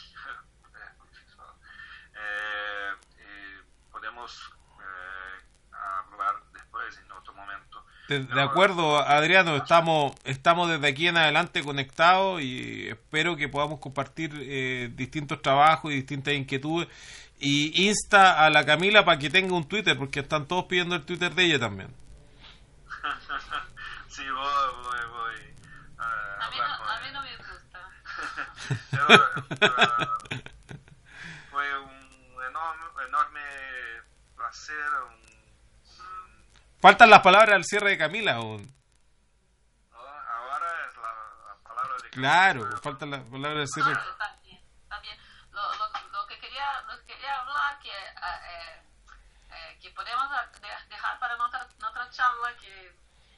eh, eh, podemos eh, hablar después en otro momento. De, de No, acuerdo, Adriano, estamos estamos desde aquí en adelante conectados y espero que podamos compartir eh, distintos trabajos y distintas inquietudes. Y insta a la Camila para que tenga un Twitter, porque están todos pidiendo el Twitter de ella también. Sí, voy, voy, voy a A mí, hablar no, con a mí ella. no me gusta. Pero, uh, fue un enorme, enorme placer. Un, un, Faltan las palabras al cierre de Camila aún. ¿no? Ahora es la, la palabra de Claro, Camila. faltan las palabras al cierre. Claro, también, también. Lo, lo, lo que quería, lo que quería hablar que eh, eh, que podemos de- dejar para otra, otra charla que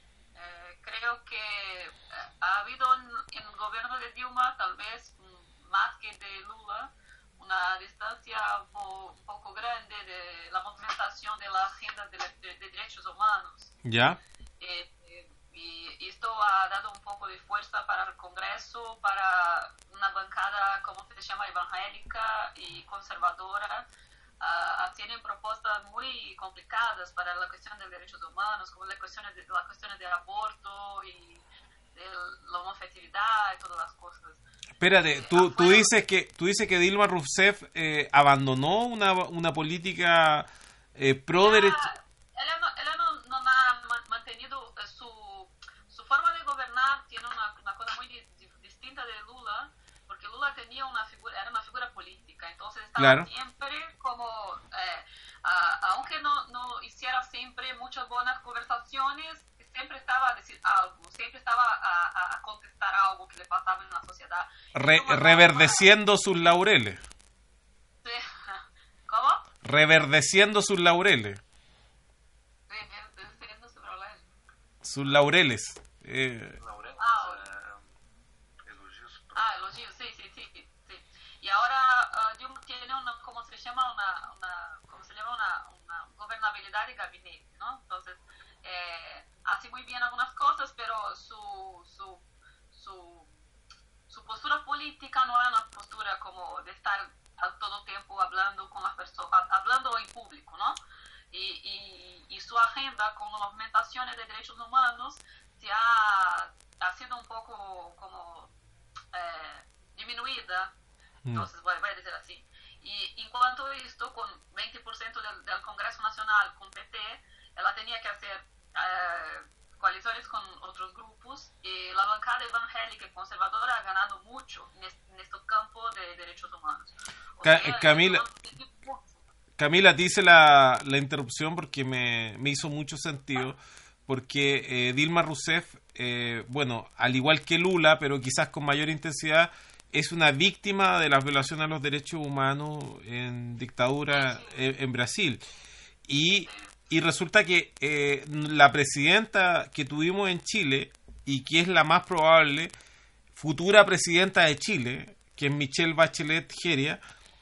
eh, creo que eh, ha habido en, en el gobierno de Dilma tal vez mm, más que de Lula una distancia un, po- un poco grande de la movimentación de la agenda de, de- de derechos humanos. ¿Ya? Eh, eh, y, y esto ha dado un poco de fuerza para el Congreso, para una bancada, como se llama, evangélica y conservadora. Uh, tienen propuestas muy complicadas para la cuestión de derechos humanos, como la cuestión de, la cuestión del aborto y de la homofetividad y todas las cosas. Espérate, tú, tú dices que tú dices que Dilma Rousseff eh, abandonó una, una política eh, pro derecho. Ella no, ella no, no ha man- mantenido eh, su, su forma de gobernar, tiene una, una cosa muy di- di- distinta de Lula, porque Lula tenía una figura, era una figura política, entonces estaba Claro. siempre como, eh, a- aunque no, no hiciera siempre muchas buenas conversaciones, siempre estaba a decir algo, siempre estaba a, a- a contestar algo que le pasaba en la sociedad. Re- Eso mandaba reverdeciendo sus laureles. para- Sí. ¿Cómo? Reverdeciendo sus laureles. Reverdeciendo su problema. Sus laureles. Eh, Laurent, Ah, eh, elogios. Ah, elogios, sí, sí, sí, sí, sí. Y ahora uh, Dilma tiene una, ¿cómo se llama? Una, una, ¿cómo se llama? Una, una gobernabilidad de gabinete, ¿no? Entonces, eh, hace muy bien algunas cosas, pero su, su, su, su postura política no es una postura como de estar a todo tiempo hablando con las personas, hablando en público, ¿no? Y, y, y su agenda con las movimentaciones de derechos humanos se ha, ha sido un poco como eh, disminuida, entonces voy, voy a decir así. Y en cuanto a esto, con veinte por ciento del, del Congreso Nacional con P T, ella tenía que hacer eh, coaliciones con otros grupos y la bancada evangélica y conservadora ha ganado mucho en este, en este campo de derechos humanos. O Ca- sea, Camila- eso- Camila, te hice la, la interrupción porque me, me hizo mucho sentido, porque eh, Dilma Rousseff, eh, bueno, al igual que Lula, pero quizás con mayor intensidad, es una víctima de las violaciones a los derechos humanos en dictadura en, en Brasil. Y, y resulta que eh, la presidenta que tuvimos en Chile, y que es la más probable futura presidenta de Chile, que es Michelle Bachelet Geria,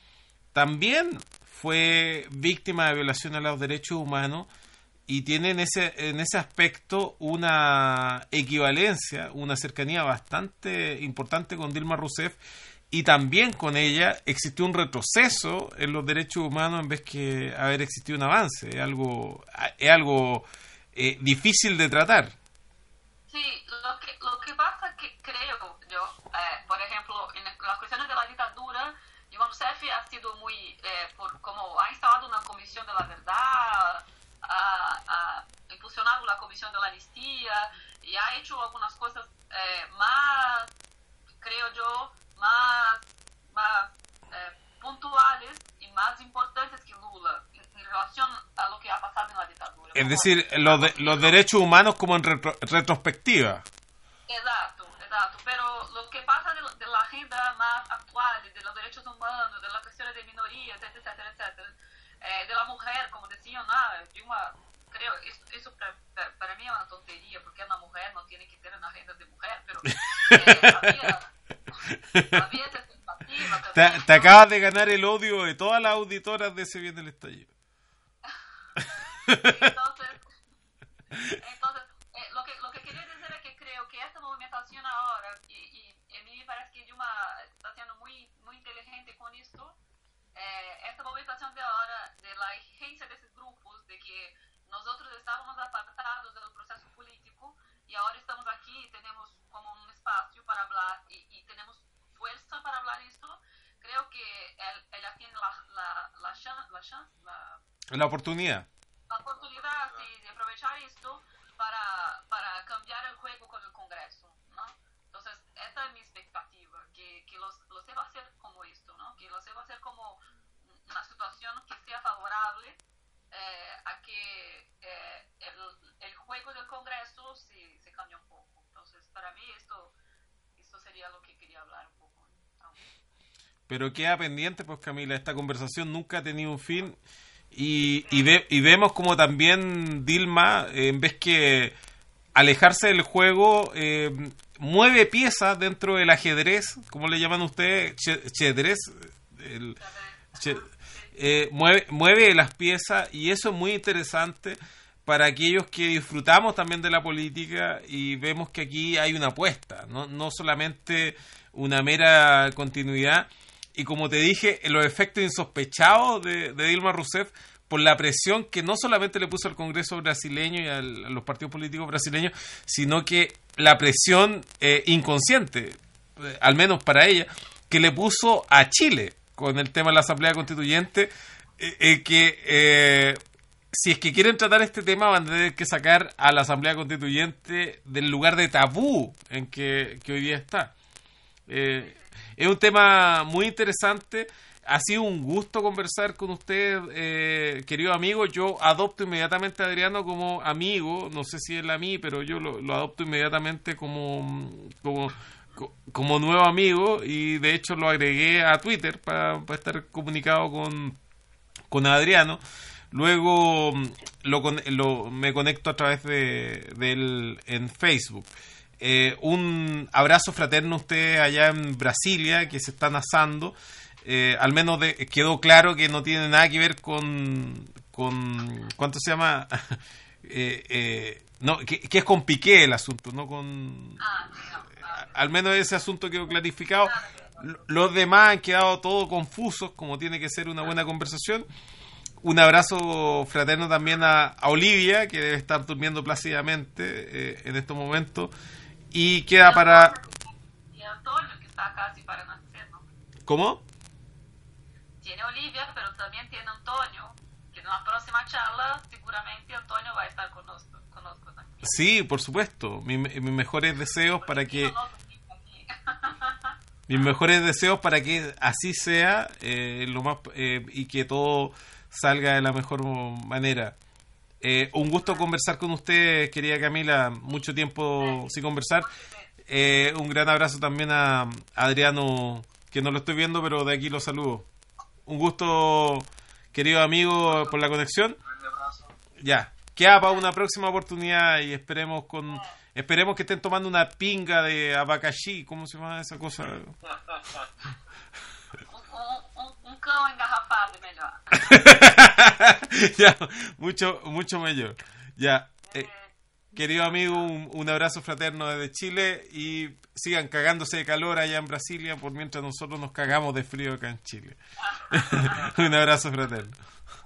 también fue víctima de violación a los derechos humanos y tiene en ese, en ese aspecto una equivalencia, una cercanía bastante importante con Dilma Rousseff, y también con ella existió un retroceso en los derechos humanos en vez que haber existido un avance. Es algo, es algo eh, difícil de tratar. Sí, lo que, lo que pasa que creo yo, eh, por ejemplo, en las cuestiones de la dictadura, Dilma Rousseff ha sido muy, eh, por, como ha instalado una comisión de la verdad, ha, ha impulsionado la comisión de la amnistía y ha hecho algunas cosas eh, más, creo yo, más, más eh, puntuales y más importantes que Lula en, en relación a lo que ha pasado en la dictadura. Es decir, los, de, los derechos humanos como en retro, retrospectiva. Exato, exato. Pero lo que pasa de, de la agenda más actual, de los derechos humanos, de las cuestiones de minorías, etcétera, etcétera, eh, de la mujer, como decían, nada, de una, creo, eso, eso para, para mí es una tontería, porque una mujer no tiene que tener una agenda de mujer, pero eh, había, había esa expectativa. Te, te acabas de ganar el odio de todas las auditoras de ese bien del estallido. Entonces, entonces eh, lo, que, lo que quería decir es que creo que esta movimentación ahora, y, y, y a mí me parece que Dilma está siendo muy, muy inteligente con esto, eh, esta movimentación de ahora, de la exigencia de esos grupos, de que nosotros estábamos apartados del proceso político y ahora estamos aquí y tenemos como un espacio para hablar y, y tenemos fuerza para hablar esto, creo que él, ella tiene la, la, la, chance, la, chance, la, la oportunidad. la oportunidad sí, de aprovechar esto para, para cambiar el juego con el Congreso, ¿no? Entonces, esta es mi expectativa, que, que los, lo se va a hacer como esto, ¿no? Que lo se va a hacer como una situación que sea favorable eh, a que eh, el, el juego del Congreso se, se cambie un poco. Entonces, para mí esto, esto sería lo que quería hablar un poco, ¿no? Pero queda pendiente, pues Camila, esta conversación nunca ha tenido un fin. Y, y, ve, y vemos como también Dilma, eh, en vez que alejarse del juego, eh, mueve piezas dentro del ajedrez, como le llaman ustedes, ajedrez, el, che, eh, mueve, mueve las piezas, y eso es muy interesante para aquellos que disfrutamos también de la política y vemos que aquí hay una apuesta, no, no solamente una mera continuidad. Y como te dije, los efectos insospechados de, de Dilma Rousseff por la presión que no solamente le puso al Congreso brasileño y al, a los partidos políticos brasileños, sino que la presión eh, inconsciente, eh, al menos para ella, que le puso a Chile con el tema de la Asamblea Constituyente, eh, eh, que eh, si es que quieren tratar este tema van a tener que sacar a la Asamblea Constituyente del lugar de tabú en que, que hoy día está. Eh, Es un tema muy interesante. Ha sido un gusto conversar con usted, eh, querido amigo. Yo adopto inmediatamente a Adriano como amigo. No sé si él a mí, pero yo lo, lo adopto inmediatamente como, como, como nuevo amigo. Y de hecho lo agregué a Twitter para, para estar comunicado con, con Adriano. Luego lo, lo, me conecto a través de, de él en Facebook. Eh, un abrazo fraterno a ustedes allá en Brasilia, que se están asando. Eh, al menos de, quedó claro que no tiene nada que ver con, con ¿cuánto se llama? eh, eh, no, que, que es con Piqué el asunto, no con... Ah, no, no. Al menos ese asunto quedó clarificado. Los demás han quedado todos confusos, como tiene que ser una buena conversación. Un abrazo fraterno también a, a Olivia, que debe estar durmiendo plácidamente eh, en estos momentos. Y queda para... Y Antonio, que está casi para nacer, ¿no? ¿Cómo? Tiene Olivia, pero también tiene Antonio, que en la próxima charla seguramente Antonio va a estar con nosotros. Con nosotros aquí. Sí, por supuesto. Mi, mis mejores deseos para que... Mis mejores deseos para que así sea eh, lo más eh, y que todo salga de la mejor manera. Eh, un gusto conversar con usted, querida Camila, mucho tiempo sin conversar. Eh, un gran abrazo también a Adriano, que no lo estoy viendo, pero de aquí lo saludo. Un gusto, querido amigo, por la conexión. Ya, queda para una próxima oportunidad y esperemos con esperemos que estén tomando una pinga de abacaxi, ¿cómo se llama esa cosa? Un, un, un cão engarrafado melhor. Ya, mucho, mucho mejor. Ya, eh, querido amigo, un, un abrazo fraterno desde Chile y sigan cagándose de calor allá en Brasilia por mientras nosotros nos cagamos de frío acá en Chile. Un abrazo fraterno.